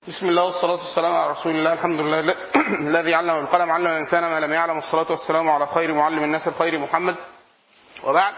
بسم الله والصلاة والسلام على رسول الله. الحمد لله الذي علم بالقلم علم الإنسان ما لم يعلم، والصلاة والسلام على خير معلم الناس الخير محمد. وبعد،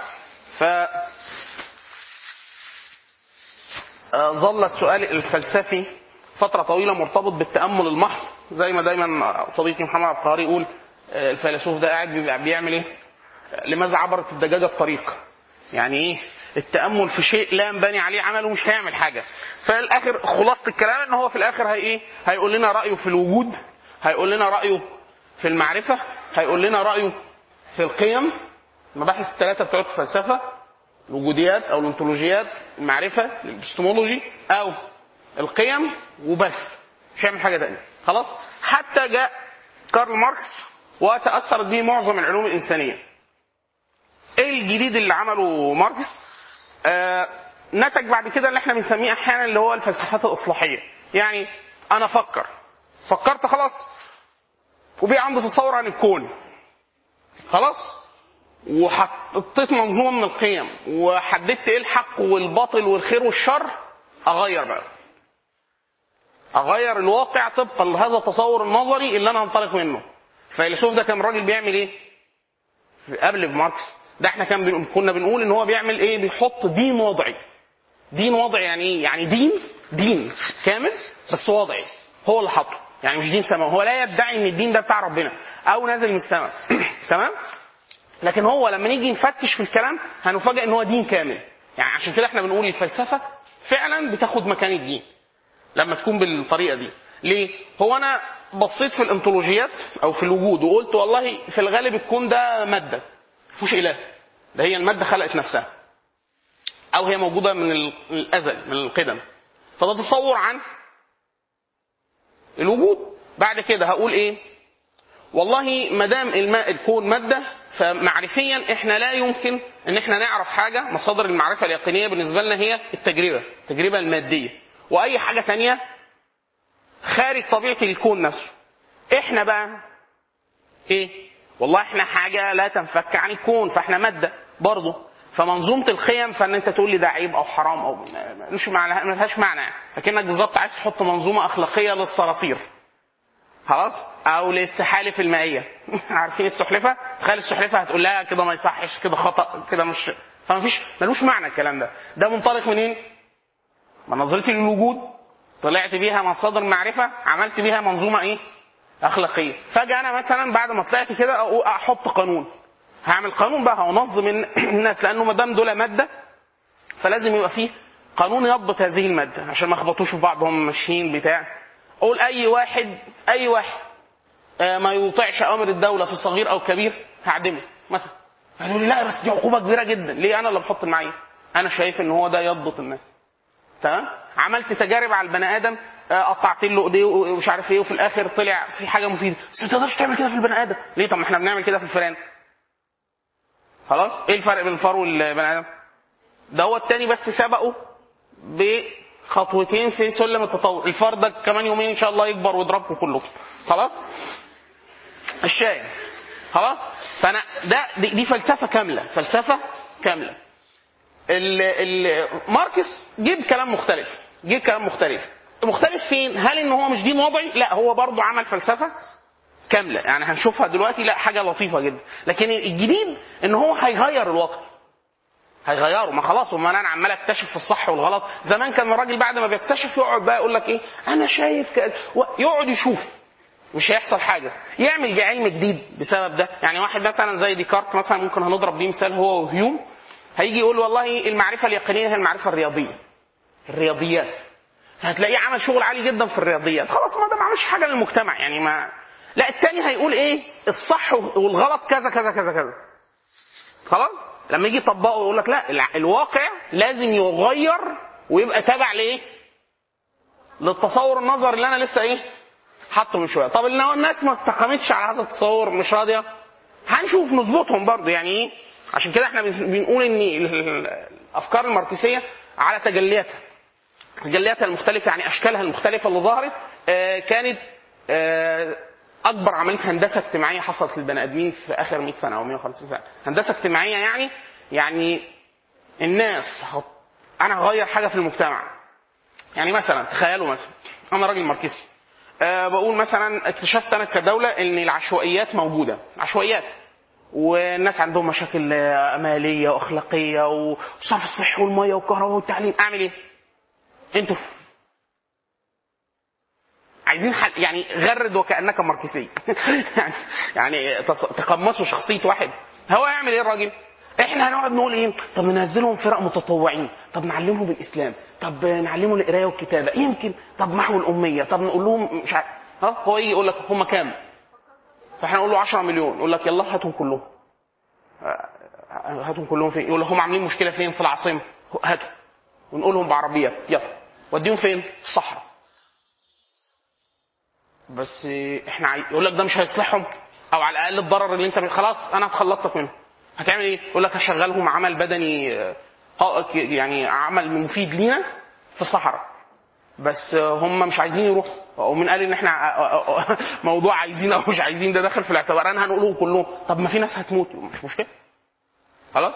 ظل السؤال الفلسفي فترة طويلة مرتبط بالتأمل المحض، زي ما دايما صديقي محمد عبد القاهر يقول الفيلسوف ده قاعد بيعمل ايه؟ لماذا عبرت الدجاجة الطريق؟ يعني ايه التأمل في شيء لا ينبني عليه عمل ومش هيعمل حاجة. فالآخر خلاصة الكلام ان هو في الآخر هيقول لنا رأيه في الوجود، هيقول لنا رأيه في المعرفة، هيقول لنا رأيه في القيم، المباحث الثلاثة بتوع الفلسفة، الوجوديات او الانتولوجيات، المعرفة الابستمولوجي او القيم، وبس مش هيعمل حاجة تانية. خلاص. حتى جاء كارل ماركس وتأثرت به معظم العلوم الإنسانية. ايه الجديد اللي عمله ماركس؟ نتج بعد كده اللي احنا بنسميه احيانا اللي هو الفلسفات الاصلاحيه. يعني انا فكرت خلاص وبقى عندي تصور عن الكون خلاص، وحطيت منظومه من القيم وحددت ايه الحق والباطل والخير والشر، اغير الواقع طبقا لهذا التصور النظري اللي انا هنطلق منه. الفيلسوف ده كان راجل بيعمل ايه قبل ماركس؟ ده احنا كنا بنقول ان هو بيعمل ايه؟ بيحط دين وضعي. دين وضعي يعني ايه؟ يعني دين كامل بس وضعي، هو اللي حطه، يعني مش دين سماوي. هو لا يدعي ان الدين ده بتاع ربنا او نازل من السماء تمام؟ لكن هو لما نيجي نفتش في الكلام هنفاجئ ان هو دين كامل. يعني عشان كده احنا بنقول الفلسفه فعلا بتاخد مكان الدين لما تكون بالطريقه دي. ليه؟ هو انا بصيت في الانتولوجيات او في الوجود وقلت والله في الغالب الكون ده ماده مفيش اله، ده هي الماده خلقت نفسها او هي موجوده من الازل من القدم. فده تصور عن الوجود. بعد كده هقول ايه؟ والله ما دام الكون ماده فمعرفيا احنا لا يمكن ان احنا نعرف حاجه. مصادر المعرفه اليقينيه بالنسبه لنا هي التجربه الماديه، واي حاجه تانية خارج طبيعه الكون نفسه. احنا بقى ايه؟ والله احنا حاجه لا تنفك عن الكون، فاحنا ماده برضه. فمنظومه القيم فان انت تقول لي ده عيب او حرام او مش ملهاش معنى. لكنك بالظبط عايز تحط منظومه اخلاقيه للصراصير خلاص، او للسحالف المائيه عارفين السحلفه؟ تخيل السحلفه هتقول لها كده ما يصحش، كده خطا، كده مش، فمفيش ملوش معنى الكلام ده. ده منطلق منين؟ من نظرتي للوجود، طلعت بيها مصادر معرفه، عملت بيها منظومه ايه؟ اخلاقيه. فجاه انا مثلا بعد ما طلعت كده احط قانون، هعمل قانون بقى هنظم الناس، لانه ما دام دول ماده فلازم يبقى فيه قانون يضبط هذه الماده عشان ما يخبطوش في بعض هم ماشيين بتاع. اقول اي واحد ما يطيعش امر الدوله في صغير او كبير هعدمه مثلا. قالوا لي لا بس دي عقوبه كبيره جدا. ليه؟ انا اللي بحط المعايير، انا شايف ان هو ده يضبط الناس. تمام؟ عملت تجارب على البني ادم، قطعت له ايديه ومش عارف ايه، وفي الاخر طلع في حاجه مفيده. بس ما تقدرش تعمل كده في البني ادم. ليه؟ طب ما احنا بنعمل كده في الفئران. خلاص. ايه الفرق بين الفار والبني ادم؟ ده هو التاني بس سبقه بخطوتين في سلم التطور. الفار ده كمان يومين ان شاء الله يكبر ويضربكم كلكم. خلاص الشاي. خلاص. فانا دي فلسفه كامله، ماركس جيب كلام مختلف فين؟ هل ان هو مش دين وضعي؟ لا، هو برضه عمل فلسفه كامله، يعني هنشوفها دلوقتي. لا، حاجه لطيفه جدا. لكن الجديد ان هو هيغير الواقع، هيغيره. ما خلاص، وما انا عمال اكتشف في الصح والغلط. زمان كان الراجل بعد ما بيكتشف يقعد بقى يقول لك ايه؟ انا شايف يقعد يشوف، مش هيحصل حاجه. يعمل علم جديد بسبب ده. يعني واحد مثلا زي ديكارت مثلا، ممكن هنضرب بيه مثال، هو وهيوم، هيجي يقول والله المعرفه اليقينيه هي المعرفه الرياضيات. هتلاقيه عمل شغل عالي جدا في الرياضيات. خلاص، ما ده ما عملش حاجه للمجتمع يعني. ما لا، الثاني هيقول ايه؟ الصح والغلط كذا كذا كذا كذا. خلاص. لما يجي يطبقه يقول لك لا، الواقع لازم يغير ويبقى تابع لايه؟ للتصور النظري اللي انا لسه ايه حطه من شويه. طب لو الناس ما استقامتش على هذا التصور مش راضيه، هنشوف نظبطهم برضه. يعني ايه؟ عشان كده احنا بنقول ان الافكار الماركسيه على تجلياتها المختلفه، يعني اشكالها المختلفه اللي ظهرت، كانت اكبر عمليه هندسه اجتماعيه حصلت للبني ادمين في اخر 100 سنه او 150 سنه. هندسه اجتماعيه يعني الناس انا هغير حاجه في المجتمع. يعني مثلا تخيلوا مثلا انا راجل ماركسي، بقول مثلا اكتشفت انا كدوله ان العشوائيات موجوده، عشوائيات، والناس عندهم مشاكل ماليه واخلاقيه وصرف الصحي والميه والكهرباء والتعليم، اعمل ايه؟ انتوا عايزين حل يعني، غرد وكانك ماركسي. يعني تقمصوا شخصيه واحد. هو يعمل ايه الراجل؟ احنا هنقعد نقول ايه؟ طب ننزلهم فرق متطوعين، طب نعلمهم الاسلام، طب نعلمهم القرايه والكتابه يمكن، طب محو الاميه، طب نقول لهم مش عارف. هو يجي يقول لك هم كام؟ فاحنا نقول له 10 مليون، يقول لك يلا هاتهم كلهم. هاتهم كلهم فين؟ يقول لك هم عاملين مشكله فين؟ في العاصمه. هاتوا ونقول لهم بعربيات، يلا وديهم فين؟ الصحراء. بس احنا يقول لك ده مش هيصلحهم، او على الاقل الضرر اللي انت خلاص انا هتخلصك منه. هتعمل ايه؟ يقول لك هشغلهم عمل بدني، يعني عمل مفيد لينا في الصحراء، بس هم مش عايزين يروحوا. ومن قال ان احنا موضوع عايزين او مش عايزين ده داخل في الاعتبار، انا هنقولهم كلهم. طب ما في ناس هتموت، مش مشكله خلاص.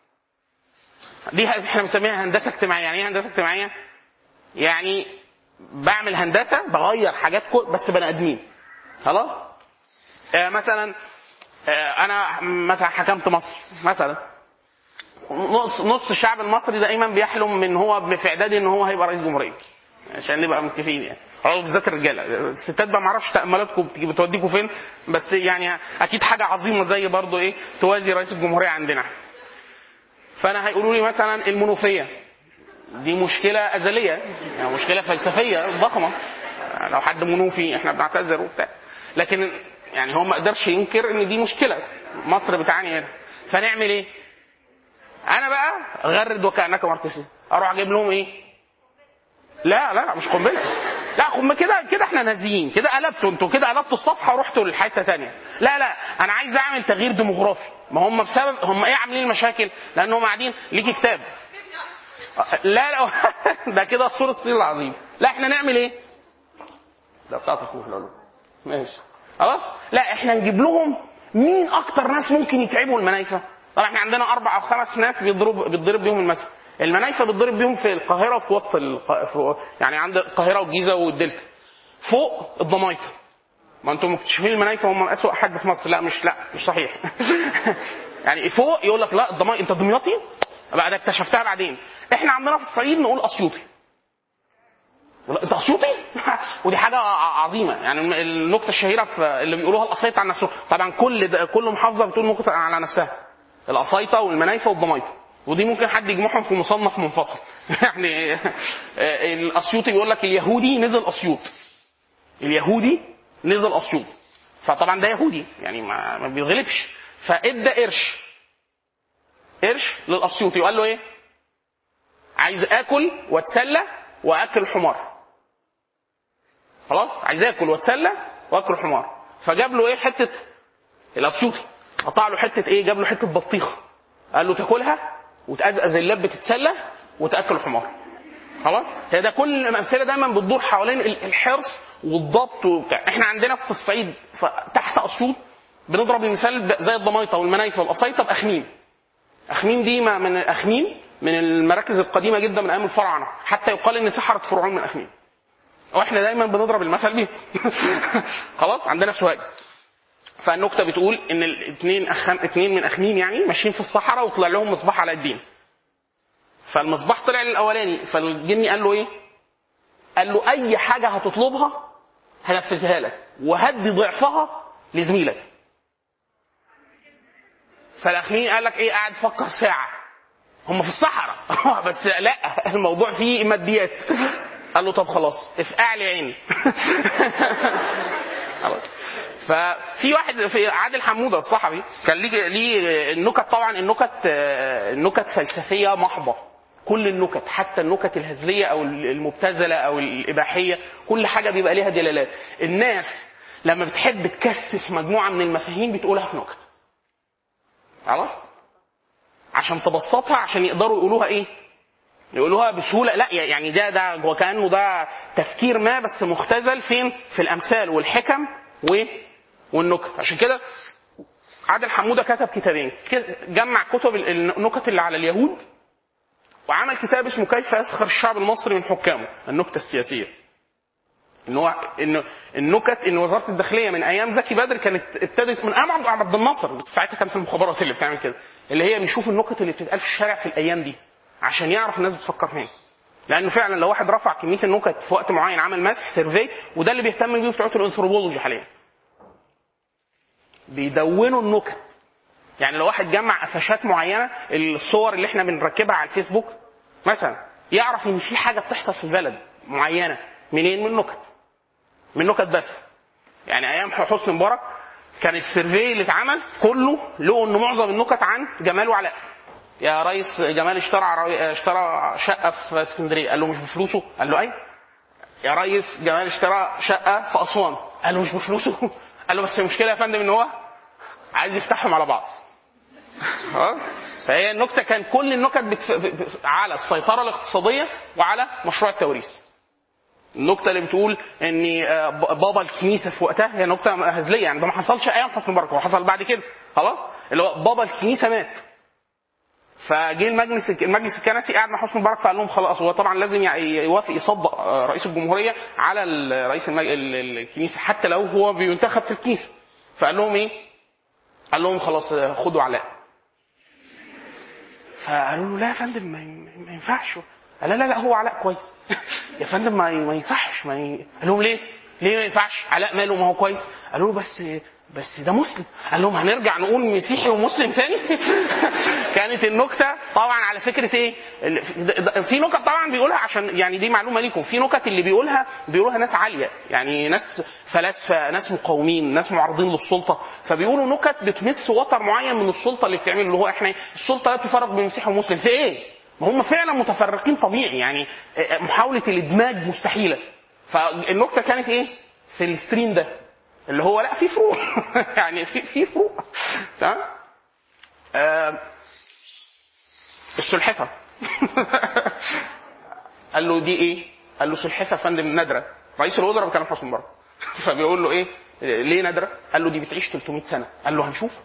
دي احنا بنسميها هندسه اجتماعيه. يعني ايه هندسه اجتماعيه؟ يعني بعمل هندسه بغير حاجات بس بني ادمين. خلاص. مثلا انا مثلا حكمت مصر مثلا، نص الشعب المصري دائما بيحلم من هو في اعدادي ان هو هيبقى رئيس جمهوريه، عشان نبقى متفقين يعني، او بالذات الرجاله. الستات بقى ما اعرفش تاملاتكم بتوديكم فين، بس يعني اكيد حاجه عظيمه زي برضو ايه توازي رئيس الجمهوريه عندنا. فانا هيقولوا لي مثلا المنوفيه دي مشكله ازليه، يعني مشكله فلسفيه ضخمه، لو حد منوفي احنا بنعتذر وبتاع، لكن يعني هو ما قدرش ينكر ان دي مشكله مصر بتعاني منها. فنعمل ايه؟ انا بقى غرد وكانك ماركسي، اروح اجيب لهم ايه؟ لا مش قنبله، لا كده احنا نازيين كده، قلبتوا انتوا كده، قلبتوا الصفحه ورحتوا لحته ثانيه. لا انا عايز اعمل تغيير ديموغرافي. ما هم بسبب هم ايه عاملين المشاكل؟ لانهم قاعدين ليكي كتاب. لا ده كده سور الصين العظيم. لا احنا نعمل ايه؟ ده بتاعت الكوف العلوم ماشي خلاص. لا احنا نجيب لهم مين اكتر ناس ممكن يتعبوا المنايفه. طبعا احنا عندنا 4 أو 5 ناس بيتضرب بيهم المثل. المنايفه بيتضرب بيهم في القاهره وفي وسط يعني عند القاهره والجيزه والدلتا. فوق الضمايطه. ما انتم مكتشفين المنايفه هم اسوء حد في مصر. لا مش صحيح. يعني فوق يقول لك لا الضمايطه انت دمياطي بعد اكتشفتها بعدين. احنا عندنا في الصعيد نقول اسيوطي. انت اسيوطي؟ ودي حاجه عظيمه. يعني النكته الشهيره في اللي بيقولوها القصايطه عن نفسهم. طبعا كل محافظه بتقول نكته على نفسها. القصايطه والمنايفه والضمايطه، ودي ممكن حد يجمعهم في مصنف منفصل. يعني الاسيوطي بيقول لك اليهودي نزل اسيوط. اليهودي نزل اسيوط. فطبعا ده يهودي يعني ما بيغلبش. فادى قرش للاسيوطي وقال له ايه؟ عايز اكل واتسلى واكل حمار. خلاص عايز اكل واتسلى واكل حمار. فجاب له ايه؟ حته الاسيوطي قطع له حته ايه؟ جاب له حته بطيخه، قال له تاكلها وتأزأز اللب تتسلى وتاكل حمار. خلاص. ده كل الامثله دايما بتدور حوالين الحرص والضبط وبتاع. احنا عندنا في الصعيد تحت اسيوط بنضرب المثال زي الضمايطه والمنايفه والقصايطه باخميم. اخميم دي من المراكز القديمه جدا من ايام الفراعنه، حتى يقال ان سحرة فرعون من اخميم. واحنا دايما بنضرب المثل بيه. خلاص عندنا سوهاج. فالنكته بتقول ان اتنين من اخميم يعني ماشيين في الصحراء وطلع لهم مصباح علاء الدين. فالمصباح طلع للاولاني، فالجني قال له ايه؟ قال له اي حاجه هتطلبها هنفذها لك وهدي ضعفها لزميلك. فالاخميم قال لك ايه؟ قاعد فكر ساعه، هم في الصحراء بس لا الموضوع فيه ماديات. قال له طب خلاص افقع لي عيني. ففي واحد في عادل حموده الصحفي كان ليه النكت. طبعا النكت فلسفيه محضه. كل النكت حتى النكت الهزليه او المبتذله او الاباحيه كل حاجه بيبقى ليها دلالات. الناس لما بتحب تكثف مجموعه من المفاهيم بتقولها في نكت. خلاص عشان تبسطها عشان يقدروا يقولوها ايه؟ يقولوها بسهوله. لا يعني ده وكانه ده تفكير ما بس مختزل فين؟ في الامثال والحكم والنكت. عشان كده عادل حموده كتب كتابين، جمع كتب النكت اللي على اليهود، وعمل كتاب اسمه كيف يسخر الشعب المصري من حكامه، النكته السياسيه. ان النكت ان وزاره الداخليه من ايام زكي بدر كانت ابتدت من ايام عبد الناصر، بس ساعتها كان في المخابرات اللي بتعمل كده، اللي هي بيشوف النكت اللي بتتقال في الشارع في الايام دي عشان يعرف الناس بتفكر فين. لانه فعلا لو واحد رفع كميه النكت في وقت معين، عمل مسح سيرفي، وده اللي بيهتم بيه بتوع الانثروبولوجي حاليا، بيدونوا النكت. يعني لو واحد جمع قفشات معينه، الصور اللي احنا بنركبها على الفيسبوك مثلا، يعرف ان في حاجه بتحصل في البلد معينه منين؟ من نكت، من نكت بس. يعني ايام حسني مبارك كان السيرفي اللي اتعمل كله لقوا ان معظم النكت عن جمال وعلاء. يا ريس جمال اشترى شقه في اسكندريه، قال له مش بفلوسه؟ قال له اي. يا ريس جمال اشترى شقه في اسوان، قال له مش بفلوسه؟ قال له بس المشكله يا فندم ان هو عايز يفتحهم على بعض. فهي النكته كان كل النكت على السيطره الاقتصاديه وعلى مشروع التوريث. النكته اللي بتقول ان بابا الكنيسه في وقتها هي نكته هزليه، يعني ده ما حصلش ايام حسني مبارك، هو حصل بعد كده خلاص، اللي هو بابا الكنيسه مات. فجه المجلس الكنسي قاعد مع حسني مبارك، فقال لهم خلاص، هو طبعا لازم يوافق يصدق رئيس الجمهوريه على رئيس الكنيسه حتى لو هو بينتخب في الكنيسه. فقال لهم ايه؟ قال لهم خلاص خدوا علاء. فقالوا له لا يا فندم ما ينفعش. قال لا هو علاء كويس. يا فندم ما يصحش قال لهم ليه ما ينفعش؟ علاء ماله؟ ما هو كويس. قالوا له بس ده مسلم. قال لهم هنرجع نقول مسيحي ومسلم ثاني؟ كانت النكته طبعا على فكره ايه، في نكت طبعا بيقولها عشان يعني دي معلومه ليكم، في نكت اللي بيقولها ناس عاليه، يعني ناس فلاسفه، ناس مقاومين، ناس معارضين للسلطه، فبيقولوا نكت بتمس وتر معين من السلطه اللي بتعمله، اللي هو احنا السلطه لا تفرق بين مسيحي ومسلم في ايه؟ ما هم فعلا متفرقين طبيعي، يعني محاوله الادماج مستحيله. فالنكته كانت ايه في الستريم ده، اللي هو لا في فروق. يعني في فروق. تمام. السلحفه. قال له دي ايه؟ قال له سلحفه يا فندم نادره. رئيس الوزراء كان حسني مبارك. فبيقول له ايه ليه نادره؟ قال له دي بتعيش 300 سنه. قال له هنشوف.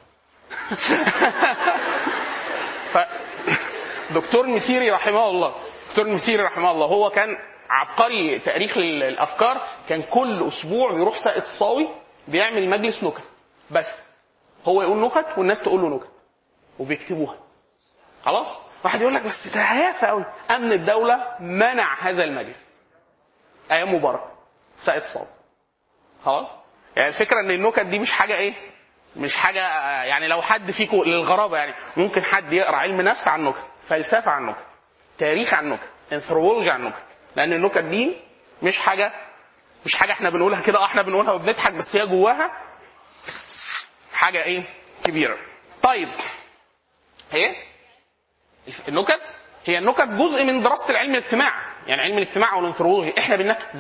دكتور مسيري رحمه الله هو كان عبقري تاريخ الافكار، كان كل اسبوع بيروح ساقط الصاوي بيعمل مجلس نكت، بس هو يقول نكت والناس تقول له نكت وبيكتبوها. خلاص. واحد يقول لك بس ده هيافه قوي. امن الدوله منع هذا المجلس ايام مبارك، ساقط الصاوي. خلاص. يعني الفكره ان النكت دي مش حاجه ايه، مش حاجه يعني لو حد فيكم للغرابه، يعني ممكن حد يقرا علم نفس عن نكت، فلسفه عن نكت، تاريخ عن نكت، انثروبولوجي عن نكت، لان النكت دي مش حاجه احنا بنقولها كده، احنا بنقولها وبنضحك، بس هي جواها حاجه ايه كبيره. طيب ايه النكت؟ هي النكت جزء من دراسه العلم الاجتماع، يعني علم الاجتماع والانثروبولوجي. احنا بننكت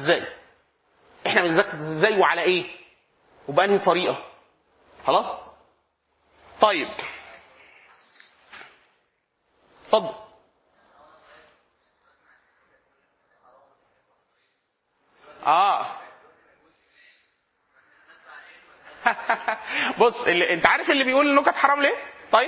ازاي وعلى ايه وبأنهي طريقه. خلاص. طيب اتفضل. بص انت عارف اللي بيقول النكت حرام ليه؟ طيب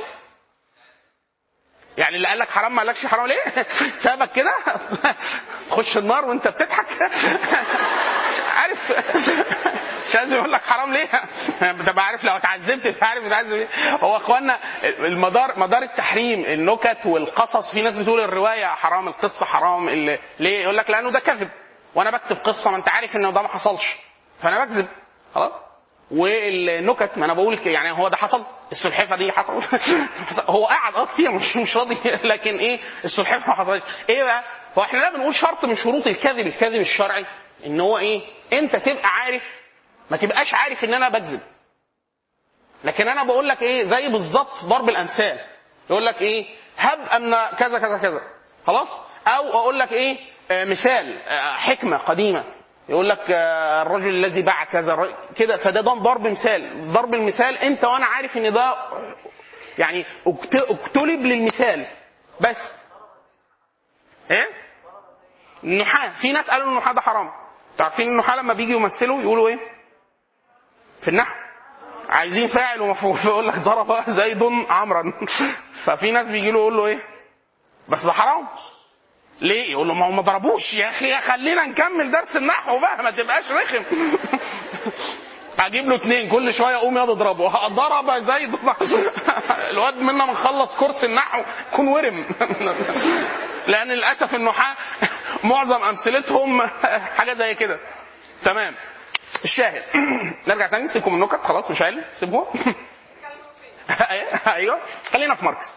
يعني اللي قال لك حرام ما قالكش حرام ليه؟ سابك كده خش النار وانت بتضحك. عارف مش لازم يقول لك حرام ليه؟ انت عارف لو اتعذبت انت عارف بتعذب ايه. هو اخوانا مدار التحريم النكت والقصص، في ناس بتقول الروايه حرام، القصه حرام، ليه؟ يقول لك لانه ده كذب، وانا بكتب قصه ما انت عارف ان ده ما حصلش فانا بكذب. خلاص. والنكت ما انا بقول يعني هو ده حصل، السلحفه دي حصل. هو قاعد كتير مش راضي، لكن ايه السلحفه ما حصلش. ايه بقى؟ هو احنا لا بنقول شرط من شروط الكذب الشرعي ان هو ايه انت تبقى عارف، ما تبقاش عارف ان انا بكذب، لكن انا بقول لك ايه زي بالظبط ضرب الامثال. يقول لك ايه هب ان كذا كذا كذا. خلاص. او اقول لك ايه مثال حكمه قديمه، يقول لك الرجل الذي باع كذا كده، فده ضرب مثال. ضرب المثال انت وانا عارف ان ده يعني اكتلب للمثال بس. ايه النحاة، في ناس قالوا النحاة ده حرام. تعرفين النحاة لما بيجي يمثلوا يقولوا ايه في النحو؟ عايزين فاعل ومفعول، يقول لك ضرب زيد عمرا. ففي ناس بيجي له يقول له ايه بس ده حرام. ليه؟ يقول له ما هو ما ضربوش يا اخي، خلينا نكمل درس النحو بقى ما تبقاش رخم. اجيب له 2 كل شويه اقوم ياض اضربه، ضرب زي الواد منا من خلص كورس النحو يكون ورم. لان للاسف النحاة معظم امثلتهم حاجه زي كده. تمام. الشاهد نرجع تاني، سيبكم النكت خلاص مش عايز سيبوها. ايوه خلينا في ماركس.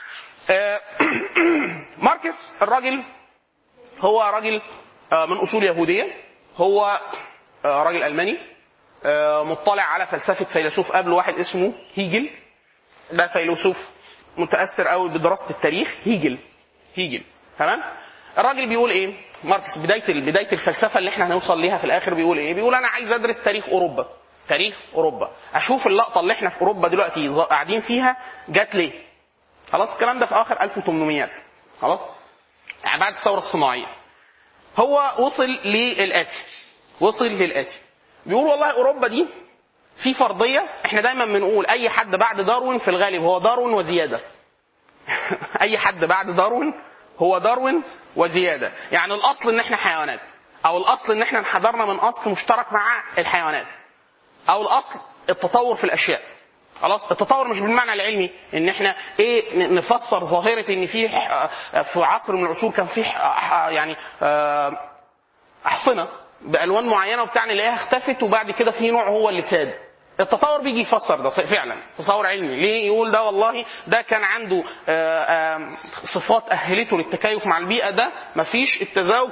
ماركس الراجل هو راجل من اصول يهوديه، هو راجل الماني مطلع على فلسفه فيلسوف قبل واحد اسمه هيجل. ده فيلسوف متاثر قوي بدراسه التاريخ. هيجل تمام. الراجل بيقول ايه؟ ماركس بدايه الفلسفه اللي احنا هنوصل ليها في الاخر بيقول ايه؟ بيقول انا عايز ادرس تاريخ اوروبا، اشوف اللقطه اللي احنا في اوروبا دلوقتي قاعدين فيها جت ليه. خلاص الكلام ده في اخر 1800 خلاص يعني بعد الثوره الصناعيه. هو وصل للاتي بيقول والله اوروبا دي في فرضيه، احنا دايما بنقول اي حد بعد داروين في الغالب هو داروين وزياده. اي حد بعد داروين هو داروين وزياده، يعني الاصل ان احنا حيوانات، او الاصل ان احنا انحدرنا من اصل مشترك مع الحيوانات، او الاصل التطور في الاشياء. خلاص التطور مش بالمعنى العلمي ان احنا نفسر ظاهره ان في عصر من العصور كان في يعني احصنه بالوان معينه وبتاع نلاقيها اختفت وبعد كده في نوع هو اللي ساد. التطور بيجي يفسر ده فعلا تصور علمي. ليه؟ يقول ده والله ده كان عنده صفات اهلته للتكيف مع البيئه، ده مفيش التزاوج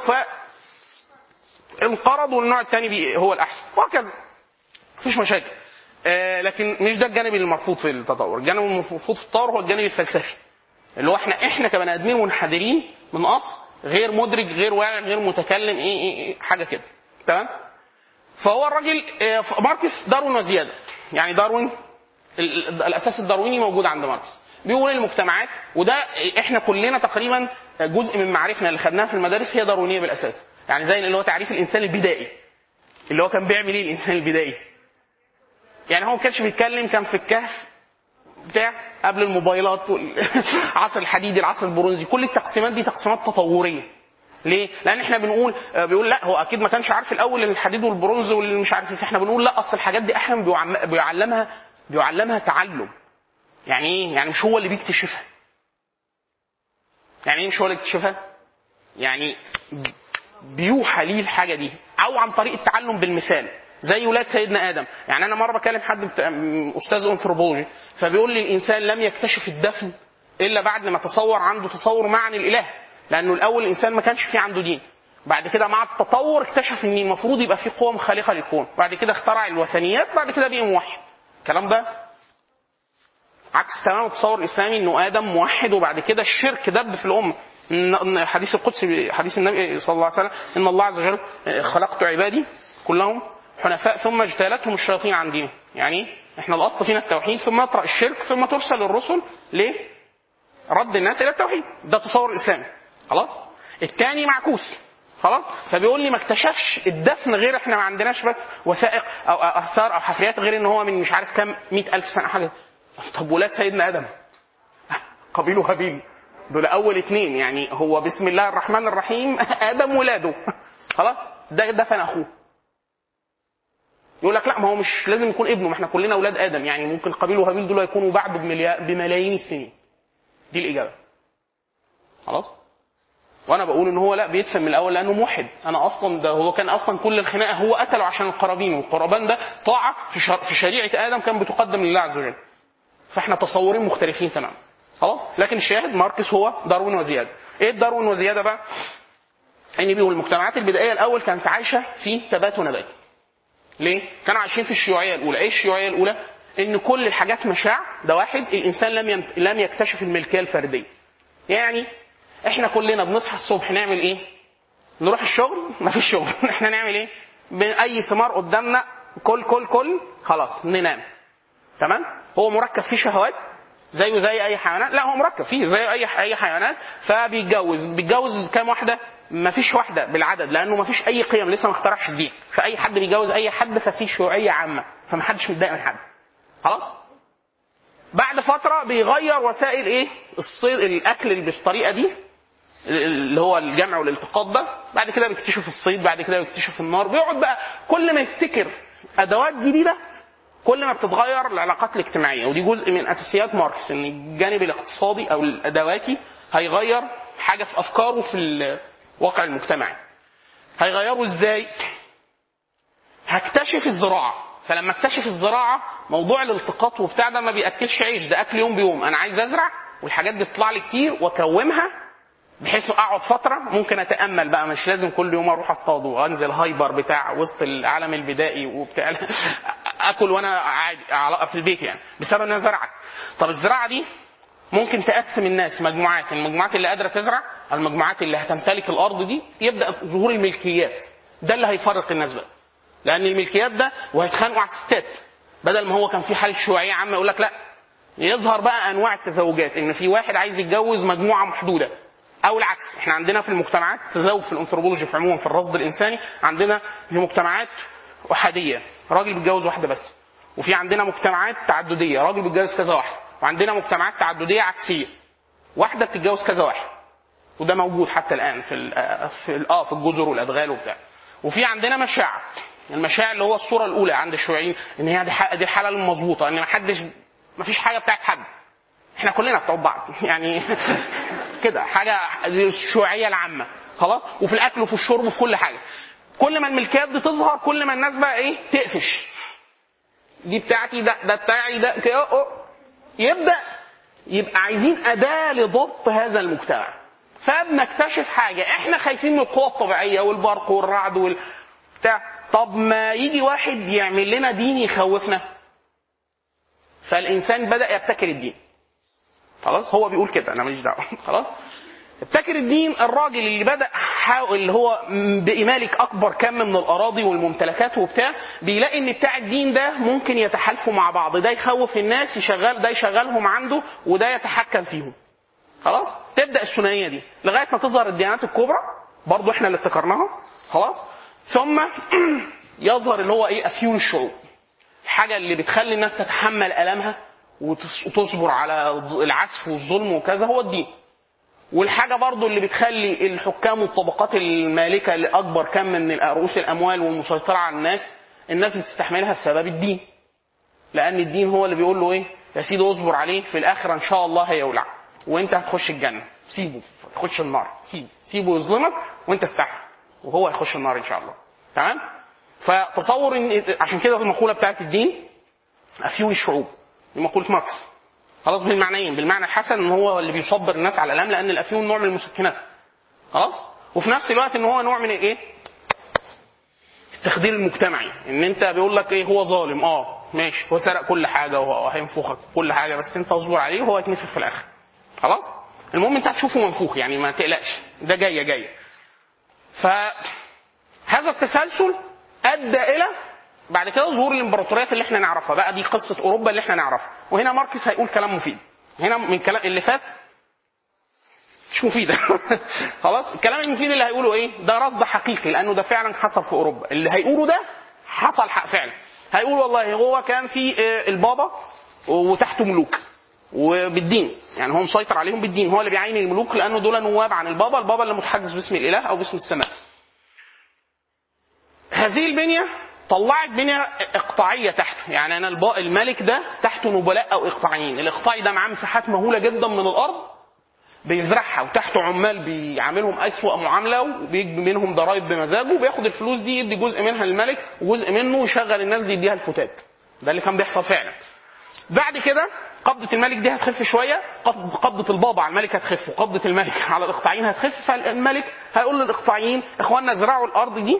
فانقرض والنوع الثاني هو الاحسن وهكذا. مفيش مشاكل. لكن مش ده الجانب المرفوض في التطور. الجانب المرفوض في التطور هو الجانب الفلسفي اللي هو احنا كبني ادمين منحدرين من اصل غير مدرك غير واعي غير متكلم حاجه كده. تمام. فهو الراجل ماركس داروين وزياده، يعني داروين الاساس الدارويني موجود عند ماركس. بيقول المجتمعات، وده احنا كلنا تقريبا جزء من معرفتنا اللي خدناها في المدارس هي داروينيه بالاساس. يعني زي اللي هو تعريف الانسان البدائي، اللي هو كان بيعمل ايه الانسان البدائي. يعني هو ما كانش بيتكلم، كان في الكهف بتاع قبل الموبايلات عصر الحديد العصر البرونزي. كل التقسيمات دي تقسيمات تطوريه. ليه؟ لان احنا بيقول لا هو اكيد ما كانش عارف الاول الحديد والبرونز واللي مش عارف ايه. احنا بنقول لا اصل الحاجات دي احنا بيعلمها تعلم. يعني ايه؟ يعني مش هو اللي بيكتشفها. يعني ايه مش هو اللي بيكتشفها؟ يعني بيوحى ليه الحاجه دي او عن طريق التعلم بالمثال زي ولاد سيدنا ادم. يعني انا مره بكلم حد استاذ انثروبولوجي فبيقول لي الانسان لم يكتشف الدفن الا بعد ما عنده تصور معنى الاله، لانه الاول الانسان ما كانش فيه عنده دين. بعد كده مع التطور اكتشف ان المفروض يبقى فيه قوه خالقه للكون، بعد كده اخترع الوثنيات، بعد كده بقى موحد. الكلام ده عكس تماما التصور الاسلامي انه ادم موحد وبعد كده الشرك دب في الامه. حديث القدسي حديث النبي صلى الله عليه وسلم ان الله عز وجل خلقت عبادي كلهم حنفاء ثم اجتالتهم الشياطين عن دينهم. يعني احنا الاصل فينا التوحيد ثم يطرأ الشرك ثم ترسل الرسل ليه؟ رد الناس الى التوحيد. ده تصور اسلامي. خلاص. الثاني معكوس. خلاص. فبيقول لي ما اكتشفش الدفن غير احنا ما عندناش بس وثائق او اثار او حفريات غير ان هو من مش عارف كام 100,000 سنه حاجه. طب ولاد سيدنا ادم قابيل وهابيل دول اول 2، يعني هو بسم الله الرحمن الرحيم ادم ولاده خلاص ده دفن اخوه. يقول لك لا ما هو مش لازم يكون ابنه، ما احنا كلنا اولاد ادم، يعني ممكن قابيل وهابيل دول يكونوا بعد بملايين السنين. دي الاجابه. خلاص. وانا بقول ان هو لا بيدفن من الاول لانه موحد. انا اصلا ده هو كان اصلا كل الخناقه هو قتله عشان القرابين، والقربان ده طاعه في شريعه ادم كان بتقدم لله عز وجل. فاحنا تصورين مختلفين تماما. خلاص. لكن الشاهد ماركس هو داروين وزياده. ايه داروين وزياده بقى؟ ان بيقول المجتمعات البدائيه الاول كانت عايشه في تبات ونبات. ليه؟ كانوا عايشين في الشيوعيه الاولى. ايه الشيوعيه الاولى؟ ان كل الحاجات مشاع. ده واحد، الانسان لم يكتشف الملكيه الفرديه. يعني احنا كلنا بنصحى الصبح نعمل ايه؟ نروح الشغل، ما فيش شغل احنا نعمل ايه؟ اي ثمار قدامنا كل خلاص ننام. تمام؟ هو مركب فيه شهوات زيه زي اي حيوانات. لا هو مركب فيه زي اي حيوانات. بيتجوز كام واحده؟ ما فيش واحده بالعدد لانه ما فيش اي قيم، لسه ما اخترعش الدين. فاي حد بيتجوز اي حد ففي شيوعيه عامه، فما حدش متضايق من حد. خلاص. بعد فتره بيغير وسائل ايه؟ الصيد الاكل اللي بالطريقه دي اللي هو الجمع والالتقاط ده، بعد كده بيكتشف الصيد، بعد كده بيكتشف النار. بيقعد بقى كل ما يبتكر ادوات جديده كل ما بتتغير العلاقات الاجتماعيه. ودي جزء من اساسيات ماركس، ان الجانب الاقتصادي او الادواتي هيغير حاجه في افكاره في الواقع المجتمعي. هيغيره ازاي؟ هكتشف الزراعه. فلما اكتشف الزراعه موضوع الالتقاط وبتاع ده ما بياكلش عيش، ده اكل يوم بيوم. انا عايز ازرع والحاجات دي تطلع لي كتير واكومها بحيث اقعد فتره ممكن اتامل بقى، مش لازم كل يوم اروح اصطاد وانزل هايبر بتاع وسط العالم البدائي وبتاع اكل وانا عادي في البيت يعني، بسبب ان انا زرعت. طب الزراعه دي ممكن تقسم الناس مجموعات، المجموعات اللي قادره تزرع، المجموعات اللي هتمتلك الارض دي، يبدا ظهور الملكيات. ده اللي هيفرق الناس بقى، لان الملكيات ده وهيتخانقوا على الستات. بدل ما هو كان في حاله شيوعيه عامه يقول لك لا، يظهر بقى انواع التزوجات، ان في واحد عايز يتجوز مجموعه محدوده، او العكس. احنا عندنا في المجتمعات تزوج في الانثروبولوجي في عموما في الرصد الانساني، عندنا في مجتمعات احاديه راجل بيتجوز واحده بس، وفي عندنا مجتمعات تعدديه راجل بيتجوز كذا واحده، وعندنا مجتمعات تعدديه عكسيه واحده بتتجوز كذا واحد. وده موجود حتى الان في الجزر والادغال وبتاع. وفي عندنا مشاعر، المشاعر اللي هو الصوره الاولى عند الشيوعيين ان هي دي الحاله المظبوطه، ان ما فيش حاجه بتاعت حد، احنا كلنا بتوع بعض يعني كده حاجه الشيوعيه العامه خلاص. وفي الاكل وفي الشرب وفي كل حاجه. كل ما الملكيات دي تظهر كل ما الناس بقى ايه تقفش، دي بتاعتي، ده بتاعي، ده كده. يبقى عايزين اداه لضبط هذا المجتمع. فبنكتشف حاجه، احنا خايفين من القوى الطبيعيه والبرق والرعد والبتاع. طب ما يجي واحد يعمل لنا دين يخوفنا. فالانسان بدا يبتكر الدين. خلاص هو بيقول كده، انا ماليش دعوه. خلاص ابتكر الدين. الراجل اللي بدا اللي هو بإمالك اكبر كم من الاراضي والممتلكات وبتاع، بيلاقي ان بتاع الدين ده ممكن يتحالفوا مع بعض، ده يخوف الناس ده يشغلهم عنده وده يتحكم فيهم. خلاص تبدا الثنائيه دي لغايه ما تظهر الديانات الكبرى، برضو احنا اللي ابتكرناها. خلاص ثم يظهر اللي هو ايه افيون الشعوب، الحاجه اللي بتخلي الناس تتحمل الامها وتصبر على العسف والظلم وكذا، هو الدين. والحاجه برضو اللي بتخلي الحكام والطبقات المالكه لاكبر كم من رؤوس الاموال والمسيطره على الناس بتستحملها بسبب الدين. لان الدين هو اللي بيقول له ايه يا سيدي اصبر عليه، في الاخره ان شاء الله هيولع وانت هتخش الجنه، سيبه تخش النار، سيبه يظلمك وانت استحمل وهو هيخش النار ان شاء الله. تمام. فتصور ان عشان كده المقوله بتاعت الدين افيون الشعوب، دي مقوله ماركس. خلاص بالمعنيين، بالمعنى الحسن ان هو اللي بيصبر الناس على الالم، لان الافيون نوع من المسكنات. خلاص. وفي نفس الوقت ان هو نوع من الايه التخدير المجتمعي، ان انت بيقول لك ايه هو ظالم ماشي، هو سرق كل حاجه وهو هينفخك كل حاجه، بس انت اصبر عليه وهو هيتنفخ في الاخر. خلاص المهم انت هتشوفه منفوخ يعني، ما تقلقش، ده جايه. فهذا التسلسل ادى الى بعد كده ظهور الامبراطوريات اللي احنا نعرفها بقى، دي قصه اوروبا اللي احنا نعرفها. وهنا ماركس هيقول كلام مفيد، هنا من كلام اللي فات مش مفيده خلاص الكلام المفيد اللي هيقوله ايه ده رصد حقيقي، لانه ده فعلا حصل في اوروبا. اللي هيقوله ده حصل فعلا. هيقول والله هو كان في البابا وتحته ملوك وبالدين، يعني هو مسيطر عليهم بالدين، هو اللي بيعين الملوك لانه دول نواب عن البابا اللي متحدث باسم الاله او باسم السماء. هذه البنيه طلعت بنيه اقطاعيه تحته، يعني انا الملك ده تحته نبلاء او اقطاعيين. الاقطاعي ده معاه مساحات مهوله جدا من الارض بيزرعها، وتحته عمال بيعاملهم اسوأ معامله وبيجبي منهم ضرائب بمزاجه، وبياخد الفلوس دي يدي جزء منها للملك وجزء منه يشغل الناس دي يديها الفتات. ده اللي كان بيحصل فعلا. بعد كده قبضه الملك دي هتخف شويه، قبضه البابا على الملك هتخف، وقبضه الملك على الاقطاعيين هتخف. فالملك هيقول للاقطاعيين اخواننا ازرعوا الارض دي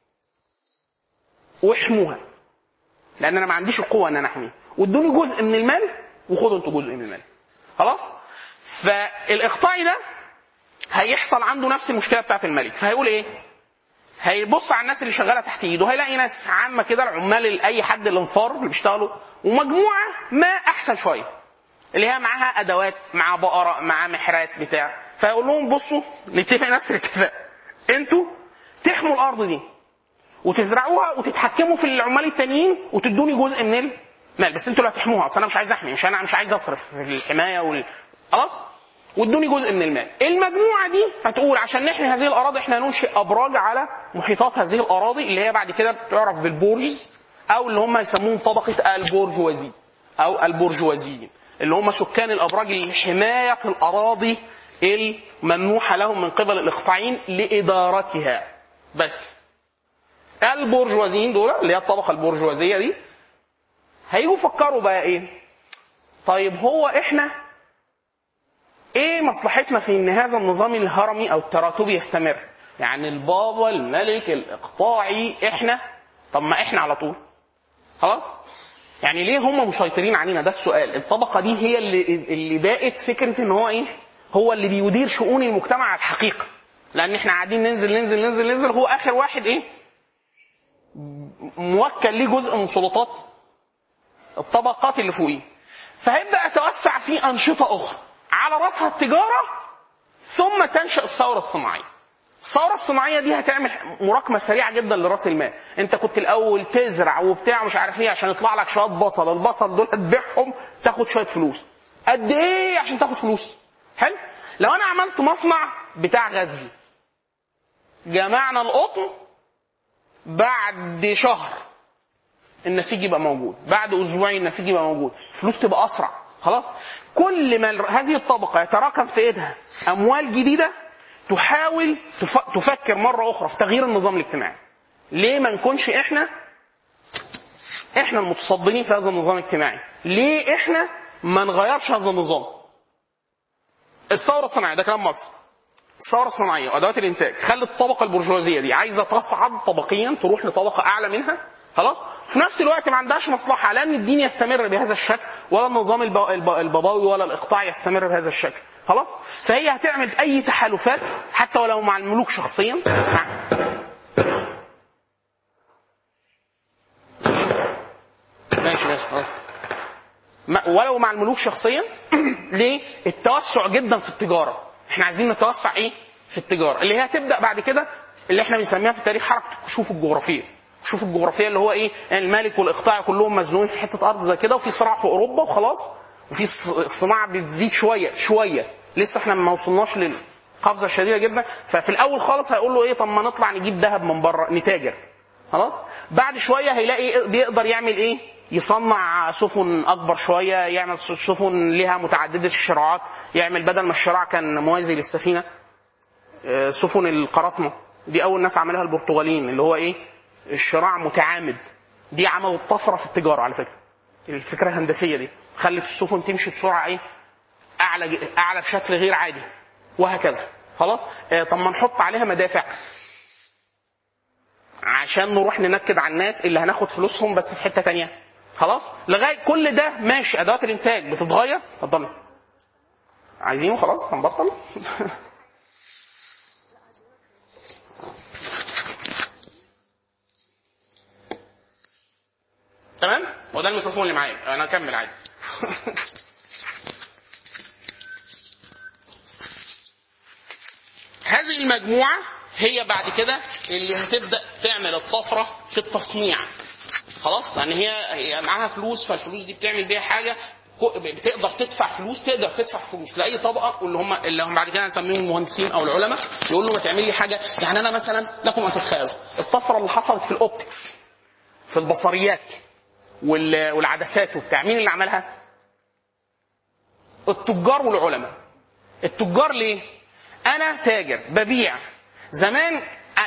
واحموها، لان انا ما عنديش القوه ان انا احميها، وادوني جزء من المال وخدوا انتوا جزء من المال. خلاص. فالاقطاعي ده هيحصل عنده نفس المشكله بتاعت الملك. فهيقول ايه؟ هيبص على الناس اللي شغاله تحت ايده، هيلاقي ناس عامه كده، العمال اي حد الانفار اللي بيشتغلوا، ومجموعه ما احسن شويه اللي هي معاها ادوات، مع بقره، مع محرات بتاع. فيقول لهم بصوا نتفق نفس الاتفاق، انتوا تحموا الارض دي وتزرعوها وتتحكموا في العمال التانيين وتدوني جزء من المال، بس انتوا اللي هتحموها، اصل انا مش عايز احمي، مش عايز اصرف في الحمايه خلاص. وادوني جزء من المال. المجموعه دي هتقول عشان نحمي هذه الاراضي احنا هننشئ ابراج على محيطات هذه الاراضي اللي هي بعد كده بتعرف بالبورجز، او اللي هم يسموهم طبقه البورجوازي او البورجوازيين، اللي هم سكان الابراج لحمايه الاراضي الممنوحه لهم من قبل الاقطاعيين لادارتها. بس البورجوازيين دول اللي هي الطبقه البورجوازيه دي هيجوا فكروا بقى ايه؟ طيب هو احنا ايه مصلحتنا في ان هذا النظام الهرمي او التراتبي يستمر؟ يعني البابا الملك الاقطاعي احنا، طب ما احنا على طول خلاص، يعني ليه هم مسيطرين علينا؟ ده السؤال. الطبقه دي هي اللي باقت فكره ان هو ايه، هو اللي بيدير شؤون المجتمع على الحقيقه، لان احنا قاعدين ننزل ننزل ننزل ننزل، هو اخر واحد ايه موكل ليه جزء من سلطات الطبقات اللي فوقيه. فهيبدا يتوسع في انشطه اخرى على راسها التجاره، ثم تنشا الثوره الصناعيه. الثوره الصناعيه دي هتعمل مراكمه سريعه جدا لراس المال. انت كنت الاول تزرع وبتاع مش عارف ايه عشان يطلع لك شويه بصل، البصل دول تبيعهم تاخد شويه فلوس. قد ايه عشان تاخد فلوس؟ حلو. لو انا عملت مصنع بتاع غزل، جمعنا القطن، بعد شهر النسيج يبقى موجود، بعد اسبوعين النسيج يبقى موجود، فلوس تبقى اسرع. خلاص. كل ما هذه الطبقه يتراكم في ايدها اموال جديده تحاول تفكر مره اخرى في تغيير النظام الاجتماعي. ليه ما نكونش احنا المتصدرين في هذا النظام الاجتماعي؟ ليه احنا ما نغيرش هذا النظام؟ الثوره الصناعيه ده كلام ماركس. الثوره الصناعيه وادوات الانتاج خلت الطبقه البرجوازيه دي عايزه تصعد طبقيا، تروح لطبقه اعلى منها. خلاص. في نفس الوقت ما عندهاش مصلحه لا ان الدين يستمر بهذا الشكل، ولا النظام البابوي ولا الاقطاع يستمر بهذا الشكل. خلاص. فهي هتعمل اي تحالفات حتى ولو مع الملوك شخصيا. ماشي خلاص. ولو مع الملوك شخصيا. ليه؟ التوسع جدا في التجاره. احنا عايزين نتوسع ايه؟ في التجاره، اللي هي هتبدا بعد كده اللي احنا بنسميها في التاريخ حركه الكشوف الجغرافيه. الكشوف الجغرافيه اللي هو ايه؟ يعني الملك والاقطاع كلهم مزنوقين في حته ارض زي كده، وفي صراع في اوروبا وخلاص، وفي الصناعه بتزيد شويه لسه احنا ما وصلناش للقفزه الشديده جدا. ففي الاول خالص هيقول له ايه؟ طب ما نطلع نجيب ذهب من بره نتاجر. خلاص. بعد شويه هيلاقي بيقدر يعمل ايه؟ يصنع سفن اكبر شويه، يعمل سفن لها متعدده الشراعات، يعمل بدل ما الشراع كان موازي للسفينه سفن القراصنه. دي اول ناس عملها البرتغاليين، اللي هو ايه؟ الشراع متعامد. دي عملوا طفره في التجاره على فكره. الفكره الهندسيه دي خلت السفن تمشي بسرعه ايه؟ اعلى بشكل غير عادي، وهكذا. خلاص. طب ما نحط عليها مدافع عشان نروح ننكد على الناس اللي هناخد فلوسهم بس في حته تانية. خلاص. لغايه كل ده ماشي، ادوات الانتاج بتتغير. اتفضل. عايزينه خلاص هنبطل. تمام. وده الميكروفون اللي معايا، انا اكمل عادي. هذه المجموعه هي بعد كده اللي هتبدا تعمل الطفره في التصنيع. خلاص. لان هي معاها فلوس، فالفلوس دي بتعمل بيها حاجه، بتقدر تدفع فلوس لاي طبقه، اللي هم بعد كده هنسميهم المهندسين او العلماء. يقول له ما تعمل لي حاجه. يعني انا مثلا لكم ان تتخيلوا الطفره اللي حصلت في الاوبتكس، في البصريات والعدسات وبتاع، مين اللي عملها؟ التجار والعلماء. التجار ليه؟ انا تاجر ببيع. زمان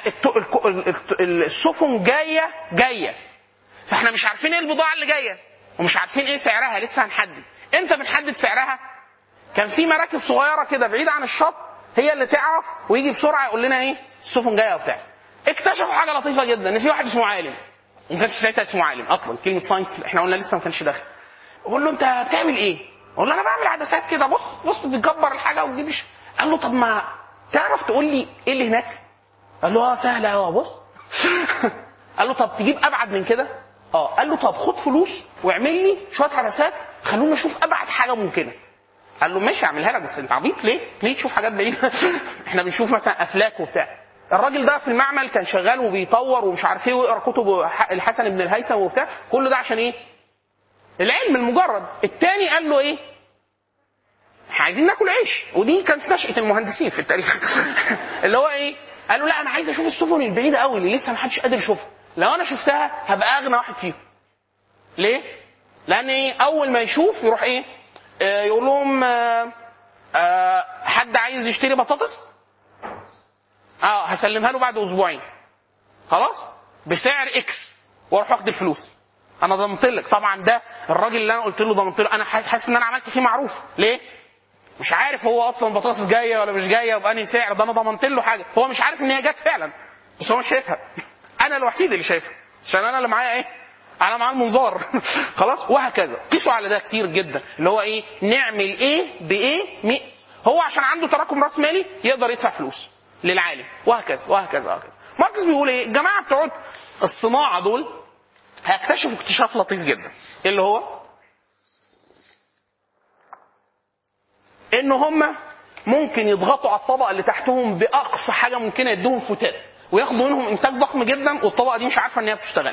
السفن جايه، فاحنا مش عارفين ايه البضاعه اللي جايه، ومش عارفين ايه سعرها، لسه هنحدد. امتى بنحدد سعرها؟ كان في مراكب صغيره كده بعيده عن الشط هي اللي تعرف، ويجي بسرعه يقول لنا ايه السفن جايه وبتاع. اكتشفوا حاجه لطيفه جدا، ان في واحد اسمه عالم، وما كانش ساعتها اسمه عالم اصلا، كلمه ساينس احنا قلنا لسه ما كانش داخل. بقول له انت بتعمل ايه؟ بقول له انا بعمل عدسات كده، بص بتكبر الحاجه وتجيب. قال له طب ما تعرف تقول لي ايه اللي هناك؟ قال له سهله اهو بص. قال له طب تجيب ابعد من كده؟ قال له طب خد فلوس واعمل لي شويه عدسات خلونا نشوف ابعد حاجه ممكنه. قال له ماشي اعملها لك، بس انت عبيط ليه تشوف حاجات بعيده؟ احنا بنشوف مثلا افلاك وبتاع. الراجل ده في المعمل كان شغال وبيطور ومش عارف ايه، ويقرا كتب الحسن بن الهيثم وبتاع، كل ده عشان ايه؟ العلم المجرد. التاني قال له ايه؟ احنا عايزين ناكل عيش. ودي كانت نشأة المهندسين في التاريخ. اللي هو ايه؟ قالوا لا انا عايز اشوف السفن البعيده قوي اللي لسه ما حدش قادر يشوفها، لو انا شفتها هبقى اغنى واحد فيهم. ليه؟ لان ايه؟ اول ما يشوف يروح ايه؟ يقول لهم حد عايز يشتري بطاطس؟ هسلمها له بعد اسبوعين خلاص بسعر اكس، واروح واخد الفلوس. انا ضمنت لك. طبعا ده الراجل اللي انا قلت له ضمنت له، انا حاسس ان انا عملت فيه معروف. ليه؟ مش عارف هو اصلا بطاطس جايه ولا مش جايه وبانهي سعر، ده انا ضمنت له حاجه هو مش عارف ان هي جت فعلا، بس هو مش شايفها. انا الوحيد اللي شايفها عشان انا اللي معايا ايه؟ انا معايا المنظار. خلاص. وهكذا قيسوا على ده كتير جدا. اللي هو ايه؟ نعمل ايه بايه؟ هو عشان عنده تراكم راس مالي يقدر يدفع فلوس للعالم، وهكذا وهكذا وهكذا. ماركس بيقول ايه؟ الجماعه بتوع الصناعه دول هيكتشفوا اكتشاف لطيف جدا، اللي هو ان هم ممكن يضغطوا على الطبقه اللي تحتهم باقصى حاجه ممكنه، يدوهم فتات وياخدوا منهم انتاج ضخم جدا، والطبقه دي مش عارفه ان هي بتشتغل.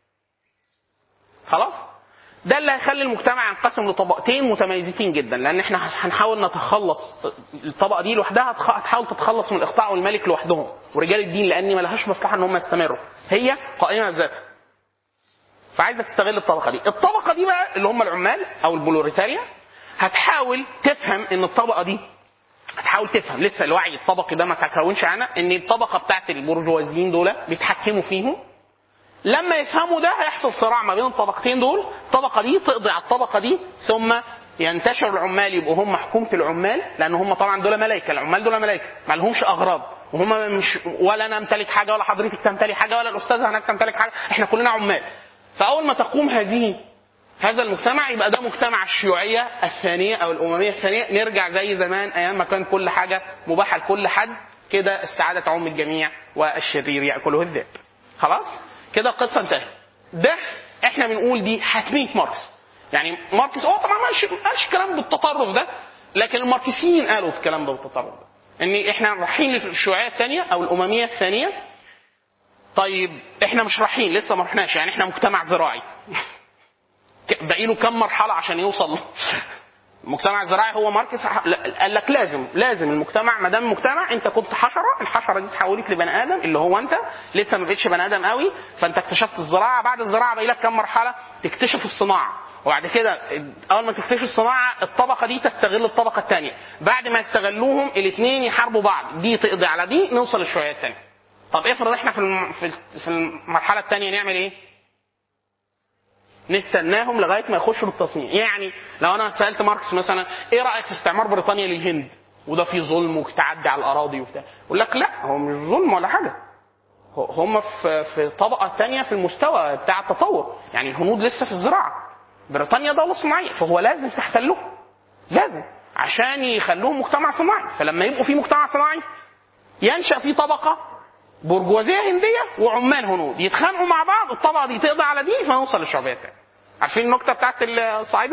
خلاص. ده اللي هيخلي المجتمع ينقسم لطبقتين متميزتين جدا، لان احنا هنحاول نتخلص. الطبقه دي لوحدها هتحاول تتخلص من الاقطاع والملك لوحدهم ورجال الدين، لان ما لهاش مصلحه ان هم يستمروا، هي قائمه بذاتها. فعايزك تستغل الطبقه دي. الطبقه دي بقى اللي هم العمال او البولوريتاريا هتحاول تفهم ان الطبقه دي هتحاول تفهم، لسه الوعي الطبقي ده ما تكونش عنها، ان الطبقه بتاعت البرجوازيين دول بيتحكموا فيهم. لما يفهموا ده هيحصل صراع ما بين الطبقتين دول، الطبقه دي تقضي على الطبقه دي، ثم ينتشر العمال يبقوا هم حكومه العمال، لان هم طبعا دول ملائكه، العمال دول ملائكه ما لهمش اغراض، وهم مش ولا انا امتلك حاجه ولا حضرتك تمتلك حاجه ولا الاستاذه هناك تمتلك حاجه، احنا كلنا عمال. فاول ما تقوم هذا المجتمع يبقى ده مجتمع الشيوعيه الثانيه او الامميه الثانيه، نرجع زي زمان ايام ما كان كل حاجه مباحه لكل حد، كده السعاده تعم الجميع والشرير ياكله الذئب. خلاص كده القصه انتهت. ده احنا بنقول دي حتميه ماركس. يعني ماركس هو طبعا ما قالش الكلام بالتطرف ده، لكن الماركسيين قالوا الكلام ده بالتطرف ده، ان احنا رايحين للشيوعيه الثانيه او الامميه الثانيه. طيب احنا مش رايحين، لسه ما رحناش، يعني احنا مجتمع زراعي. باقي له كم مرحله عشان يوصل المجتمع الزراعي. هو ماركس قال لك لازم المجتمع، ما دام مجتمع انت كنت حشره، الحشره دي تحولت لبني ادم اللي هو انت، لسه ما بقتش بني ادم قوي، فانت اكتشفت الزراعه. بعد الزراعه باقي لك كم مرحله؟ تكتشف الصناعه، وبعد كده اول ما تكتشف الصناعه الطبقه دي تستغل الطبقه الثانيه، بعد ما يستغلوهم الاثنين يحاربوا بعض، دي تقضي على دي، نوصل للشيوعيه الثانيه. طب افرض احنا في المرحله الثانيه نعمل ايه؟ نستناهم لغايه ما يخشوا بالتصنيع. يعني لو انا سالت ماركس مثلا ايه رايك في استعمار بريطانيا للهند وده فيه ظلم وتعدي على الاراضي وبتاع، يقول لك لا هو مش ظلم ولا حاجه، هم في طبقه ثانيه في المستوى بتاع التطور. يعني الهنود لسه في الزراعه، بريطانيا دوله صناعيه، فهو لازم تحتلهم، لازم عشان يخلوهم مجتمع صناعي. فلما يبقوا في مجتمع صناعي ينشا في طبقه برجوازيه هنديه وعمال هنود يتخانقوا مع بعض، الطبقه دي تقضي على دي فنوصل للشعبيه الثانيه. عارفين النكته بتاعت الصعايده؟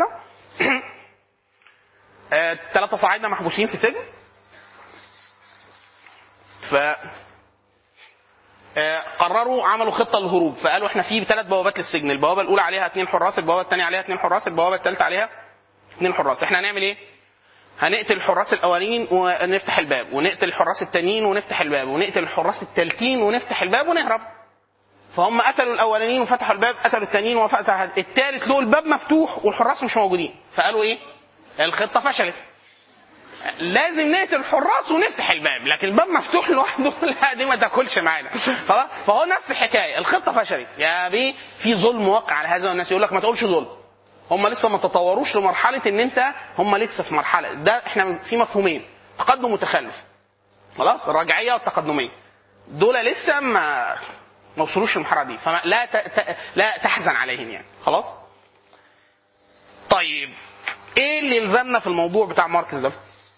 3 صعايده محبوسين في سجن، ف قرروا عملوا خطه للهروب، فقالوا احنا في 3 بوابات للسجن، البوابه الاولى عليها 2 حراس، البوابه الثانيه عليها 2 حراس، البوابه الثالثه عليها 2 حراس. احنا هنعمل ايه؟ هنقتل الحراس الاولين ونفتح الباب، ونقتل الحراس الثانيين ونفتح الباب، ونقتل الحراس الثالثين ونفتح الباب ونهرب. فهم قتلوا الاولانيين وفتحوا الباب، قتلوا الثانيين وفتحوا الثالث، له الباب مفتوح والحراس مش موجودين، فقالوا ايه؟ الخطه فشلت، لازم نقتل الحراس ونفتح الباب، لكن الباب مفتوح لوحده لا دي ما تاكلش معانا. خلاص. فهو نفس الحكايه، الخطه فشلت يا بيه، في ظلم واقع على هذا، والناس يقول لك ما تقولش ظلم، هم لسه ما تطوروش لمرحله ان انت، هم لسه في مرحله، ده احنا في مفهومين، تقدم وتخلف. خلاص، الرجعيه والتقدميه دول لسه ما وصلوش للمرحله دي، فلا لا تحزن عليهم يعني. خلاص. طيب ايه اللي يلزمنا في الموضوع بتاع ماركس ده؟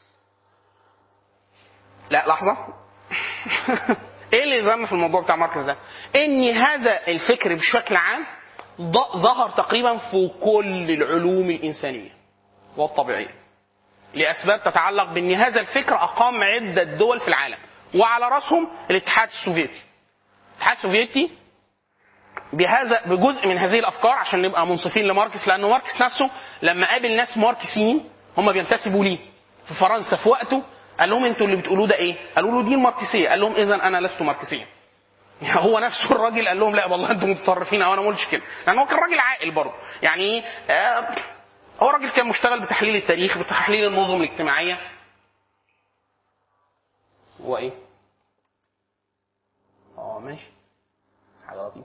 لا لحظه. ايه اللي يلزمنا في الموضوع بتاع ماركس ده؟ ان هذا الفكر بشكل عام ظهر تقريبا في كل العلوم الانسانيه والطبيعيه، لاسباب تتعلق بان هذا الفكر اقام عده دول في العالم، وعلى راسهم الاتحاد السوفيتي. الاتحاد السوفيتي بجزء من هذه الافكار، عشان نبقى منصفين لماركس، لانه ماركس نفسه لما قابل ناس ماركسيين هم بينتسبوا ليه، في فرنسا في وقته قال لهم انتوا اللي بتقولوه ده ايه؟ قالوا له دي الماركسيه. قال لهم اذا انا لست ماركسيا. يعني هو نفسه الراجل قال لهم لا والله انتم متطرفين او انا ما قلتش كده، لان هو كان راجل عاقل برضه. يعني هو راجل كان مشتغل بتحليل التاريخ، بتحليل النظم الاجتماعيه. هو ايه؟ ماشي، حاجه لطيفه.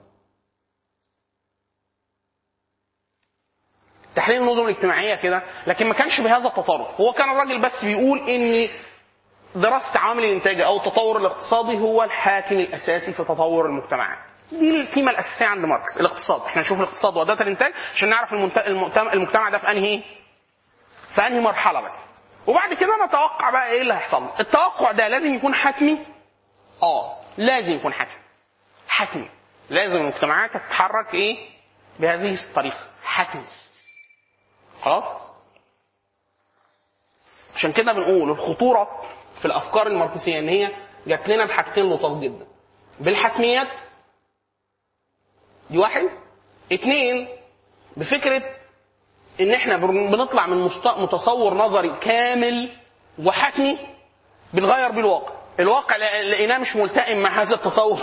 تحليل النظم الاجتماعيه كده، لكن ما كانش بهذا التطرف. هو كان الراجل بس بيقول ان دراسه عوامل الانتاج او التطور الاقتصادي هو الحاكم الاساسي في تطور المجتمعات. دي القيمه الاساسيه عند ماركس، الاقتصاد. احنا نشوف الاقتصاد واداه الانتاج عشان نعرف المجتمع ده في انهي مرحله بس، وبعد كده نتوقع بقى ايه اللي هيحصل. التوقع ده لازم يكون حتمي. لازم يكون حتمي. لازم المجتمعات تتحرك ايه بهذه الطريقه، حتمي. خلاص. عشان كده بنقول الخطوره في الافكار الماركسيه ان هي جات لنا بحاجتين لطاف جدا، بالحتميات دي واحد، اتنين بفكره ان احنا بنطلع من متصور نظري كامل وحتمي بنغير بيه الواقع لقيناه مش ملتئم مع هذا التصور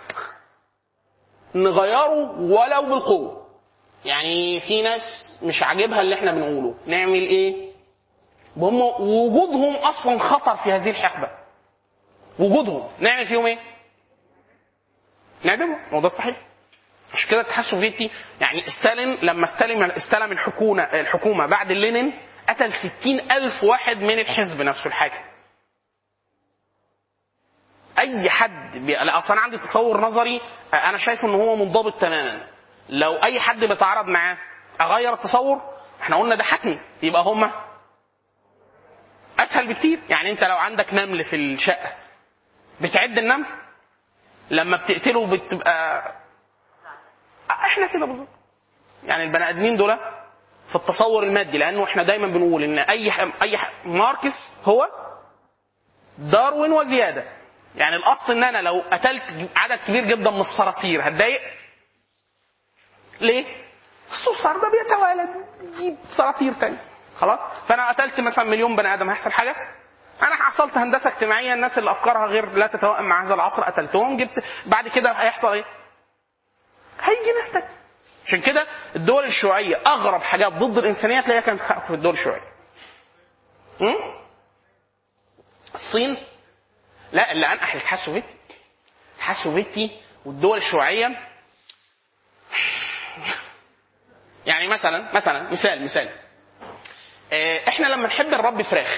نغيره ولو بالقوه. يعني في ناس مش عاجبها اللي احنا بنقوله، نعمل ايه؟ هم وجودهم اصلا خطر في هذه الحقبه، وجودهم نعمل فيهم ايه؟ نعدمهم. هو ده الصحيح. مش كده الاتحاد السوفيتي يعني ستالين لما استلم الحكومه بعد لينين قتل 60,000 واحد من الحزب نفسه الحاكم. اي حد اصلا عندي تصور نظري انا شايف ان هو منضبط تماما. لو اي حد بيتعارض معاه اغير التصور، احنا قلنا ده حتمي، يبقى هما اسهل بكتير. يعني انت لو عندك نمل في الشقه بتعد النمل، لما بتقتله بتبقى احنا كده بالظبط. يعني البني ادمين دول في التصور المادي، لانه احنا دايما بنقول ان اي ماركس هو داروين وزياده. يعني الاصل ان انا لو قتلت عدد كبير جدا من الصراصير هتضايق. ليه؟ الصرصار ده بيتوالد يجيب صراصير تاني. خلاص. فانا قتلت مثلا 1,000,000 بني ادم، هيحصل حاجه؟ انا حصلت هندسه اجتماعيه، الناس اللي افكارها غير لا تتوائم مع هذا العصر قتلتهم، جبت بعد كده هيحصل ايه؟ هيجي ناس تاني. عشان كده الدول الشيوعيه اغرب حاجات ضد الانسانيه تلاقيها كانت في الدول الشيوعيه. الصين لا، اللي انقح الاتحاد السوفيتي. الاتحاد السوفيتي والدول الشيوعيه. يعني مثلا مثال احنا لما نحب نربي فراخ،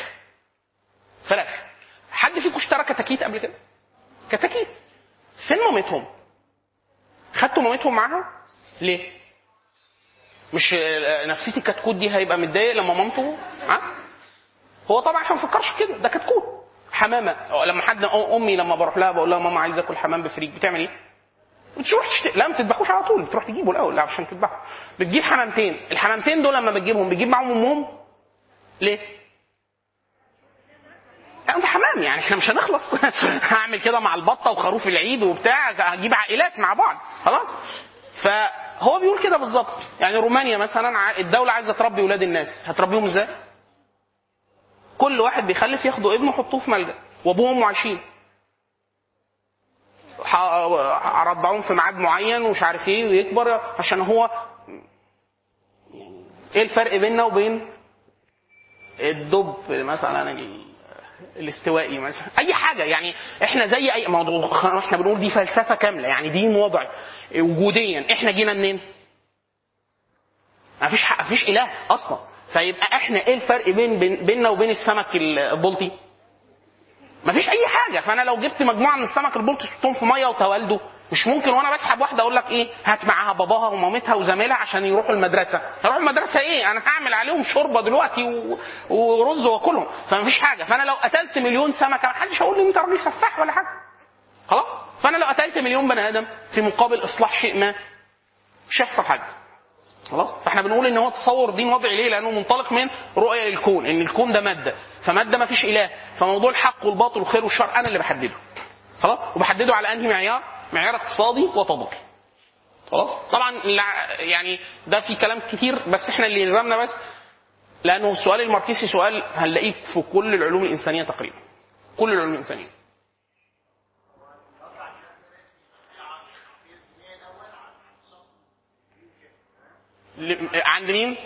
حد فيكم اشترى كتاكيت قبل كده؟ كتاكيت فين مامتهم؟ خدتوا مامتهم معاها؟ ليه؟ مش نفسيتي الكتكوت دي هيبقى متضايق لما مامته هو طبعا احنا ما بنفكرش كده، ده كتكوت. حمامه لما حد امي لما بروح لها بقول لها ماما عايزه اكل حمام بفريك، بتعمل ايه؟ بتروح لا ما تذبحوش على طول، بتروح تجيبه الاول عشان تذبحه. بتجيب حمامتين، الحمامتين دول لما بتجيبهم بتجيب معاهم امهم. ليه؟ ده حمام، يعني احنا مش هنخلص. هعمل كده مع البطه وخروف العيد وبتاع، هجيب عائلات مع بعض. خلاص. فهو بيقول كده بالظبط. يعني رومانيا مثلا الدوله عايزه تربي ولاد الناس، هتربيهم ازاي؟ كل واحد بيخلف ياخدوا ابنه يحطوه في ملجأ وابوه وامه عايشين، رضعوهم في ميعاد معين ومش عارف ايه ويكبر. عشان هو يعني ايه الفرق بيننا وبين الدب مثلا الاستوائي مثلا؟ اي حاجه. يعني احنا زي اي موضوع، احنا بنقول دي فلسفه كامله، يعني دين وضعي وجوديا. احنا جينا منين؟ مفيش اله اصلا. فيبقى احنا ايه الفرق بيننا وبين السمك البلطي؟ مفيش اي حاجه. فانا لو جبت مجموعه من السمك البلطي شفتهم في ميه وتوالدوا، مش ممكن وانا بسحب واحده اقول لك ايه هات معاها باباها ومامتها وزميلها عشان يروحوا المدرسه. يروحوا المدرسه ايه؟ انا هعمل عليهم شوربه دلوقتي ورز واكلهم. فمفيش حاجه. فانا لو قتلت 1,000,000 سمكه محدش هيقول لي انت راجل سفاح ولا حاجه. خلاص. فانا لو قتلت 1,000,000 بني ادم في مقابل اصلاح شيء ما مش هيحصل حاجه. خلاص. فاحنا بنقول ان هو تصور دين وضعي. ليه؟ لانه منطلق من رؤيه للكون، ان الكون ده ماده، فماده ما فيش اله، فموضوع الحق والباطل والخير والشر انا اللي بحدده. خلاص. وبحدده على انهي معيار اقتصادي وطبقي. خلاص. طبعا يعني ده في كلام كتير، بس احنا اللي يلزمنا بس لانه السؤال الماركسي سؤال هنلاقيه في كل العلوم الانسانيه تقريبا، كل العلوم الانسانيه. عند مين؟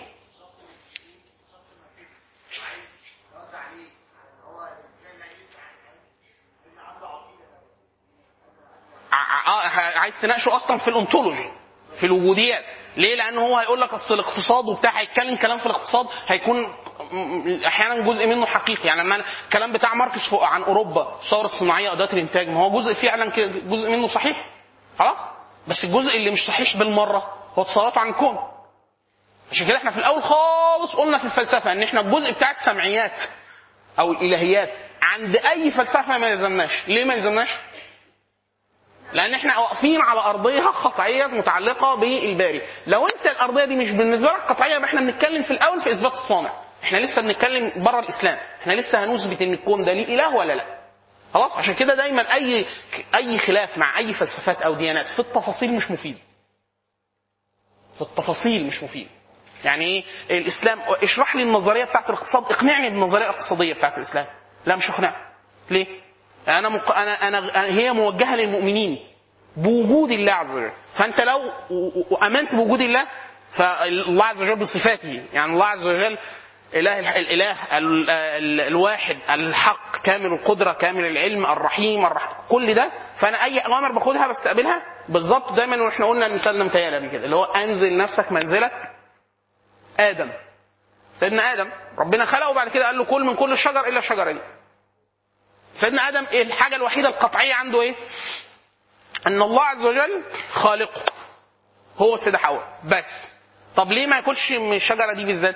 عايز تناقشه اصلا في الانطولوجي، في الوجوديات. ليه؟ لانه هو هيقول لك اصل الاقتصاد وبتاع، هيتكلم كلام في الاقتصاد هيكون احيانا جزء منه حقيقي. يعني لما الكلام بتاع ماركس عن اوروبا الثوره الصناعيه اداه الانتاج، ما هو جزء فعلا جزء منه صحيح خلاص، بس الجزء اللي مش صحيح بالمره هو تصوراته عن الكون. عشان كده احنا في الاول خالص قلنا في الفلسفه ان احنا الجزء بتاع السمعيات او الالهيات عند اي فلسفه ما يلزمناش. ليه ما يلزمناش؟ لان احنا واقفين على ارضيه قطعيه متعلقه بالباري. لو انت الارضيه دي مش بالنسبه لك قطعيه، يبقى احنا بنتكلم في الاول في اثبات الصانع. احنا لسه بنتكلم بره الاسلام، احنا لسه هنثبت ان الكون ده ليه اله ولا لا. خلاص. عشان كده دايما اي خلاف مع اي فلسفات او ديانات في التفاصيل مش مفيد. في التفاصيل مش مفيد. يعني ايه الاسلام؟ اشرح لي النظريه بتاعت الاقتصاد، اقنعني بالنظريه الاقتصاديه بتاعت الاسلام. لا مش هقنعك. ليه؟ انا هي موجهه للمؤمنين بوجود الله عز وجل. فانت لو امنت بوجود الله، فالله عز وجل بصفاته، يعني الله عز وجل الاله الواحد الحق كامل القدره كامل العلم الرحيم كل ده. فانا اي اوامر باخدها بستقبلها بالظبط. دايما واحنا قلنا المثال ده متهيألي قبل كده، اللي هو انزل نفسك منزله ادم. سيدنا ادم ربنا خلقه وبعد كده قال له كل من كل الشجر الا الشجره دي. سيدنا ادم إيه الحاجه الوحيده القطعيه عنده؟ ايه؟ ان الله عز وجل خالقه، هو السيدة حواء بس. طب ليه ما ياكلش من الشجره دي بالذات؟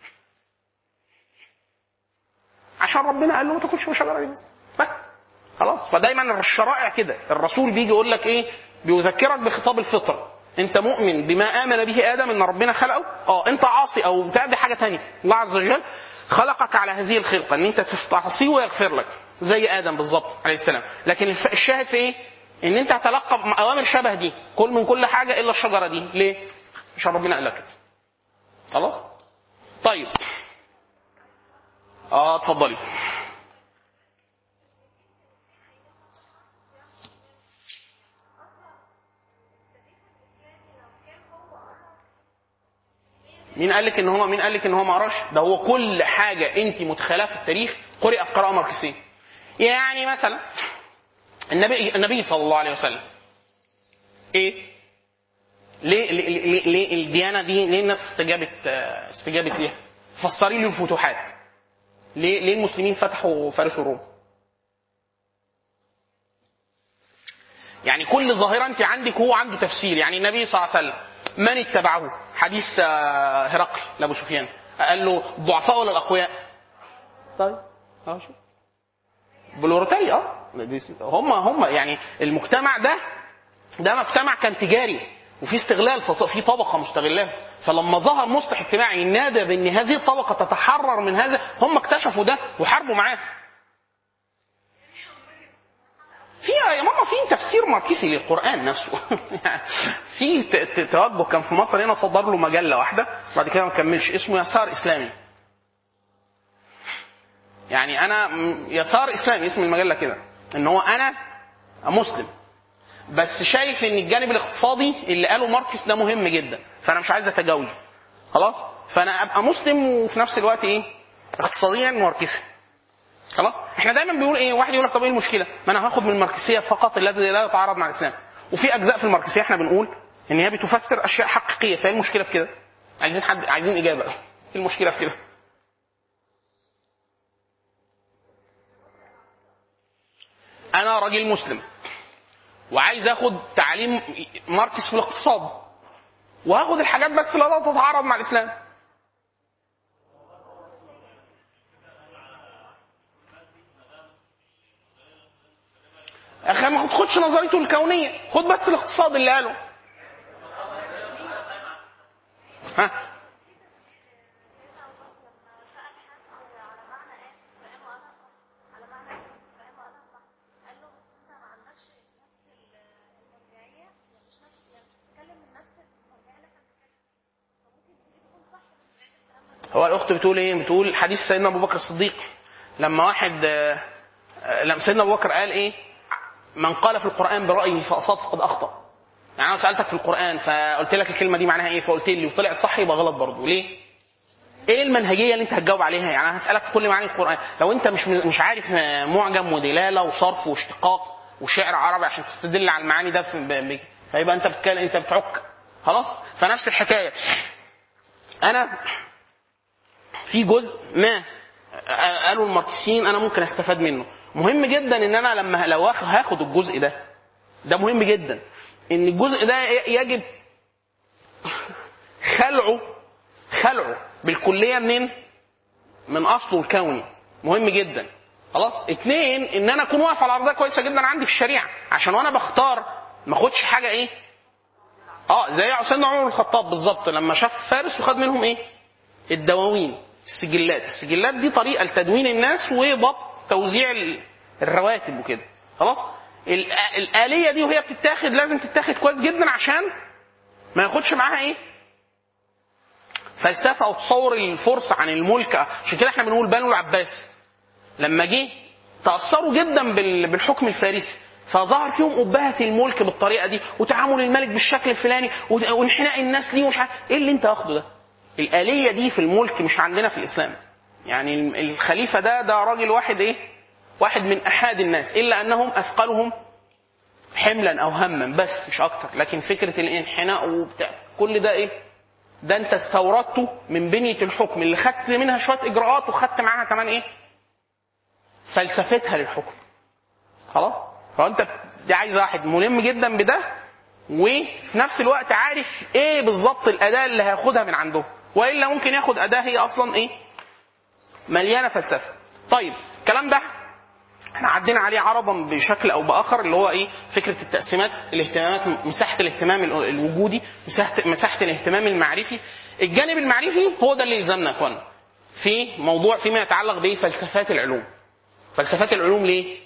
عشان ربنا قال له ما تاكلش من الشجره دي بس. خلاص. فدايما الشرائع كده، الرسول بيجي يقول لك ايه؟ بيذكرك بخطاب الفطره. انت مؤمن بما امن به ادم ان ربنا خلقه، انت عاصي او بتاع دي حاجه ثانيه. الله عز وجل خلقك على هذه الخلقه ان انت تستعصيه ويغفر لك زي ادم بالظبط عليه السلام. لكن الشاهد في ايه؟ ان انت هتلقى اوامر شبه دي، كل من كل حاجه الا الشجره دي. ليه؟ عشان ربنا قال لك. خلاص. طيب اتفضلي. مين قال لك ان هو ما قراش؟ ده هو كل حاجه انت متخيلها في التاريخ قرئت قراءه ماركسيه. يعني مثلا النبي صلى الله عليه وسلم ايه؟ ليه الديانه دي ليه الناس استجابت ليها؟ فسري لي الفتوحات. ليه المسلمين فتحوا فارس والروم؟ يعني كل ظاهره انت عندك هو عنده تفسير. يعني النبي صلى الله عليه وسلم من اتبعه؟ حديث هرقل لابو سفيان قال له الضعفاء ولا الاقوياء؟ طيب شوف بلورتالي هم يعني المجتمع ده مجتمع كان تجاري وفي استغلال، في طبقه مستغلاه. فلما ظهر مصلح اجتماعي نادى بان هذه الطبقه تتحرر من هذا، هم اكتشفوا ده وحاربوا معاه. يا ماما في تفسير ماركسي للقرآن نفسه. في توجه كان في مصر هنا صدر له مجلة واحدة بعد كده ما كملش، اسمه يسار إسلامي. يعني أنا يسار إسلامي اسم المجلة كده، إن هو أنا مسلم بس شايف إن الجانب الاقتصادي اللي قاله ماركس ده مهم جدا، فأنا مش عايز أتجاوزه. خلاص. فأنا أبقى مسلم وفي نفس الوقت إيه؟ اقتصاديا ماركسي. خلاص. احنا دايما بنقول ايه؟ واحد يقول لك طب ايه المشكله؟ ما انا هاخد من الماركسيه فقط الذي لا يتعارض مع الاسلام. وفي اجزاء في الماركسيه احنا بنقول ان هي بتفسر اشياء حقيقيه، فايه المشكله في كده؟ عايزين اجابه. ايه المشكله في كده؟ انا راجل مسلم وعايز اخد تعليم ماركس في الاقتصاد، وهاخد الحاجات بس اللي لا تتعارض مع الاسلام. اخي ما تاخدش نظريته الكونيه، خد بس الاقتصاد اللي قاله. ها هو الاخت بتقول ايه؟ بتقول حديث سيدنا ابو بكر الصديق لما سيدنا ابو بكر قال ايه؟ من قال في القران برايه فاصاب فقد اخطا. يعني انا سالتك في القران فقلت لك الكلمه دي معناها ايه، فقلت لي وطلعت صح يبقى غلط برضه. ليه؟ ايه المنهجيه اللي انت هتجاوب عليها؟ يعني انا هسالك كل معاني القران، لو انت مش عارف معجم ودلاله وصرف واشتقاق وشعر عربي عشان تستدل على المعاني ده فيبقى انت بتتكلم، انت بتعك خلاص. فنفس الحكايه، انا في جزء ما قالوا الماركسيين انا ممكن استفاد منه. مهم جدا ان انا لو هاخد الجزء ده مهم جدا ان الجزء ده يجب خلعه بالكليه من اصله الكوني. مهم جدا. خلاص. 2 ان انا اكون واقف على ارضيه كويسه جدا عندي في الشريعه، عشان وانا بختار ما اخدش حاجه ايه زي سيدنا عمر بن الخطاب بالظبط لما شاف فارس وخد منهم ايه؟ الدواوين، السجلات دي طريقه لتدوين الناس وضبط توزيع الرواتب وكده. خلاص. الآلية دي وهي بتتاخد لازم تتاخد كويس جدا عشان ما ياخدش معاها ايه؟ فلسفه او تصور الفرس عن الملك. عشان كده احنا بنقول بنو العباس لما جه تاثروا جدا بالحكم الفارسي، فظهر فيهم أبهة الملك بالطريقه دي وتعامل الملك بالشكل الفلاني وانحناء الناس ليه ومش عارف ايه اللي انت واخده ده. الآلية دي في الملك مش عندنا في الإسلام. يعني الخليفة ده راجل واحد واحد من أحد الناس، إلا أنهم أثقلهم حملا أو هما بس مش أكتر. لكن فكرة الانحناء وبتاع كل ده ده أنت استوردته من بنية الحكم اللي خدت منها شوية إجراءات وخدت معاها كمان فلسفتها للحكم. خلاص. فأنت دي عايز واحد ملم جدا بده وفي نفس الوقت عارف ايه بالظبط الأداة اللي هياخدها من عنده، وإلا ممكن ياخد أداة هي أصلا مليانة فلسفة. طيب الكلام ده احنا عدينا عليه عرضا بشكل أو بآخر، اللي هو فكرة التقسيمات، الاهتمامات، مساحة الاهتمام الوجودي، مساحة الاهتمام المعرفي. الجانب المعرفي هو ده اللي يلزمنا يا اخوانا في موضوع فيما يتعلق بفلسفات العلوم. فلسفات العلوم ليه؟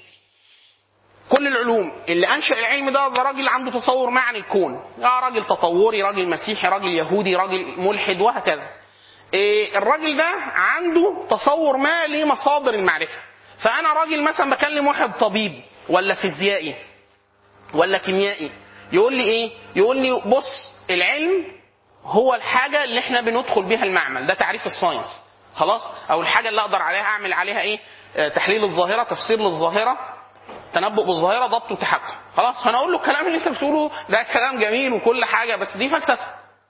كل العلوم اللي أنشأ العلم ده راجل عنده تصور ما عن الكون، راجل تطوري، راجل مسيحي، راجل يهودي، راجل ملحد وهكذا. الراجل ده عنده تصور ما لمصادر المعرفة. فأنا راجل مثلا بكلم واحد طبيب ولا فيزيائي ولا كيميائي، يقول لي يقول لي بص العلم هو الحاجة اللي احنا بندخل بيها المعمل، ده تعريف الساينس. خلاص. أو الحاجة اللي أقدر عليها أعمل عليها تحليل الظاهرة، تفسير للظاهرة، تنبؤ بالظاهرة، ضبط وتحكم. خلاص. فانا اقول له الكلام اللي انت بتقوله ده كلام جميل وكل حاجه، بس دي فلسفه.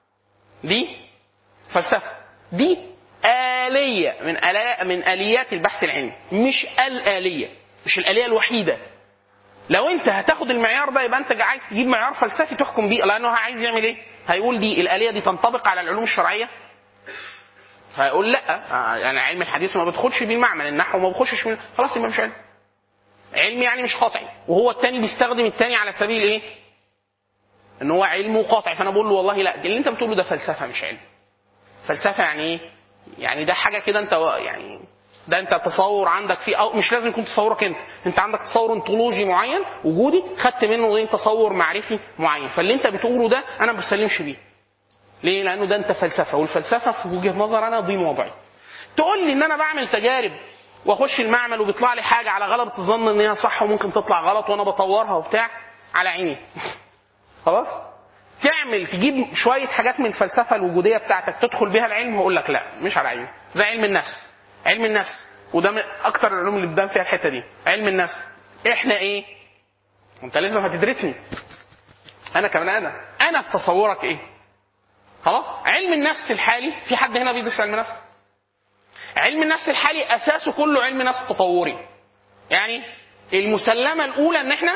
دي آلية من آليات البحث العلمي، مش الآلية، مش الآلية الوحيدة. لو انت هتاخد المعيار ده يبقى انت عايز تجيب معيار فلسفي تحكم بيه، لانه عايز يعمل ايه؟ هيقول دي الآلية دي تنطبق على العلوم الشرعية، هيقول لا، يعني علم الحديث ما بيدخلش بيه المعمل، النحو ما بيخشش بيه، خلاص يبقى مش علم يعني مش قاطعي. وهو التاني بيستخدم التاني على سبيل ان هو علم قاطع. فانا بقول له والله لا، اللي انت بتقوله ده فلسفه مش علم. فلسفه يعني يعني ده حاجه كده انت ده انت تصور عندك فيه، او مش لازم يكون تصورك انت عندك تصور انطولوجي معين وجودي خدت منه تصور معرفي معين. فاللي انت بتقوله ده انا ما بسلمش بيه. ليه؟ لانه ده انت فلسفه، والفلسفه في وجهه نظر انا ضين وضعي. تقول لي ان انا بعمل تجارب واخش المعمل وبيطلع لي حاجه على غلبة الظن ان هي صح وممكن تطلع غلط وانا بطورها وبتاع، على عيني. خلاص. تجيب شويه حاجات من الفلسفه الوجوديه بتاعتك تدخل بيها العلم، هقول لك لا مش على عيني. زي علم النفس وده من اكتر العلوم اللي بتبان فيها الحته دي. علم النفس احنا انت لازم هتدرسني انا كمان، انا تصورك خلاص. علم النفس الحالي، في حد هنا بيدرس علم نفس؟ علم النفس الحالي أساسه كله علم نفس تطوري. يعني المسلمة الأولى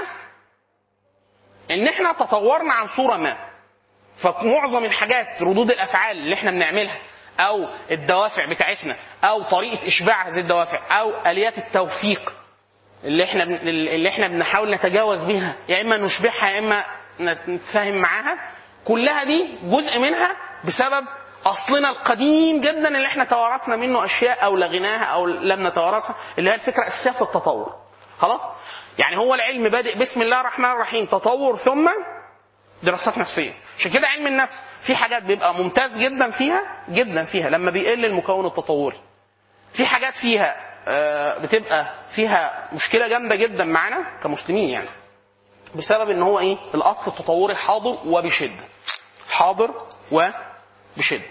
إن إحنا تطورنا عن صورة ما. فمعظم الحاجات، ردود الأفعال اللي إحنا بنعملها أو الدوافع بتاعتنا أو طريقة إشباع هذه الدوافع أو آليات التوفيق اللي إحنا بنحاول نتجاوز بها، يا إما نشبعها يا إما نتفاهم معاها، كلها دي جزء منها بسبب أصلنا القديم جدا اللي احنا توارثنا منه أشياء أو لغناها أو لم نتوارثها، اللي هي الفكرة الأساسية في التطور. خلاص. يعني هو العلم بادئ بسم الله الرحمن الرحيم، تطور ثم دراسات نفسية. عشان كده علم النفس في حاجات بيبقى ممتاز جدا فيها لما بيقل المكون التطوري. في حاجات فيها بتبقى فيها مشكله جامده جدا معانا كمسلمين يعني، بسبب ان هو ايه؟ الاصل التطوري حاضر وبشده، حاضر وبشده.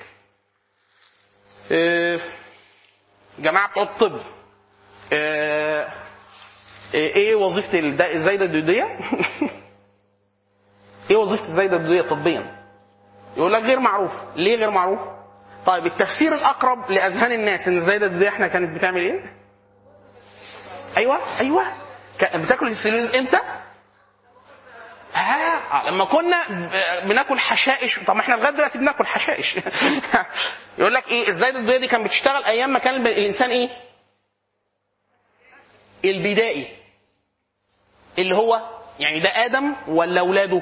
جماعه بتوع الطب، ايه وظيفه الزايده الدوديه؟ ايه وظيفه الزايده الدوديه طبيا؟ يقول لك غير معروف. ليه غير معروف؟ طيب التفسير الاقرب لاذهان الناس ان الزايده الدوديه احنا كانت بتعمل ايه؟ ايوه بتاكل السلوز امتى؟ لما كنا بناكل حشائش. طب ما احنا لغايه دلوقتي بناكل حشائش. يقول لك ايه؟ الزايده الدوديه دي كانت بتشتغل ايام ما كان الانسان ايه؟ البدائي، اللي هو يعني ده ادم ولا اولاده؟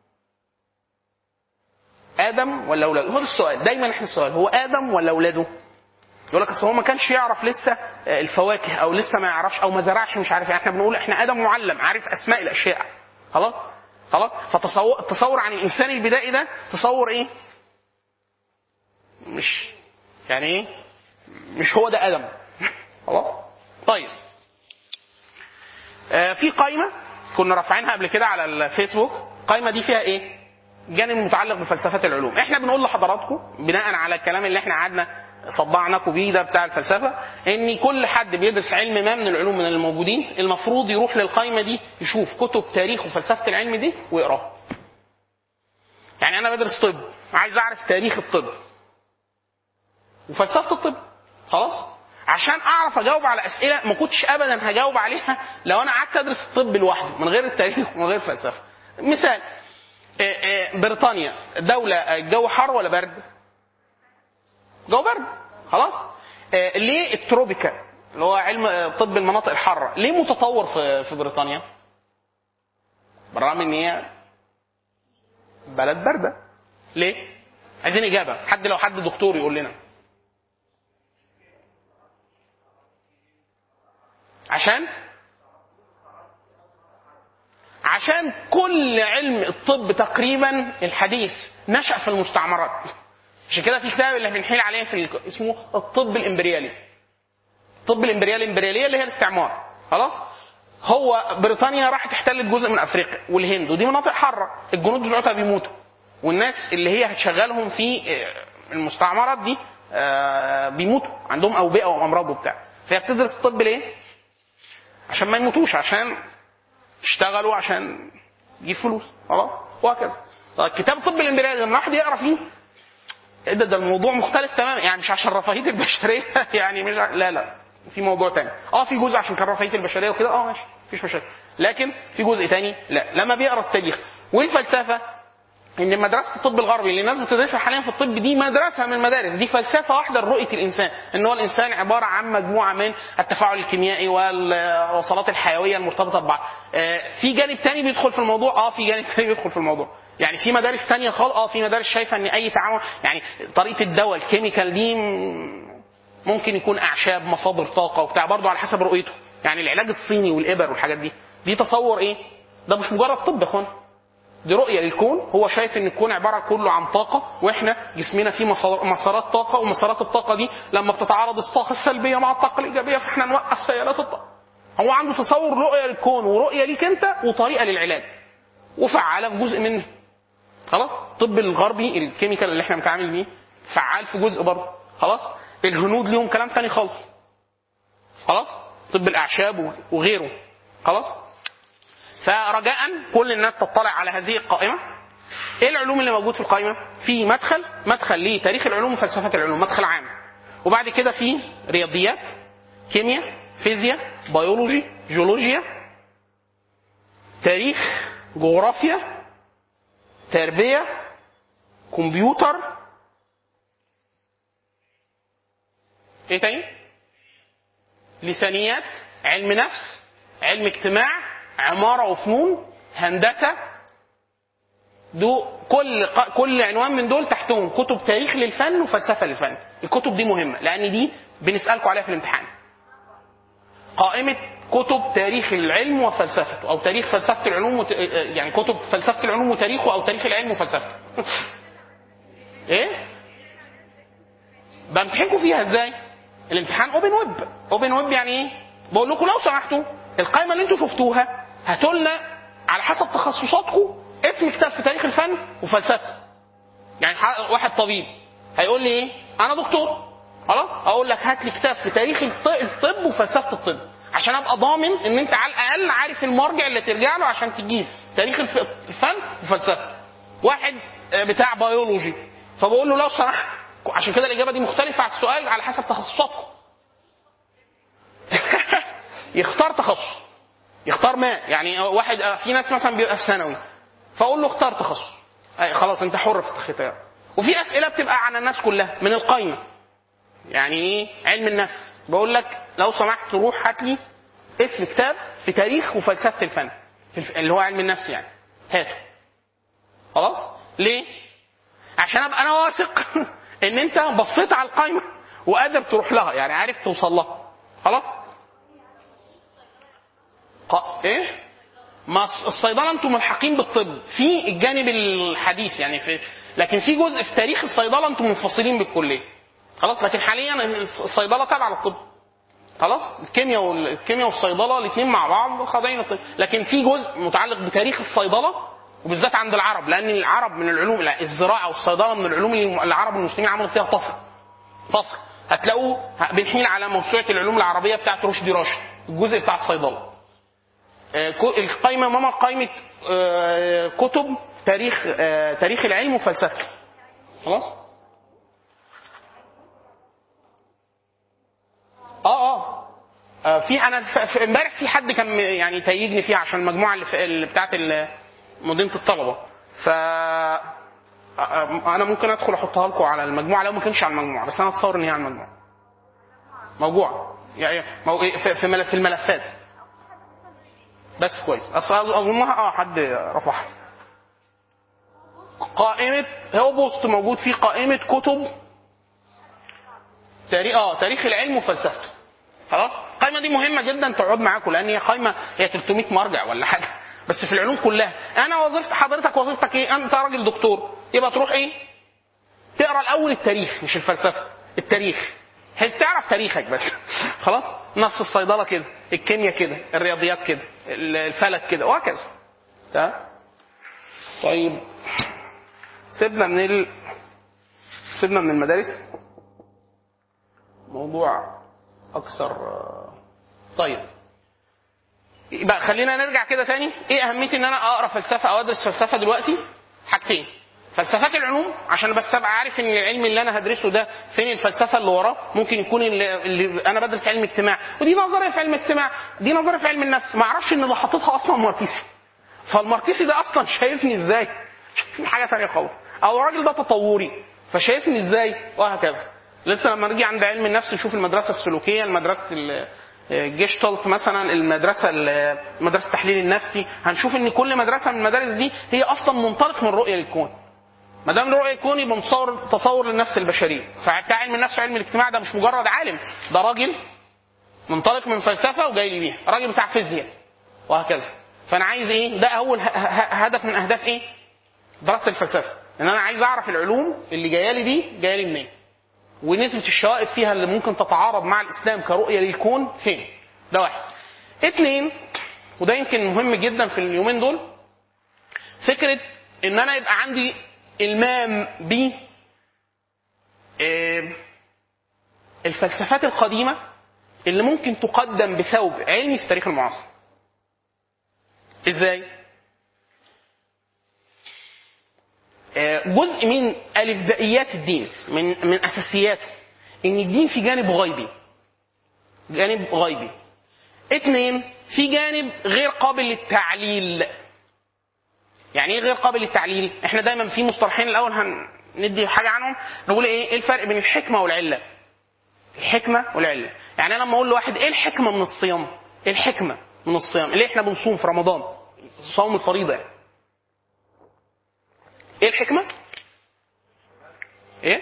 ادم ولا اولاده؟ هو السؤال دايما، احنا السؤال هو ادم ولا اولاده؟ يقول لك اصل هو ما كانش يعرف لسه الفواكه، او لسه ما يعرفش، او ما زرعش، مش عارف. احنا بنقول احنا ادم معلم عارف اسماء الاشياء. خلاص. فتصور عن الانسان البدائي ده تصور ايه؟ مش يعني ايه؟ مش هو ده ادم. خلاص. طيب في قائمه كنا رافعينها قبل كده على الفيسبوك. القائمه دي فيها ايه؟ جانب متعلق بفلسفه العلوم. احنا بنقول لحضراتكم بناء على الكلام اللي احنا قعدنا صدعناكم بيه ده بتاع الفلسفه، ان كل حد بيدرس علم ما من العلوم من الموجودين المفروض يروح للقائمه دي يشوف كتب تاريخ وفلسفه العلم دي ويقراها. يعني انا بدرس طب، عايز اعرف تاريخ الطب وفلسفه الطب، خلاص، عشان اعرف اجاوب على اسئله ما كنتش ابدا هجاوب عليها لو انا قعدت ادرس الطب لوحده من غير التاريخ ومن غير فلسفه. مثال، بريطانيا دوله الجو حر ولا برد؟ جو برد. خلاص. ليه التروبيكا اللي هو علم طب المناطق الحاره ليه متطور في بريطانيا؟ بالرغم ان هي بلد بارده. ليه؟ عايزين اجابه. لو حد دكتور يقول لنا. عشان كل علم الطب تقريبا الحديث نشأ في المستعمرات. عشان كده في كتاب اللي بنحيل عليه اسمه الطب الامبريالي. الطب الامبرياليه اللي هي الاستعمار. خلاص. هو بريطانيا راحت احتلت جزء من افريقيا والهند، ودي مناطق حاره، الجنود بتوعها بيموتوا، والناس اللي هي هتشغلهم في المستعمرات دي بيموتوا، عندهم اوبئه وامراض وبتاع. فهي بتدرس الطب ليه؟ عشان ما يموتوش، عشان يشتغلوا، عشان يجيب فلوس. خلاص. وهكذا. طيب كتاب الطب الامبريالي لما واحد يقرا فيه ده الموضوع مختلف تماما. يعني مش عشان رفاهيه البشريه يعني مش لا في موضوع تاني. في جزء عشان كان رفاهيه البشريه وكده، ماشي مفيش مشاكل. لكن في جزء تاني لا، لما بيقرا التاريخ والفلسفه. ان مدرسه الطب الغربي اللي الناس بتدرسها حاليا في الطب دي مدرسه من المدارس دي، فلسفه واحده لرؤيه الانسان، ان هو الانسان عباره عن مجموعه من التفاعل الكيميائي والوصلات الحيويه المرتبطه ببعض. في جانب تاني بيدخل في الموضوع. في جانب تاني بيدخل في الموضوع. يعني في مدارس تانية خالص. في مدارس شايفه ان اي تعامل، يعني طريقه الدواء الكيميكال دي ممكن يكون اعشاب، مصادر طاقه وبتاع، برضه على حسب رؤيته. يعني العلاج الصيني والابر والحاجات دي تصور ايه؟ ده مش مجرد طب يا اخوان، دي رؤيه للكون. هو شايف ان الكون عباره كله عن طاقه، واحنا جسمنا فيه مسارات طاقه، ومسارات الطاقه دي لما بتتعارض الطاقه السلبيه مع الطاقه الايجابيه فاحنا نوقف سيالات الطاقه. هو عنده تصور رؤيه للكون ورؤيه ليك انت وطريقه للعلاج، وفعاله في جزء منه. خلاص. الطب الغربي الكيميكال اللي احنا بنتعامل بيه فعال في جزء برضه. خلاص. الهنود ليهم كلام تاني خالص. خلاص. طب الاعشاب وغيره. خلاص. فرجاء كل الناس تطلع على هذه القائمه. ايه العلوم اللي موجود في القائمه؟ في مدخل لتاريخ العلوم وفلسفه العلوم، مدخل عام. وبعد كده في رياضيات، كيمياء، فيزياء، بيولوجي، جيولوجيا، تاريخ، جغرافيا، تربيه، كمبيوتر، ايه تاني؟ لسانيات، علم نفس، علم اجتماع، عمارة وفنون، هندسة. كل عنوان من دول تحتهم كتب تاريخ للفن وفلسفة للفن. الكتب دي مهمة لأن دي بنسألكم عليها في الامتحان. قائمة كتب تاريخ العلم وفلسفته، أو تاريخ فلسفة العلوم يعني كتب فلسفة العلوم وتاريخه، أو تاريخ العلم وفلسفته. ايه بامتحنكم فيها ازاي؟ الامتحان اوبن ويب. اوبن ويب يعني ايه؟ بقول لكم لو سمحتوا القائمه اللي انتوا شفتوها هاتوا لنا على حسب تخصصاتكم اسم كتاب في تاريخ الفن وفلسفته. يعني واحد طبيب هيقول لي ايه؟ انا دكتور، خلاص اقول لك هات لي كتاب في تاريخ الطب وفلسفه الطب، عشان ابقى ضامن ان انت على الاقل عارف المرجع اللي ترجع له عشان تجيب تاريخ الفن وفلسفه. واحد بتاع بيولوجي فبقول له لو سمحت، عشان كده الاجابه دي مختلفه على السؤال على حسب تخصصاتكم. يختار تخصص، يختار ما يعني واحد في ناس مثلا بيبقى في ثانوي فاقول له اختار تخصص، خلاص انت حر في الاختيار. وفي اسئله بتبقى عن الناس كلها من القائمه، يعني ايه علم النفس، بقول لك لو سمحت روح هات لي اسم كتاب في تاريخ وفلسفه الفن اللي هو علم النفس يعني، هاته. خلاص ليه؟ عشان ابقى انا واثق ان انت بصيت على القائمه وقادر تروح لها، يعني عارف توصل لها. خلاص ايه؟ ما الصيدله انتم ملحقين بالطب في الجانب الحديث يعني لكن في جزء في تاريخ الصيدله انتم منفصلين بالكليه. خلاص لكن حاليا الصيدله تابعه للطب. خلاص الكيمياء والصيدله الاثنين مع بعض خاضعين للطب، لكن في جزء متعلق بتاريخ الصيدله وبالذات عند العرب، لان العرب من العلوم، لا الزراعه والصيدله من العلوم اللي العرب والمسلمين عملوا فيها طفره. هتلاقوه بنحيل على موسوعه العلوم العربيه بتاعت رشدي راشد الجزء بتاع الصيدله. القائمه ماما قائمه كتب تاريخ العلم وفلسفته. خلاص في انا امبارح في حد كان يعني تيجني فيها عشان المجموعه اللي بتاعت مدينه الطلبه، ف انا ممكن ادخل احطها لكم على المجموعه لو ما كانش على المجموعه، بس انا اتصور ان هي على المجموعه موجوعه يعني في الملفات بس كويس. اصل اظنها حد رفعها. قائمه هو بوست موجود فيه قائمه كتب تاريخ العلم وفلسفته. خلاص القائمه دي مهمه جدا تقعد معاكم، لان هي قائمه هي 300 مرجع ولا حاجه بس في العلوم كلها. انا حضرتك وظيفتك ايه؟ انت راجل دكتور، يبقى تروح ايه؟ تقرا الاول التاريخ مش الفلسفه، التاريخ تعرف تاريخك بس. خلاص نفس الصيدله كده، الكيمياء كده، الرياضيات كده، الفلك كده وهكذا. تمام طيب سيبنا من المدارس، موضوع اكثر. طيب يبقى خلينا نرجع كده تاني. ايه اهميه ان انا اقرا فلسفه او ادرس فلسفه دلوقتي؟ حاجتين: فلسفات العلوم عشان بس ابقى عارف ان العلم اللي انا هدرسه ده فين الفلسفه اللي وراه. ممكن يكون اللي انا بدرس علم اجتماع ودي نظريه في علم اجتماع، دي نظريه في علم النفس، ما اعرفش ان اللي حاططها اصلا ماركسي، فالماركسي ده اصلا شايفني ازاي؟ شايفني حاجه ثانيه خالص، او الراجل ده تطوري فشايفني ازاي، وهكذا. لسه لما نيجي عند علم النفس نشوف المدرسه السلوكيه، المدرسه الجيشتالت مثلا، مدرسه التحليل النفسي، هنشوف ان كل مدرسه من المدارس دي هي اصلا منطلق من رؤيه للكون. ما دام رؤيه الكون يبقى تصور للنفس البشريه. فبتاع علم النفس وعلم الاجتماع ده مش مجرد عالم، ده راجل منطلق من فلسفه وجاي لي بيها، راجل بتاع فيزياء وهكذا. فانا عايز ايه؟ ده اول هدف من اهداف ايه؟ دراسه الفلسفه، ان انا عايز اعرف العلوم اللي جايه لي دي جايه لي منين، ونسبه الشوائب فيها اللي ممكن تتعارض مع الاسلام كرؤيه للكون فين. ده واحد. اتنين، وده يمكن مهم جدا في اليومين دول، فكره ان انا يبقى عندي المام ب الفلسفات القديمه اللي ممكن تقدم بثوب علمي في التاريخ المعاصر. ازاي؟ جزء من الفبائيات الدين، من اساسياته، ان الدين في جانب غيبي. اتنين، في جانب غير قابل للتعليل. يعني ايه غير قابل للتعليل؟ احنا دايما في مصطلحين الاول هندي حاجه عنهم، نقول ايه الفرق بين الحكمه والعله. الحكمه والعله، يعني انا لما اقول لواحد ايه الحكمه من الصيام؟ ايه الحكمه من الصيام اللي احنا بنصوم في رمضان، صوم الفريضه يعني. ايه الحكمه؟ ايه؟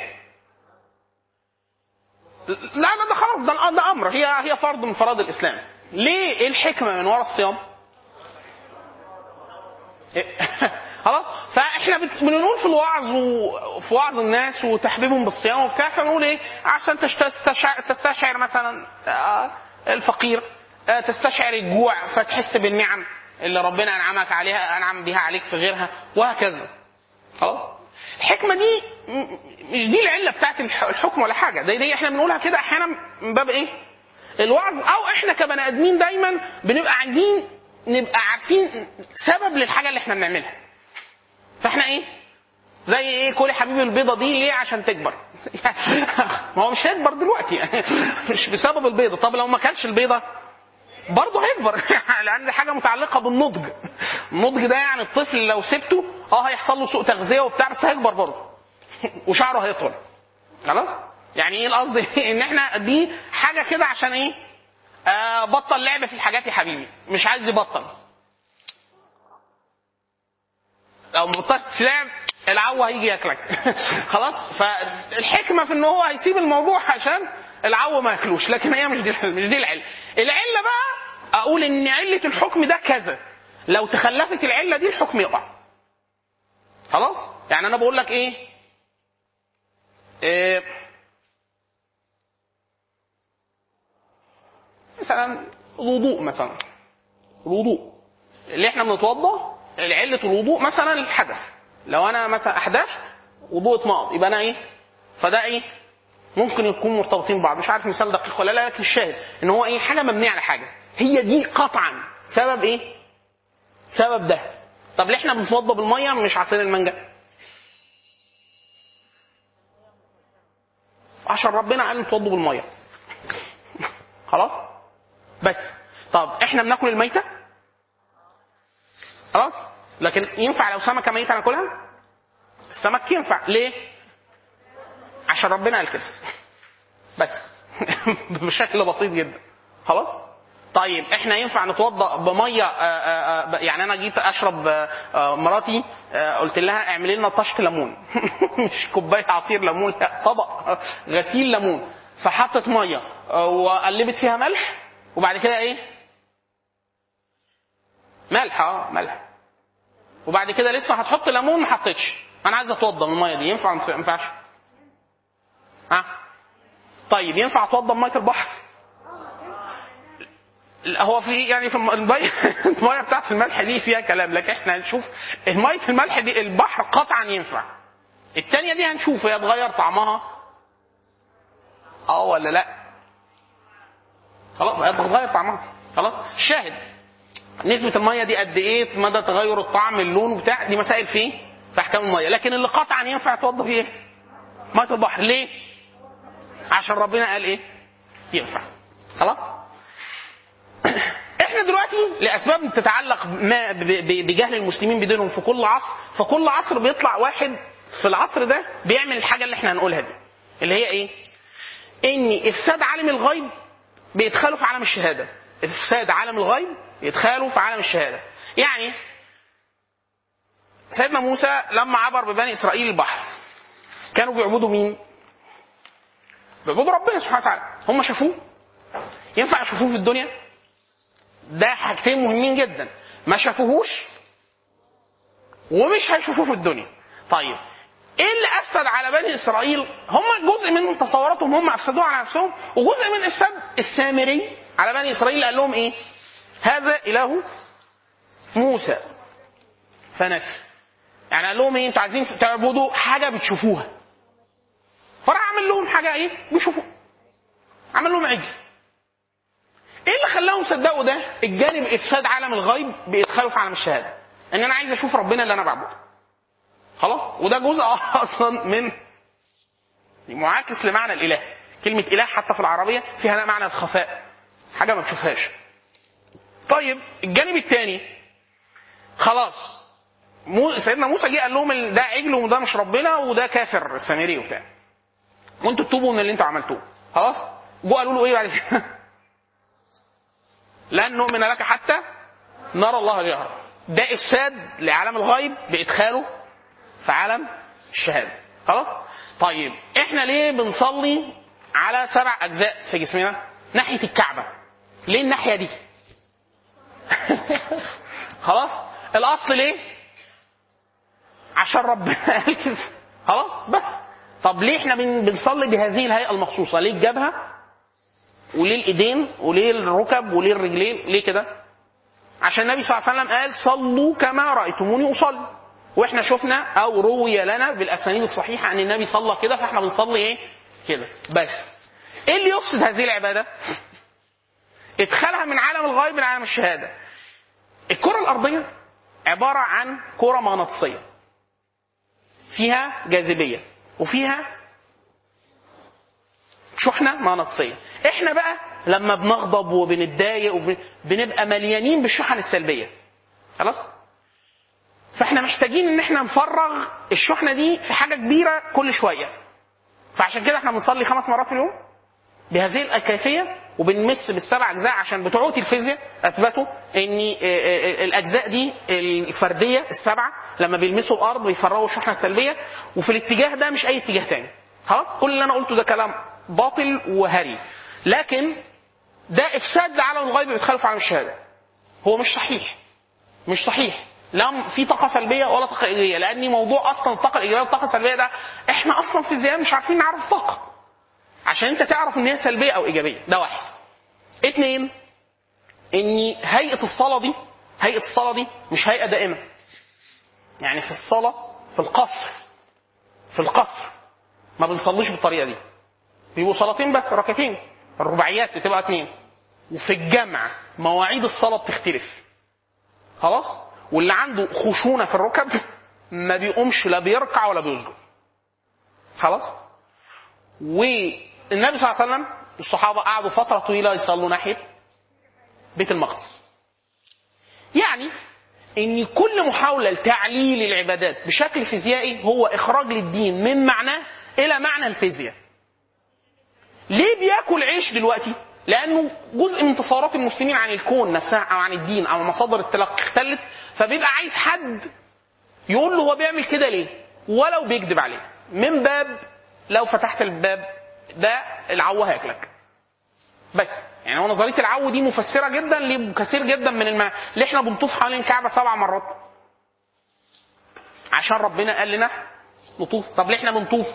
لا ده خلاص، ده امر، هي فرض من فرائض الاسلام. ليه؟ ايه الحكمه من وراء الصيام؟ خلاص. احنا بنقول في الوعظ وفي وعظ الناس وتحبيبهم بالصيام وبتاع، فنقول ايه؟ عشان تستشعر مثلا الفقير، تستشعر الجوع فتحس بالنعم اللي ربنا انعمك عليها، انعم بها عليك في غيرها، وهكذا. خلاص. الحكمه دي مش دي العله بتاعت الحكم ولا حاجه، دي احنا بنقولها كده احيانا من باب ايه؟ الوعظ، او احنا كبني ادمين دايما بنبقى عايزين نبقى عارفين سبب للحاجه اللي احنا بنعملها. فاحنا ايه؟ زي ايه؟ كل حبيبي البيضه دي ليه؟ عشان تكبر. ما هو مش هيكبر دلوقتي مش بسبب البيضه. طب لو ما كانش البيضه برضه هيكبر لان دي حاجه متعلقه بالنضج. النضج ده يعني الطفل لو سبته هيحصل له سوء تغذيه وبتاع، بس هيكبر برضه وشعره هيطول. خلاص. يعني ايه القصد؟ ان احنا دي حاجه كده عشان ايه؟ بطل لعب في الحاجات يا حبيبي، مش عايز يبطل. لو ما بطلتش لعب العو هيجي ياكلك. خلاص. فالحكمه في ان هو هيسيب الموضوع عشان العو ما ياكلوش، لكن هي مش دي العله. العله بقى اقول ان عله الحكم ده كذا، لو تخلفت العله دي الحكم يقع. خلاص. يعني انا بقول لك ايه؟ مثلا الوضوء، مثلا الوضوء اللي احنا بنتوضا، علة الوضوء مثلا الحدث. لو انا مثلا احدثت وضوء اتنقض، يبقى انا ايه؟ فده ايه؟ ممكن يكون مرتبطين ببعض، مش عارف مثال دقيق ولا لا، لكن الشاهد ان هو ايه؟ حاجه مبنيه على حاجه، هي دي قطعا سبب ايه؟ سبب ده. طب ليه احنا بنتوضا بالميه مش عصير المانجا؟ عشان ربنا قال نتوضوا بالميه. خلاص. بس طب احنا بناكل الميته؟ خلاص. لكن ينفع لو سمكه ميته ناكلها؟ السمك ينفع. ليه؟ عشان ربنا قال كده. بس بشكل بسيط جدا. خلاص. طيب احنا ينفع نتوضا بميه؟ يعني انا جيت اشرب، مراتي قلت لها اعملي لنا طشت ليمون. مش كوبايه عصير ليمون، لا، طبق غسيل ليمون. فحطت ميه وقلبت فيها ملح، وبعد كده ايه؟ ملح. ملح. وبعد كده لسه هتحط ليمون، ما حطيتش. انا عايز اتوضا من الميه دي، ينفع ولا ما ينفعش؟ طيب ينفع اتوضا بميه البحر؟ هو في يعني في الميه بتاعت الملح دي فيها كلام، لكن احنا هنشوف ميه الملح دي البحر قطعا ينفع. الثانيه دي هنشوف هي اتغير طعمها ولا لا. خلاص هتغير طعمها. خلاص. الشاهد نسبه الميه دي قد ايه، مدى تغير الطعم، اللون بتاع، دي مسائل في احكام الميه. لكن اللي قطعا ينفع يتوضا فيه ايه؟ ميه البحر. ليه؟ عشان ربنا قال ايه؟ ينفع. خلاص. احنا دلوقتي لاسباب تتعلق بجهل المسلمين بدينهم في كل عصر، فكل عصر بيطلع واحد في العصر ده بيعمل الحاجه اللي احنا هنقولها دي، اللي هي ايه؟ ان افساد عالم الغيب بيدخلوا في عالم الشهاده. افساد عالم الغيب يدخلوا في عالم الشهاده. يعني سيدنا موسى لما عبر ببني اسرائيل البحر، كانوا بيعبدوا مين؟ بيعبدوا ربنا سبحانه وتعالى. هم شافوه؟ ينفع يشوفوه في الدنيا؟ ده حاجتين مهمين جدا، ما شافوهوش ومش هيشوفوه في الدنيا. طيب ايه اللي افسد على بني اسرائيل؟ هم جزء من تصوراتهم هم افسدوه على نفسهم، وجزء من افساد السامري على بني اسرائيل. قال لهم ايه؟ هذا اله موسى فنسي. يعني قال لهم ايه؟ انتوا عايزين تعبدوا حاجه بتشوفوها، فراح عمل لهم حاجه ايه؟ بيشوفوها. عمل لهم عجل. ايه اللي خلاهم صدقوا ده؟ الجانب افساد عالم الغيب بيدخلوا في عالم الشهاده، ان انا عايز اشوف ربنا اللي انا بعبده. خلاص. وده جزء اصلا من معاكس لمعنى الاله. كلمه اله حتى في العربيه فيها معنى الخفاء، حاجه ما تشوفهاش. طيب الجانب الثاني، خلاص سيدنا موسى جه قال لهم ده عجل وده مش ربنا وده كافر سامري وبتاع، وانتوا تتوبوا من اللي انتوا عملتوه. خلاص. جوا قالوا له ايه بعد كده؟ لن نؤمن لك حتى نرى الله جهرا. ده افساد لعالم الغيب بادخاله في عالم الشهاده. خلاص. طيب احنا ليه بنصلي على 7 أجزاء في جسمنا ناحيه الكعبه؟ ليه الناحيه دي؟ خلاص. الاصل ليه؟ عشان ربنا قال كده خلاص بس. طب ليه احنا بنصلي بهذه الهيئه المخصوصه؟ ليه الجبهه وليه الايدين وليه الركب وليه الرجلين؟ ليه كده؟ عشان النبي صلى الله عليه وسلم قال صلوا كما رايتموني اصلي، واحنا شفنا او روي لنا بالاسانيد الصحيحه ان النبي صلى كده، فاحنا بنصلي ايه كده بس. ايه اللي يقصد هذه العباده؟ ادخالها من عالم الغيب لعالم الشهاده. الكره الارضيه عباره عن كره مغناطيسيه فيها جاذبيه وفيها شحنه مغناطيسيه. احنا بقى لما بنغضب وبنتضايق بنبقى مليانين بالشحن السلبيه خلاص. فاحنا محتاجين ان احنا نفرغ الشحنه دي في حاجه كبيره كل شويه. فعشان كده احنا بنصلي 5 مرات في اليوم بهذه الكيفيه، وبنمس بالسبع اجزاء، عشان بتوع الفيزياء اثبتوا ان الاجزاء دي الفرديه السبعه لما بيلمسوا الارض بيفرغوا الشحنه السلبيه، وفي الاتجاه ده مش اي اتجاه تاني. خلاص كل اللي انا قلته ده كلام باطل وهري، لكن ده افساد لعالم الغيب بيتخالف عالم الشهاده. هو مش صحيح، مش صحيح. لا في طاقه سلبيه ولا طاقه ايجابيه، لان موضوع اصلا الطاقه الايجابيه والطاقه السلبيه ده احنا اصلا في الزيان مش عارفين نعرف الطاقه عشان انت تعرف ان هي سلبيه او ايجابيه. ده واحد. 2 ان هيئه الصلاه دي مش هيئه دائمه. يعني في الصلاه في القصر ما بنصليش بالطريقه دي، بيبقوا صلاتين بس ركعتين، الرباعيات بتبقى 2. وفي الجمع مواعيد الصلاه بتختلف خلاص. واللي عنده خشونه في الركب ما بيقومش لا بيركع ولا بيسجد خلاص. والنبي صلى الله عليه وسلم الصحابه قعدوا فتره طويله يصلوا ناحيه بيت المقدس. يعني ان كل محاوله لتعليل العبادات بشكل فيزيائي هو اخراج للدين من معناه الى معنى الفيزياء. ليه بياكل عيش دلوقتي؟ لانه جزء من تصورات المسلمين عن الكون نفسها او عن الدين او مصادر التلقي اختلت، فبيبقى عايز حد يقول له هو بيعمل كده ليه ولو بيكذب عليه، من باب لو فتحت الباب ده العو هياكلك بس. يعني هو نظريه العو دي مفسره جدا لكثير جدا من اللي احنا بنطوف حوالين الكعبه 7 مرات عشان ربنا قال لنا نطوف. طب ليه احنا بنطوف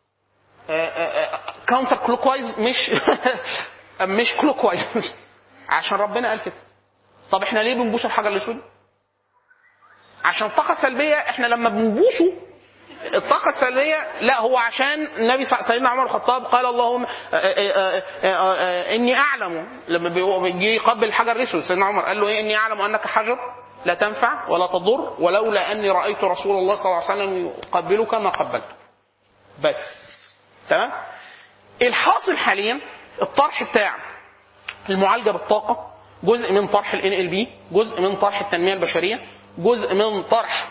كاونتر كلوك وايز مش كلوك وايز؟ عشان ربنا قال كده. طب احنا ليه بنبوس الحجر الاسود؟ عشان الطاقه السلبيه احنا لما بنبوسه الطاقه السلبيه، لا هو عشان النبي سيدنا عمر الخطاب قال اللهم اني اعلم، لما بيجي يقبل الحجر الاسود سيدنا عمر قال له ايه؟ اني اعلم انك حجر لا تنفع ولا تضر، ولولا اني رايت رسول الله صلى الله عليه وسلم يقبلك ما قبلته بس. تمام. الحاصل حاليا الطرح بتاع المعالجه بالطاقه جزء من طرح ال NLP، جزء من طرح التنميه البشريه، جزء من طرح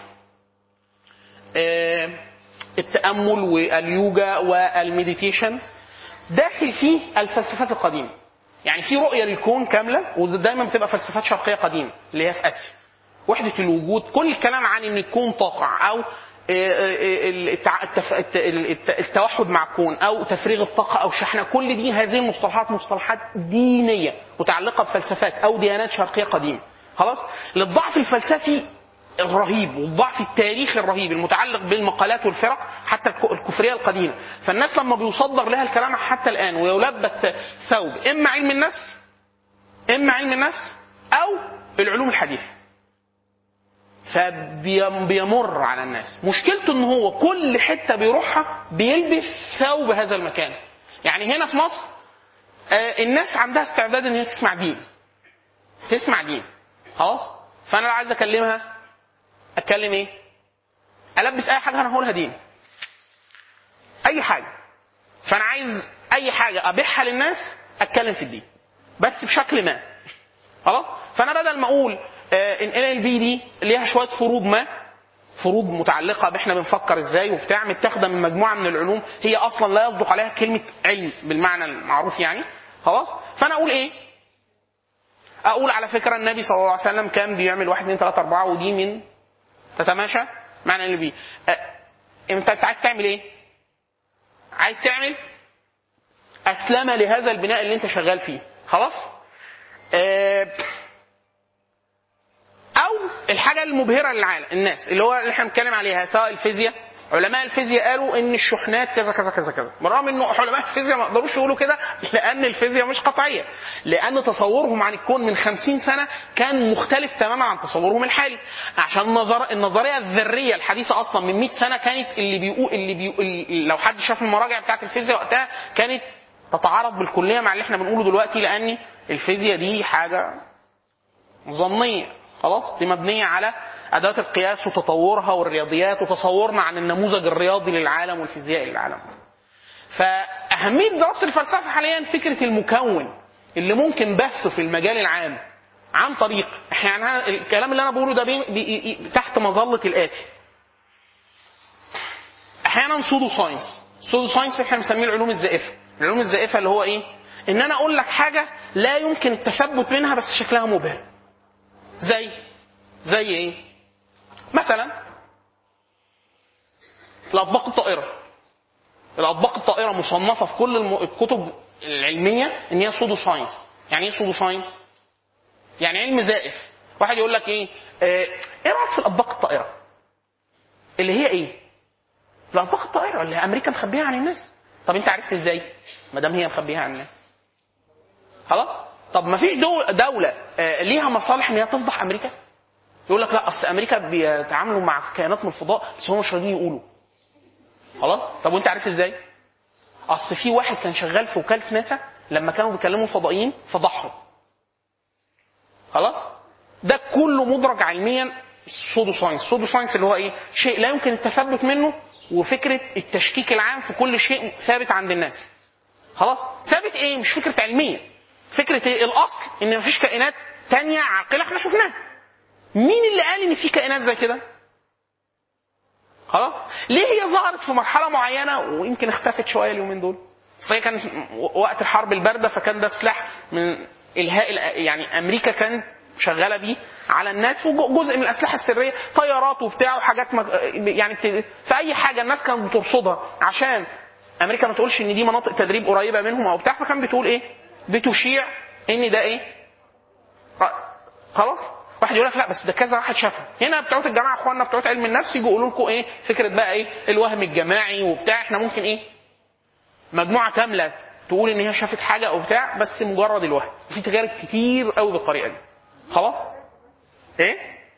التأمل واليوجا والميديتيشن، داخل فيه الفلسفات القديمة. يعني في رؤية للكون كاملة، ودايما بتبقى فلسفات شرقية قديمة اللي هي في آسيا، وحدة الوجود، كل الكلام عن ان الكون طاقة او التوحد مع الكون او تفريغ الطاقة او شحنة، كل دي هذه المصطلحات مصطلحات دينية متعلقة بفلسفات او ديانات شرقية قديمة خلاص. للضعف الفلسفي الرهيب والضعف التاريخي الرهيب المتعلق بالمقالات والفرق حتى الكفرية القديمة، فالناس لما بيصدر لها الكلام حتى الآن ويلبس ثوب إما علم النفس أو العلوم الحديثة، فبيمر على الناس. مشكلته إن هو كل حتة بيروحها بيلبس ثوب هذا المكان. يعني هنا في مصر الناس عندها استعداد إن هي تسمع دين خلاص. فأنا لو عايز أكلمها اتكلم ايه؟ البس اي حاجه انا هقولها دين، اي حاجه. فانا عايز اي حاجه ابيعها للناس اتكلم في الدين بس بشكل ما خلاص. فانا بدل ما اقول ان NLP دي ليها شويه فروض متعلقه باحنا بنفكر ازاي وبتاع، متاخده من مجموعه من العلوم هي اصلا لا يصدق عليها كلمه علم بالمعنى المعروف يعني خلاص. فانا اقول ايه؟ اقول على فكره النبي صلى الله عليه وسلم كان بيعمل 1 2 3 4 ودي من تتماشى معنى اللي بيه. انت عايز تعمل ايه؟ عايز تعمل اسلمه لهذا البناء اللي انت شغال فيه خلاص. او الحاجه المبهره للعالم الناس اللي هو اللي احنا بنتكلم عليها سواء الفيزياء، علماء الفيزياء قالوا ان الشحنات كذا كذا كذا كذا، بالرغم انه علماء الفيزياء ما قدروش يقولوا كده لان الفيزياء مش قطعيه، لان تصورهم عن الكون من 50 سنه كان مختلف تماما عن تصورهم الحالي. عشان النظريه الذريه الحديثه اصلا من 100 سنه كانت اللي بيقول لو حد شاف المراجع بتاعت الفيزياء وقتها كانت تتعارض بالكليه مع اللي احنا بنقوله دلوقتي، لان الفيزياء دي حاجه ظنيه خلاص، دي مبنيه على أدوات القياس وتطورها والرياضيات وتصورنا عن النموذج الرياضي للعالم والفيزيائي للعالم. فأهمية دراسة الفلسفة حاليا فكرة المكون اللي ممكن بثه في المجال العام عن طريق يعني الكلام اللي أنا بقوله ده تحت مظلة الآتي. أحيانا سودو ساينس، سودو ساينس احنا بنسميه العلوم الزائفة. العلوم الزائفة اللي هو إيه؟ إن أنا أقول لك حاجة لا يمكن التثبت منها بس شكلها مبهر. زي إيه؟ مثلا الأطباق الطائرة. الأطباق الطائرة مصنفة في كل الكتب العلمية إن هي سودو ساينس. يعني إيه سودو ساينس؟ يعني علم زائف. واحد يقول لك إيه رأيك في الأطباق الطائرة؟ اللي هي إيه؟ الأطباق الطائرة اللي أمريكا مخبيها عن الناس. طب أنت عرفت إزاي؟ ما دام هي مخبيها عن الناس. خلاص؟ طب ما فيش دولة ليها مصالح إن هي تفضح أمريكا؟ يقول لك لا اصل امريكا بيتعاملوا مع كائنات من الفضاء بس هم مش راضيين يقولوا. خلاص؟ طب وانت عارف ازاي؟ اصل في واحد كان شغال في وكاله ناسا لما كانوا بيكلموا الفضائيين فضحهم. خلاص؟ ده كله مدرج علميا سودو ساينس. سودو ساينس اللي هو ايه؟ شيء لا يمكن التثبت منه، وفكره التشكيك العام في كل شيء ثابت عند الناس. خلاص؟ ثابت ايه؟ مش فكره علميه. فكره إيه؟ الاصل ان مفيش كائنات تانية عاقله احنا شفناها. مين اللي قال ان في كائنات زي كده؟ خلاص؟ ليه هي ظهرت في مرحله معينه ويمكن اختفت شويه اليومين دول؟ فهي كان وقت الحرب البارده فكان ده سلاح من الهاء، يعني امريكا كانت شغاله بيه على الناس، وجزء من الاسلحه السريه طيارات وبتاع وحاجات يعني في اي حاجه الناس كانت بترصدها عشان امريكا ما تقولش ان دي مناطق تدريب قريبه منهم او بتاع، فكان بتقول ايه؟ بتشيع ان ده ايه؟ خلاص؟ واحد يقول لك لا بس ده كذا واحد شافها. هنا بتوع الجماعه اخواننا بتوع علم النفس يجوا يقولوا لكم ايه؟ فكره بقى ايه؟ الوهم الجماعي وبتاع. احنا ممكن ايه؟ مجموعه كامله تقول ان هي شافت حاجه او بتاع بس مجرد الوهم. في تجارب كتير قوي بالطريقه دي. خلاص؟ ايه؟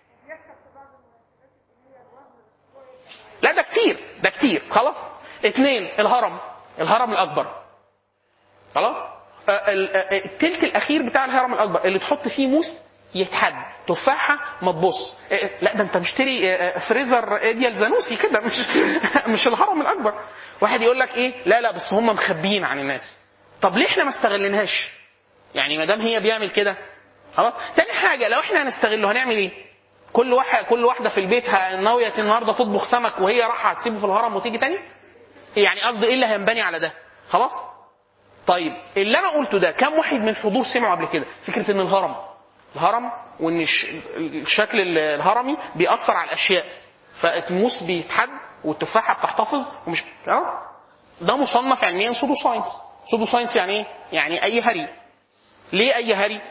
لا ده كتير، ده كتير. خلاص؟ 2 الهرم الاكبر. خلاص؟ التلت الاخير بتاع الهرم الاكبر اللي تحط فيه موس يتحد، تفاحه ما تبص. لا ده انت مشتري فريزر ايديال زانوسي كده، مش الهرم الاكبر. واحد يقول لك ايه؟ لا بس هم مخبيين عن الناس. طب ليه احنا ما استغلناهاش؟ يعني ما دام هي بيعمل كده. خلاص؟ تاني حاجه لو احنا هنستغله هنعمل ايه؟ كل واحده في البيت ناويه النهارده تطبخ سمك وهي رايحه هتسيبه في الهرم وتيجي تاني؟ يعني قصدي ايه اللي هينبني على ده؟ خلاص؟ طيب اللي انا قلته ده كم واحد من الحضور سمعوا قبل كده؟ فكره ان الهرم وان الشكل الهرمي بيأثر على الاشياء، فالموس بيتحد والتفاحه بتحتفظ ومش ده مصنف علميا سودو ساينس. سودو ساينس يعني ايه؟ يعني اي هري. ليه اي هري؟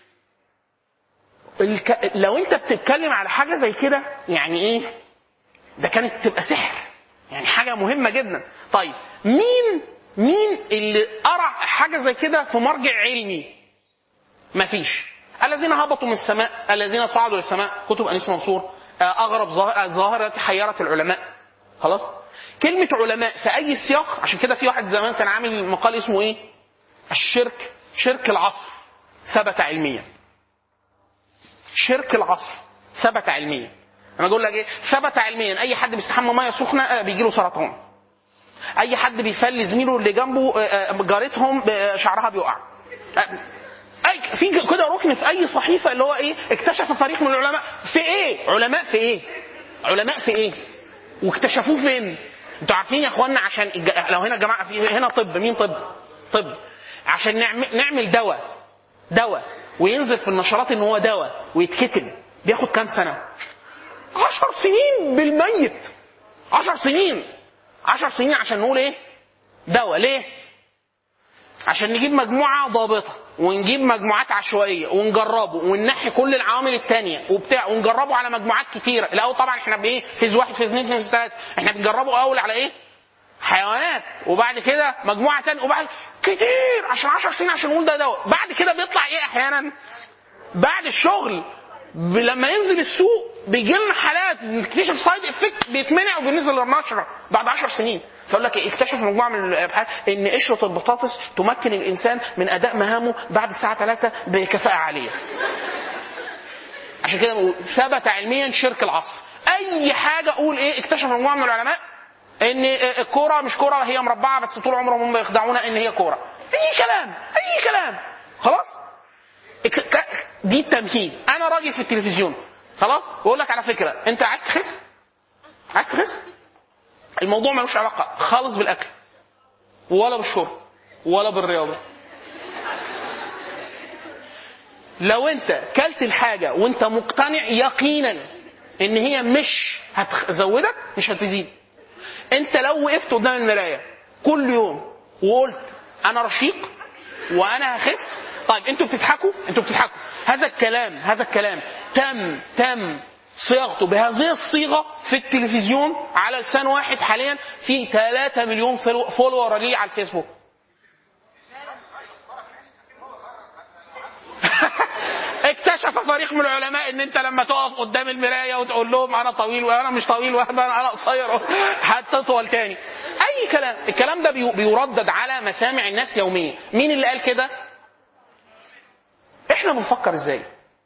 لو انت بتتكلم على حاجه زي كده يعني ايه؟ ده كانت تبقى سحر، يعني حاجه مهمه جدا. طيب مين اللي قرأ حاجه زي كده في مرجع علمي؟ مفيش. الذين هبطوا من السماء، الذين صعدوا للسماء، كتب أنيس منصور. أغرب ظاهرة حيرت العلماء. خلاص؟ كلمة علماء في أي سياق، عشان كده في واحد زمان كان عامل مقال اسمه إيه؟ شرك العصر ثبت علميا. شرك العصر ثبت علميا. أنا أقول لك إيه؟ ثبت علميا أي حد بيستحمى مية سخنة بيجيله سرطان. أي حد بيفل زميله اللي جنبه جارتهم شعرها بيقع. في كده ركن في اي صحيفه اللي هو ايه؟ اكتشف فريق من العلماء في ايه؟ علماء في ايه؟ واكتشفوه فين؟ انتوا عارفين يا اخوانا عشان لو هنا جماعه في هنا طب، مين طب عشان نعمل دواء وينزل في النشرات ان هو دواء ويتكتب بياخد كام سنه؟ 10 سنين بالميت. 10 سنين عشان نقول ايه؟ دواء. ليه؟ عشان نجيب مجموعه ضابطه ونجيب مجموعات عشوائيه ونجربه وننحي كل العوامل الثانيه وبتاع ونجربه على مجموعات كتيره. الاول طبعا احنا بايه؟ فيز 1 فيز 2 فيز 3 احنا بنجربه اول على ايه؟ حيوانات، وبعد كده مجموعه ثانيه، وبعد كتير عشان 10 سنين عشان نقول ده دواء. بعد كده بيطلع ايه احيانا بعد الشغل لما ينزل السوق بيجي لنا حالات نكتشف سايد افكت بيتمنع وبينزل للنشره بعد 10 سنين. فيقول لك اكتشف مجموعه من الابحاث ان قشره البطاطس تمكن الانسان من اداء مهامه بعد الساعه 3 بكفاءه عاليه. عشان كده ثبت علميا شرك العصر. اي حاجه اقول ايه اكتشف مجموعه من العلماء ان الكوره مش كوره هي مربعه بس طول عمرهم هم يخدعونا ان هي كوره. اي كلام اي كلام. خلاص دي التمهيد. انا راجل في التلفزيون خلاص بقول لك على فكره انت عايز تخس عايز تخس الموضوع ملوش علاقه خالص بالاكل ولا بالشرب ولا بالرياضه. لو انت كلت الحاجه وانت مقتنع يقينا ان هي مش هتزودك مش هتزيد. انت لو وقفت قدام المرايه كل يوم وقلت انا رشيق وانا هخس، طيب انتوا بتضحكوا هذا الكلام تم صياغته بهذه الصيغه في التلفزيون على لسان واحد حاليا في 3 مليون فولور ليه على الفيسبوك. اكتشف فريق من العلماء ان انت لما تقف قدام المرايه وتقول لهم انا طويل وانا مش طويل وانا قصير هتطول تاني. اي كلام. الكلام ده بيردد على مسامع الناس يوميا. مين اللي قال كده؟ احنا بنفكر ازاي؟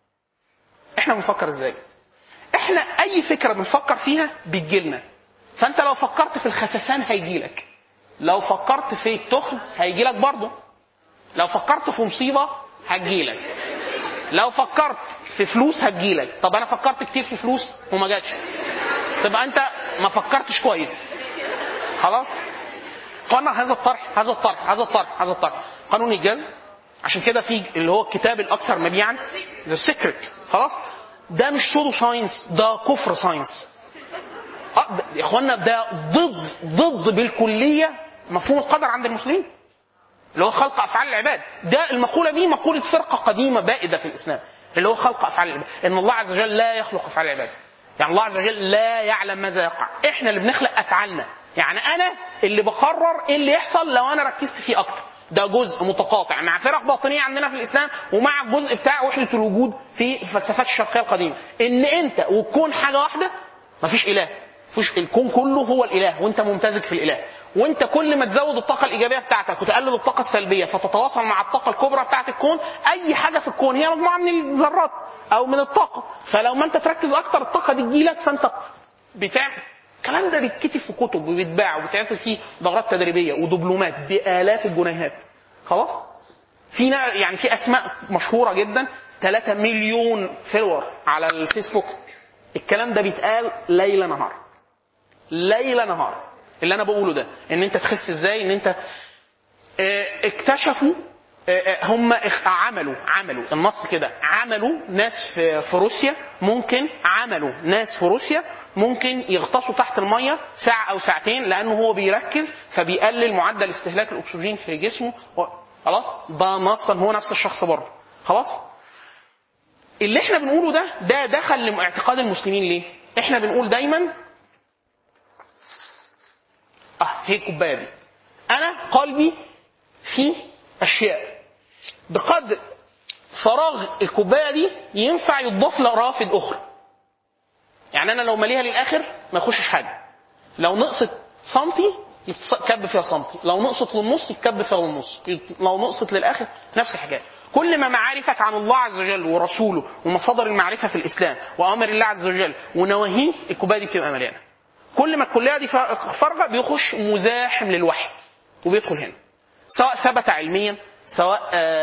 احنا اي فكره بنفكر فيها بتجيلنا. فانت لو فكرت في الخسسان هيجيلك، لو فكرت في التخن هيجيلك برضه، لو فكرت في مصيبه هتجيلك، لو فكرت في فلوس هتجيلك. طب انا فكرت كتير في فلوس وما جاتش، تبقى انت ما فكرتش كويس. خلاص قلنا هذا الطرح قانون الجذب. عشان كده في اللي هو الكتاب الاكثر مبيعا ذا سيكريت. خلاص ده مش سودو ساينس، ده كفر ساينس. يا اخوانا ده ضد بالكليه مفهوم القدر عند المسلمين اللي هو خلق افعال العباد. ده المقوله دي مقوله فرقه قديمه بائده في الاسلام اللي هو خلق افعال العباد، ان الله عز وجل لا يخلق افعال العباد. يعني الله عز وجل لا يعلم ماذا يقع، احنا اللي بنخلق افعالنا. يعني انا اللي بقرر ايه اللي يحصل لو انا ركزت فيه اكتر. ده جزء متقاطع مع فرق باطنيه عندنا في الاسلام ومع الجزء بتاع وحده الوجود في الفلسفات الشرقيه القديمه، ان انت والكون حاجه واحده، مفيش اله، مفيش، الكون كله هو الاله وانت ممتزج في الاله. وانت كل ما تزود الطاقه الايجابيه بتاعتك وتقلل الطاقه السلبيه فتتواصل مع الطاقه الكبرى بتاعت الكون. اي حاجه في الكون هي مجموعه من الذرات او من الطاقه، فلو ما انت تركز اكتر الطاقه دي تجيلك، فانت بتعمل الكلام ده بيتكتب في كتب وبيتباع وبتعمل فيه دورات تدريبيه ودبلومات بالاف الجنيهات. خلاص في يعني في اسماء مشهوره جدا 3 مليون فولور على الفيسبوك. الكلام ده بيتقال ليل نهار. اللي انا بقوله ده ان انت تخس ازاي، ان انت اكتشفوا هم عملوا النص كده، عملوا ناس في روسيا ممكن يغطسوا تحت الميه ساعه او ساعتين لانه هو بيركز فبيقلل معدل استهلاك الاكسجين في جسمه. خلاص ده نصا هو نفس الشخص برضه. خلاص اللي احنا بنقوله ده دخل لاعتقاد المسلمين. ليه احنا بنقول دايما هي الكوبايه دي انا قلبي فيه اشياء بقدر فراغ الكوبايه دي ينفع يضاف لرافد اخرى. يعني انا لو مليها للاخر ما يخشش حاجه، لو نقصت سنتي يتكب فيها سنتي، لو نقصت للنص يتكب فيها للنص، لو نقصت للاخر نفس الحكايه. كل ما معارفك عن الله عز وجل ورسوله ومصادر المعرفه في الاسلام وامر الله عز وجل ونواهيه، الكوبايه دي بتبقى مليانه. كل ما الكليه دي فارغه بيخش مزاحم للوحي وبيدخل هنا، سواء ثبت علميا، سواء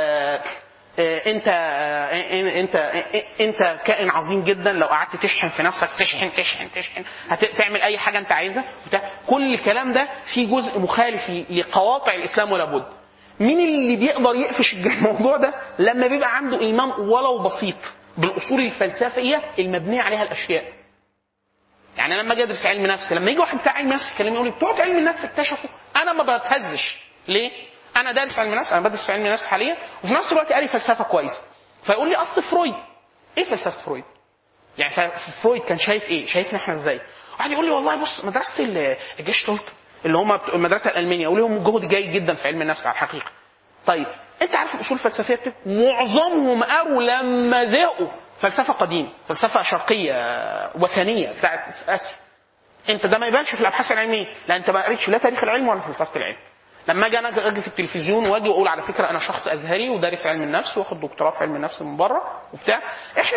انت كائن عظيم جدا لو قعدت تشحن في نفسك تشحن هتعمل اي حاجه انت عايزها. كل الكلام ده فيه جزء مخالف لقواطع الاسلام ولا بد. مين اللي بيقدر يقفش الموضوع ده؟ لما بيبقى عنده ايمان ولو بسيط بالاصول الفلسفيه المبنيه عليها الاشياء. يعني لما اجي ادرس علم نفس، لما يجي واحد بتاع علم نفس يكلمني يقول لي بتوع علم النفس اكتشفوا، انا ما بتهزش. ليه؟ انا دارس علم نفس، انا بدرس في علم نفس حاليا، وفي نفس الوقت قاري فلسفه كويس، فيقول لي اصل فرويد. ايه فلسفه فرويد؟ يعني فرويد كان شايف ايه؟ شايفنا احنا ازاي؟ واحد يقول لي والله بص مدرسه الجيشتالت اللي هم المدرسه الالمانيه، اقول لهم جهد جيد جدا في علم النفس على الحقيقه. طيب انت عارف الاصول الفلسفيه بتاعته معظمهم قالوا لما زهقوا فلسفه قديمه، فلسفه شرقيه وثنيه بتاعت اسيا. انت ده ما يبانش في الابحاث العلميه، لا انت ما قريتش لا تاريخ العلم ولا فلسفه العلم. لما اجي في التلفزيون واجي واقول على فكره انا شخص ازهري ودارس علم النفس واخد دكتوراه في علم النفس من بره وبتاع، احنا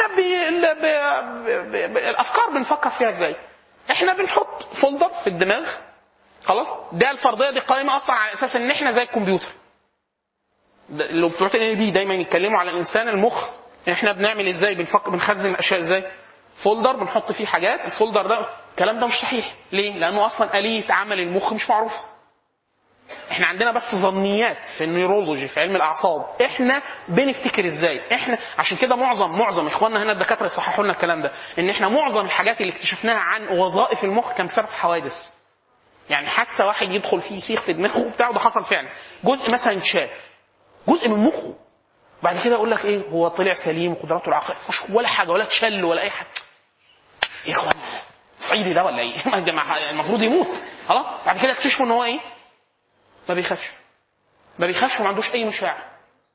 الافكار بنفكر فيها ازاي؟ احنا بنحط فولدر في الدماغ، خلاص؟ ده الفرضيه دي قائمه اصلا على اساس ان احنا زي الكمبيوتر. لو بتوع دي دايما يتكلموا على الانسان المخ، احنا بنعمل ازاي؟ بنفكر بنخزن الاشياء ازاي؟ فولدر بنحط فيه حاجات. الفولدر ده الكلام ده مش صحيح. ليه؟ لانه اصلا آلية عمل المخ مش معروفه. احنا عندنا بس ظنيات في النيورولوجي في علم الاعصاب، احنا بنفتكر ازاي. احنا عشان كده معظم اخواننا هنا الدكاتره يصححوا لنا الكلام ده، ان احنا معظم الحاجات اللي اكتشفناها عن وظائف المخ كان بسبب حوادث. يعني حادثه واحد يدخل فيه سيخ في دماغه وبتاع، وده حصل فعلا. جزء مثلا اتشال، جزء من مخه، بعد كده اقول لك ايه، هو طلع سليم وقدراته العقليه مش ولا حاجه، ولا اتشل ولا اي حاجه. يا اخوان صعيدي ده ولا ايه؟ المفروض يموت خلاص. بعد كده اكتشفوا ان هو ايه؟ ما بيخافش وما عندوش اي مشاعر.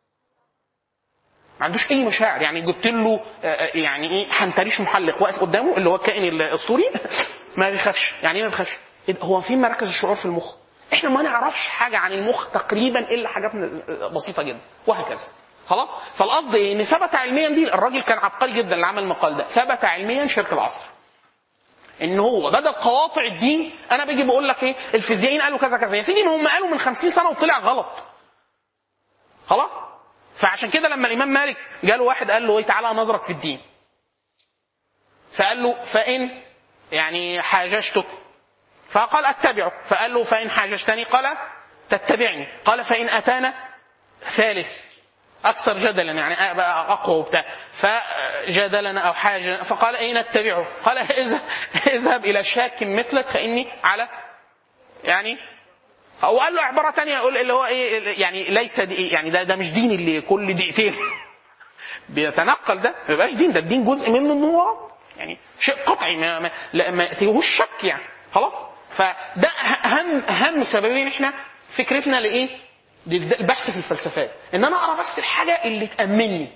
ما عندوش اي مشاعر. يعني جبت له يعني ايه، حنتريش محلق واقف قدامه اللي هو الكائن الاسطوري ما بيخافش. يعني ايه ما بيخافش؟ هو فين مراكز الشعور في المخ؟ احنا ما نعرفش حاجه عن المخ تقريبا الا حاجات بسيطه جدا، وهكذا. خلاص. فالقصد ايه؟ ان ثبت علميا، دي الراجل كان عبقري جدا اللي عمل المقال ده، ثبت علميا شرك العصر ان هو بدل قواطع الدين. انا باجي بقول لك ايه، الفيزيائيين قالوا كذا كذا، يا سيدي ما هم قالوا من 50 سنه وطلع غلط. خلاص. فعشان كده لما الامام مالك جاله واحد قال له ايه، تعالى نظرك في الدين، فقال له فان يعني حاججتك، فقال اتبعه. فقال له فان حاججتني، قال تتبعني. قال فان اتانا ثالث اكثر جدلا، يعني اقوى وبتاع، فجادلنا او حاجه، فقال اين نتبعه؟ قال اذهب الى شاك مثلك فاني على، يعني او قال له عباره ثانيه يقول اللي هو ايه، يعني ليس دي، يعني ده مش دين اللي كل دقيقتين بيتنقل، ده ما يبقاش دين. ده الدين جزء منه ان هو يعني شيء قطعي ما تيهوش شك يعني. خلاص. فده اهم سببين احنا فكرتنا لايه، البحث في الفلسفات، ان انا اقرا بس الحاجه اللي تامنني،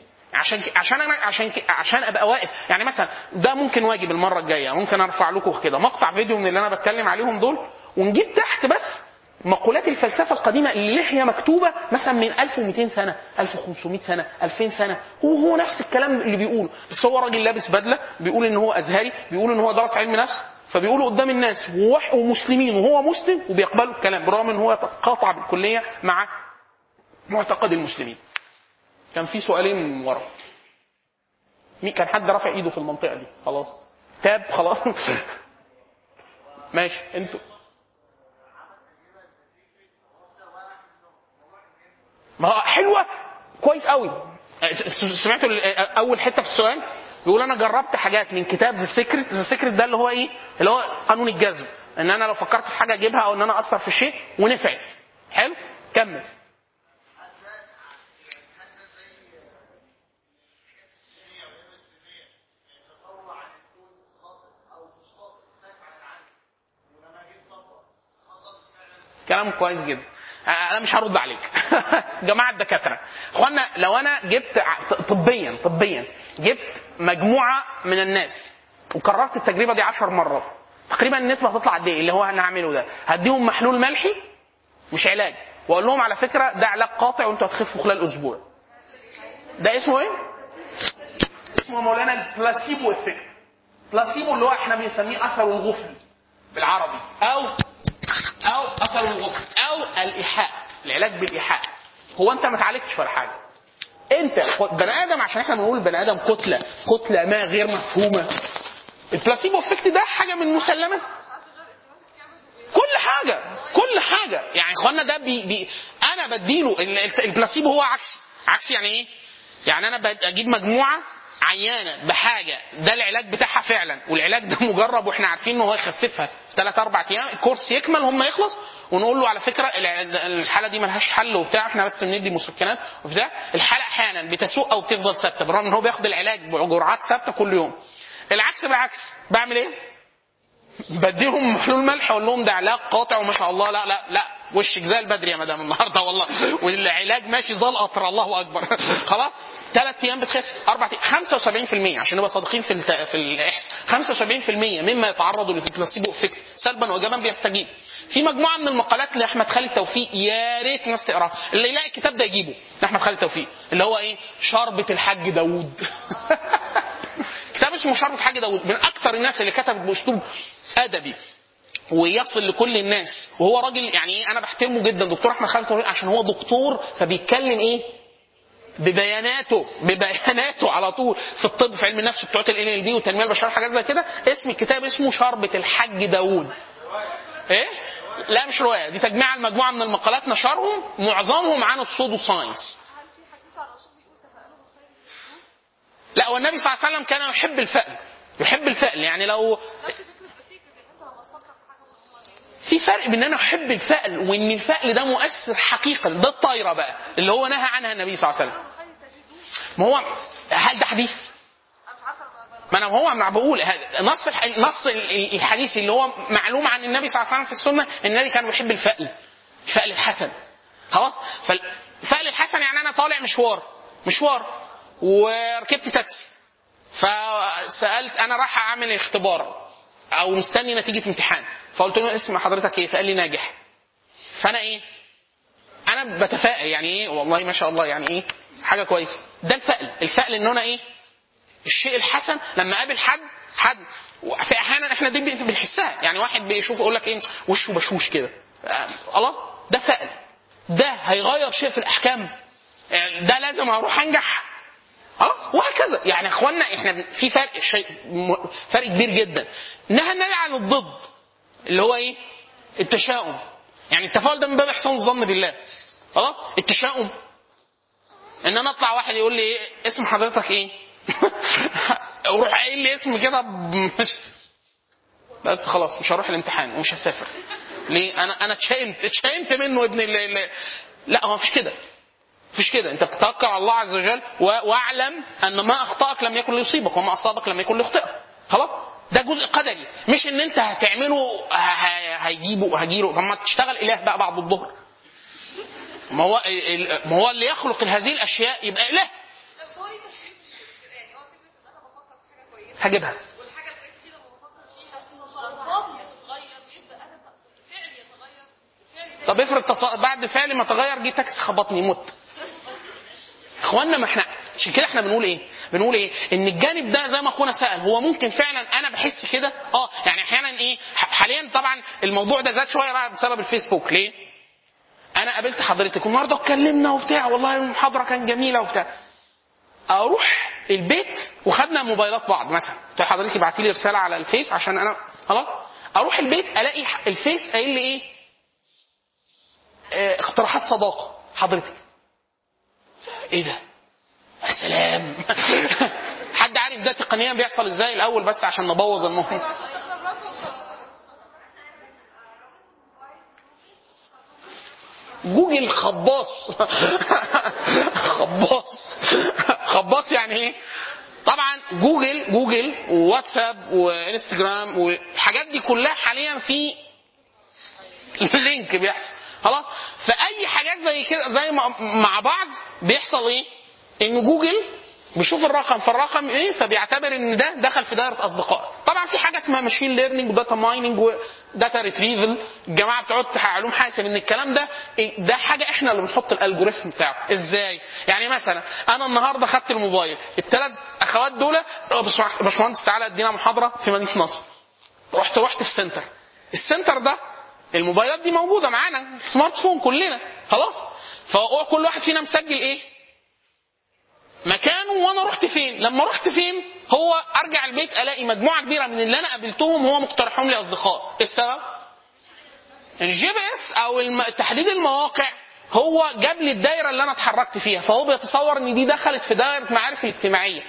عشان ابقى واقف. يعني مثلا ده ممكن واجب المره الجايه، ممكن ارفع لكم كده مقطع فيديو من اللي انا بتكلم عليهم دول، ونجيب تحت بس مقولات الفلسفه القديمه اللي هي مكتوبه مثلا من 1200 سنه، 1500 سنه، 2000 سنه، هو نفس الكلام اللي بيقوله، بس هو راجل لابس بدله بيقول ان هو ازهري، بيقول ان هو درس علم نفس، فبيقوله قدام الناس ومسلمين وهو مسلم وبيقبلوا الكلام بالرغم ان هو قاطع بالكليه مع معتقد المسلمين. كان في سؤالين من ورا. كان حد رافع ايده في المنطقه دي؟ خلاص تاب خلاص. ماشي انتوا. ما حلوه كويس قوي. سمعتوا اول حته في السؤال بيقول انا جربت حاجات من كتاب ذا سيكريت ده اللي هو ايه، اللي هو قانون الجذب، ان انا لو فكرت في حاجه اجيبها او ان انا اثر في الشيء ونفعت. حلو كمل. كلام كويس جدا. انا مش هرد عليك. جماعه الدكاتره اخوانا، لو انا جبت طبيا جبت مجموعه من الناس وكررت التجربه دي 10 مرات، تقريبا النسبه هتطلع قد ايه اللي هو انا هعمله ده؟ هديهم محلول ملحي مش علاج، واقول لهم على فكره ده علاج قاطع وانتوا هتخفوا خلال اسبوع. ده اسمه ايه؟ اسمه مولانا البلاسيبو افكت. بلاسيبو اللي هو احنا بنسميه اثر الغفل بالعربي، او اثر الغفل، او الايحاء، العلاج بالايحاء. هو انت ما اتعالجتش ولا حاجه، انت بني ادم، عشان احنا بنقول بني ادم كتله ما غير مفهومه. البلاسيبو افكت ده حاجه من مسلمات كل حاجه يعني اخوانا. ده انا بديله البلاسيبو هو عكسي يعني ايه؟ يعني انا اجيب مجموعه عيانه بحاجه ده العلاج بتاعها فعلا، والعلاج ده مجرب واحنا عارفين ان هو يخففها في 3-4 ايام، الكورس يكمل هم يخلص ونقول له على فكره الحاله دي ملهاش حل وبتاع، احنا بس بندي مسكنات وبتاع. الحاله احيانا بتسوء او بتفضل ثابته بالرغم ان هو بياخد العلاج بجرعات ثابته كل يوم. العكس بالعكس، بعمل ايه؟ بديهم محلول ملح واقول لهم ده علاج قاطع وما شاء الله، لا لا لا وشك زي البدر يا مدام النهارده والله، والعلاج ماشي زي القطر، الله اكبر. خلاص 3 ايام بتخف، 4 75% عشان نبقى صادقين في الاحصاء، 75% مما يتعرض للبلاسيبو افكت سلبا وايجابا بيستجيب. في مجموعه من المقالات لاحمد خالد توفيق يا ريت الناس تقراها، اللي يلاقي الكتاب ده يجيبه لاحمد خالد توفيق، اللي هو ايه؟ شربة الحاج داوود. كتاب اسمه شربة الحاج داوود، من اكتر الناس اللي كتبت باسلوب ادبي ويصل لكل الناس، وهو راجل يعني ايه، انا بحترمه جدا دكتور احمد خالد توفيق عشان هو دكتور فبيتكلم ايه ببياناته على طول في الطب، في علم النفس بتوع ال NLP والتنميه البشريه حاجات زي كده. اسم الكتاب اسمه شربة الحاج داوود. ايه؟ لا مش روايه، دي تجميع المجموعه من المقالات نشرهم معظمهم عن السودو ساينس. لا والنبي صلى الله عليه وسلم كان يحب الفأل، يحب الفأل، يعني لو في فرق بين ان انا احب الفأل وان الفأل ده مؤثر حقيقا، ده الطايره بقى اللي هو نهى عنها النبي صلى الله عليه وسلم. ما هو هل ده حديث؟ ما انا هو ما بقول نص الحديث اللي هو معلوم عن النبي صلى الله عليه وسلم في السنه، النبي كان بيحب الفأل، الفأل الحسن. خلاص، فالفأل الحسن يعني انا طالع مشوار وركبت تاكسي، فسالت انا رايح اعمل اختبار او مستني نتيجه امتحان، فقلت له اسم حضرتك ايه؟ فقال لي ناجح. فانا ايه؟ انا بتفائل يعني ايه والله ما شاء الله يعني ايه حاجه كويسه. ده الفأل ان انا ايه؟ الشيء الحسن لما قابل حد في احيانا احنا دي بنحسها، يعني واحد بيشوف يقول لك ايه وشه بشوش كده، الله ده فأل، ده هيغير شيء في الاحكام، ده لازم اروح انجح، وهكذا. يعني اخوانا احنا في فرق كبير جدا. نهى النبي عن الضد اللي هو ايه؟ التشاؤم. يعني التفاؤل ده من باب احسان الظن بالله. خلاص، التشاؤم ان انا اطلع واحد يقول لي ايه اسم حضرتك ايه؟ اروح قايل لي اسم كده بس خلاص مش هروح الامتحان ومش هسافر. ليه؟ انا اتشائمت منه ابن لا هو مفيش كده. انت بتتوكل على الله عز وجل واعلم ان ما اخطاك لم يكن ليصيبك وما اصابك لم يكن ليخطئك. خلاص، ده جزء قدري، مش ان انت هتعمله هجيله. لما تشتغل اله بقى بعد الظهر، ما هو اللي يخلق هذه الاشياء يبقى اله. هجيبها والحاجه الكويسه دي لما بفكر فيها تتغير بيبدا انا فعلي يتغير. طب افرض بعد فعلي ما تغير جه تاكسي خبطني مت. اخوانا ما احنا عشان كده احنا بنقول ايه ان الجانب ده زي ما اخونا سأل هو ممكن فعلا انا بحس كده. يعني احيانا ايه حاليا طبعا الموضوع ده زاد شويه بقى بسبب الفيسبوك. ليه؟ انا قابلت حضرتك النهارده اتكلمنا وبتاع والله المحاضره كانت جميله وبتاع، اروح البيت وخدنا موبايلات بعض مثلا، قلت حضرتك ابعتي لي رساله على الفيس عشان انا خلاص، اروح البيت الاقي الفيس قايل لي ايه؟ اقتراحات صداقه حضرتك. ايه ده؟ يا سلام. حد عارف ده تقنيا بيحصل ازاي الاول بس عشان نبوظ الموضوع؟ جوجل خباص. خباص يعني ايه؟ طبعا جوجل وواتساب وانستجرام والحاجات دي كلها حاليا في لينك بيحصل. خلاص، فاي حاجات زي كده زي مع بعض بيحصل ايه؟ ان جوجل بيشوف الرقم، فالرقم ايه؟ فبيعتبر ان ده دخل في دائره اصدقاء. طبعا في حاجه اسمها ماشين ليرنينج وداتا مايننج وداتا ريتريفل، الجماعه بتوع علوم حاسب، ان الكلام ده حاجه احنا اللي بنحط الالجوريثم بتاعه. ازاي؟ يعني مثلا انا النهارده خدت الموبايل، الثلاث اخوات دول باشمهندس تعالى ادينا محاضره في مدينه نصر، رحت في السنتر ده الموبايلات دي موجوده معانا، سمارت فون كلنا. خلاص، فكل واحد فينا مسجل ايه مكانه وانا رحت فين. لما رحت فين هو ارجع البيت الاقي مجموعه كبيره من اللي انا قابلتهم هو مقترحهم لي اصدقاء. ايه السبب؟ الجي بي اس او تحديد المواقع هو جاب لي الدايره اللي انا اتحركت فيها، فهو بيتصور ان دي دخلت في دايره معارف الاجتماعيه،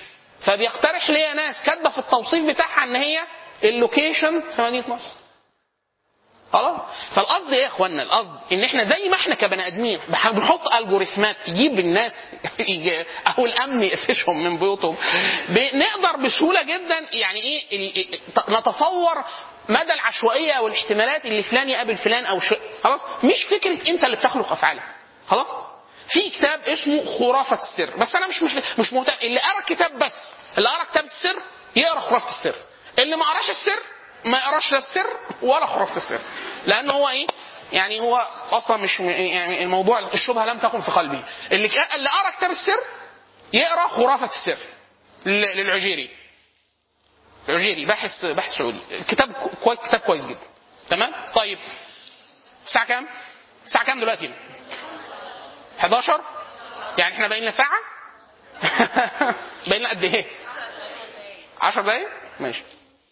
فبيقترح ليا ناس كاتبه في التوصيف بتاعها ان هي اللوكيشن في مدينه نصر. خلاص. فالقصد ايه يا اخوانا؟ القصد ان احنا زي ما احنا كبني ادمين بنحط الجوريثمات تجيب الناس او الامن يقفشهم من بيوتهم، بنقدر بسهوله جدا يعني ايه نتصور مدى العشوائيه والاحتمالات اللي فلان يقابل فلان او خلاص. مش فكره انت اللي بتخلق افعالك. خلاص. في كتاب اسمه خرافه السر، بس انا مش مهتم. اللي قرا الكتاب بس، اللي قرا كتاب السر يقرا خرافه السر، اللي ما قراش السر ما يقراش لا السر ولا خرافه السر، لان هو ايه يعني هو اصلا مش يعني الموضوع الشبهه لم تكن في قلبي. اللي قرا كتاب السر يقرا خرافه السر للعجيري. العجيري باحث سعودي، كتاب كويس جدا. تمام. طيب الساعه كام؟ الساعه كام دلوقتي؟ 11. يعني احنا باقي لنا ساعه. باقي لنا قد ايه؟ 10 دقايق. ماشي.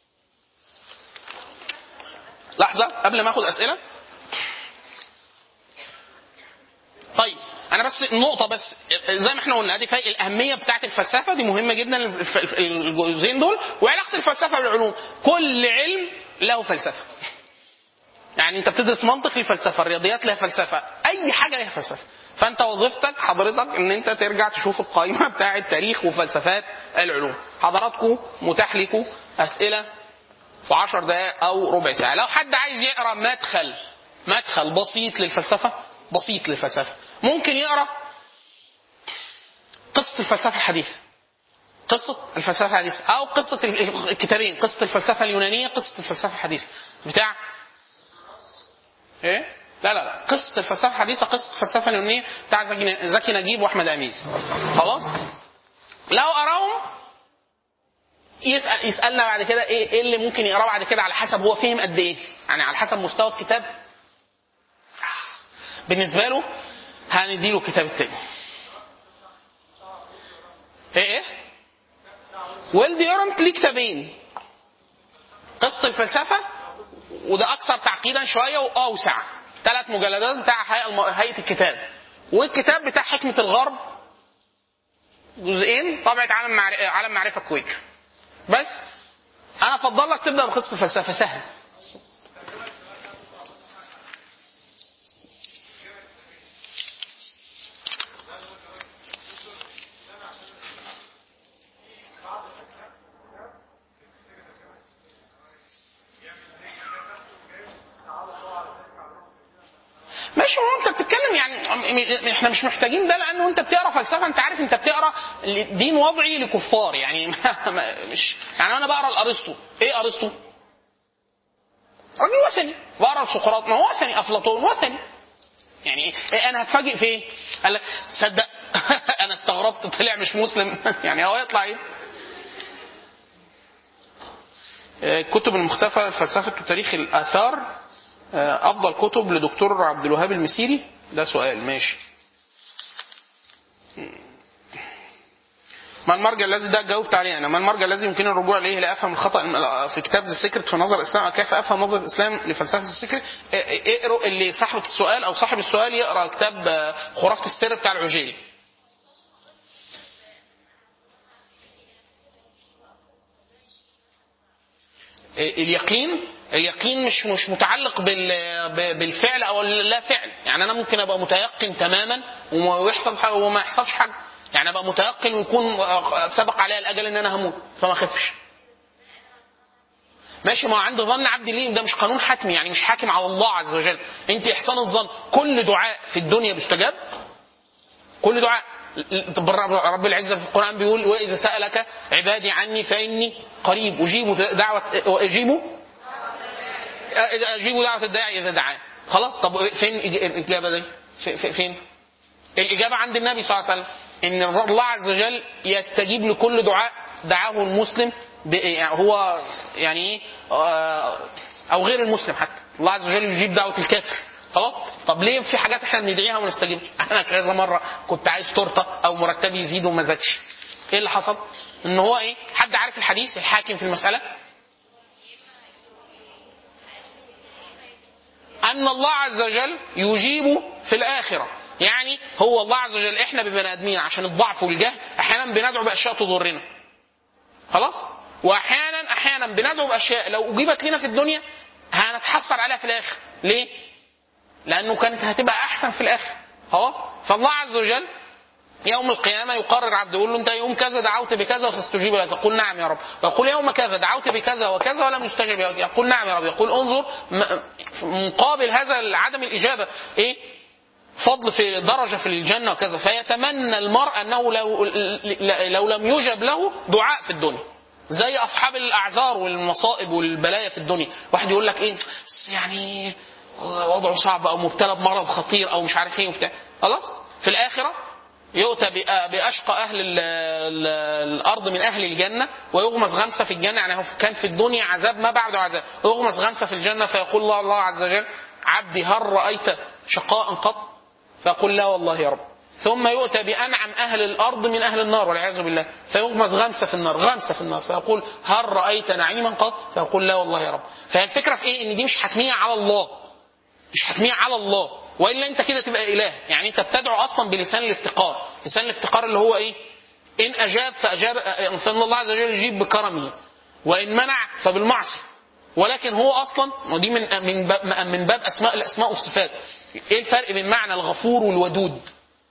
لحظه قبل ما اخد اسئله. طيب انا بس نقطه، بس زي ما احنا قلنا ادي الاهميه بتاعه الفلسفه دي مهمه جدا، الجزئين دول، وعلاقه الفلسفه بالعلوم. كل علم له فلسفه. يعني انت بتدرس منطق للفلسفه، الرياضيات لها فلسفه، اي حاجه لها فلسفه. فانت وظيفتك حضرتك ان انت ترجع تشوف القائمه بتاعه تاريخ وفلسفات العلوم. حضراتكم متاح لكم اسئله في 10 دقائق او ربع ساعه. لو حد عايز يقرا مدخل بسيط للفلسفه ممكن يقرا قصه الفلسفه الحديثه، او قصه الكتابين، قصه الفلسفه اليونانيه، قصه الفلسفه الحديثه بتاع ايه؟ لا قصه الفلسفه الحديثه، قصه الفلسفه اليونانيه بتاع زكي نجيب واحمد امين. خلاص. لو قراهم يسالنا بعد كده ايه اللي ممكن يقراه بعد كده على حسب هو فهم قد ايه، يعني على حسب مستوى الكتاب بالنسبه له هنديله الكتاب التاني. ايه ويل ديورنت ليه كتابين، قصه الفلسفه وده اكثر تعقيدا شويه واوسع، 3 مجلدات بتاع هيئه الكتاب، والكتاب بتاع حكمه الغرب جزئين طبعه عالم معرفه الكويت. بس انا افضل لك تبدا بقصه الفلسفه، سهل. ماشي. هو انت بتتكلم يعني احنا مش محتاجين ده، لانه انت بتقرا فلسفه، انت عارف انت بتقرا دين وضعي لكفار يعني. مش يعني انا بقرا الارسطو. ايه ارسطو؟ راجل وثني. بقرا سقراط، ما هو وثني. افلاطون وثني. يعني إيه انا هتفاجئ في ايه؟ قال لك صدق. انا استغربت طلع مش مسلم. يعني هو يطلع ايه؟ كتب المختفى فلسفه وتاريخ الاثار افضل كتب لدكتور عبد الوهاب المسيري. ده سؤال. ماشي. ما المرجع الذي ده جاوبت عليه انا. ما المرجع الذي يمكن الرجوع اليه لافهم الخطا في كتاب ذا سيكريت في نظر الاسلام؟ كيف افهم نظر الاسلام لفلسفه السيكريت؟ اقروا اللي صاحب السؤال او صاحب السؤال يقرا كتاب خرافه السر بتاع العجيري. اليقين مش متعلق بالفعل او لا فعل. يعني انا ممكن ابقى متيقن تماما وما يحصلش حاجه، يعني ابقى متيقن ويكون سبق عليا الاجل ان انا هموت فما اخافش. ماشي. ما عند ظن عبدي ليه، ده مش قانون حتمي، يعني مش حاكم على الله عز وجل. انت احسان الظن. كل دعاء في الدنيا بيستجاب، كل دعاء. رب العزة في القرآن بيقول وإذا سألك عبادي عني فإني قريب أجيب دعوة الداعي إذا دعاه. خلاص. طب فين الإجابة دي؟ فين الإجابة؟ عند النبي صلى الله عليه وسلم إن الله عز وجل يستجيب لكل دعاء دعاه المسلم هو يعني ايه او غير المسلم. حتى الله عز وجل يجيب دعوة الكافر. خلاص. طب ليه في حاجات احنا بندعيها وما نستجيبش؟ انا كذا مره كنت عايز تورته او مرتبي يزيد وما زادش. ايه اللي حصل؟ ان هو ايه؟ حد عارف الحديث الحاكم في المساله؟ ان الله عز وجل يجيب في الاخره. يعني هو الله عز وجل احنا ببني ادمين عشان الضعف والجهل احيانا بندعو باشياء تضرنا. خلاص. واحيانا بندعو باشياء لو اجيبت لنا في الدنيا هنتحسر عليها في الاخر. ليه؟ لانه كانت هتبقى احسن في الاخر. خلاص. فالله عز وجل يوم القيامة يقرر عبده يقول له أنت يوم كذا دعوت بكذا فاستجيب لك، يقول نعم يا رب. يقول يوم كذا دعوت بكذا وكذا ولم يستجب لك، يقول نعم يا رب. يقول انظر مقابل هذا عدم الإجابة إيه؟ فضل في درجة في الجنة وكذا. فيتمنى المرء أنه لو لم يجب له دعاء في الدنيا، زي أصحاب الأعذار والمصائب والبلايا في الدنيا. واحد يقول لك إيه يعني وضعه صعب أو مبتلى بمرض خطير أو مش عارف إيه وبتاع. خلاص. في الآخرة يؤتى بأشقى أهل الأرض من أهل الجنة ويغمس غمسة في الجنة. يعني كان في الدنيا عذاب ما بعده عذاب، ويغمس غمسة في الجنة فيقول الله عز وجل عبدي هل رأيت شقاء قط؟ فيقول لا والله يا رب. ثم يؤتى بأنعم أهل الأرض من أهل النار والعياذ بالله فيغمس غمسة في النار، غمسة في النار، فيقول هل رأيت نعيما قط؟ فيقول لا والله يا رب. فهي الفكرة في إيه؟ إن دي مش حتمية على الله، مش حتمية على الله، وإلا أنت كده تبقى إله. يعني أنت بتدعو أصلا بلسان الافتقار. لسان الافتقار اللي هو إيه؟ إن أجاب فأجاب، فإن الله عز وجل يجيب بكرمه، وإن منع فبالمعصية. ولكن هو أصلا، ودي من باب الأسماء والصفات. إيه الفرق بين معنى الغفور والودود؟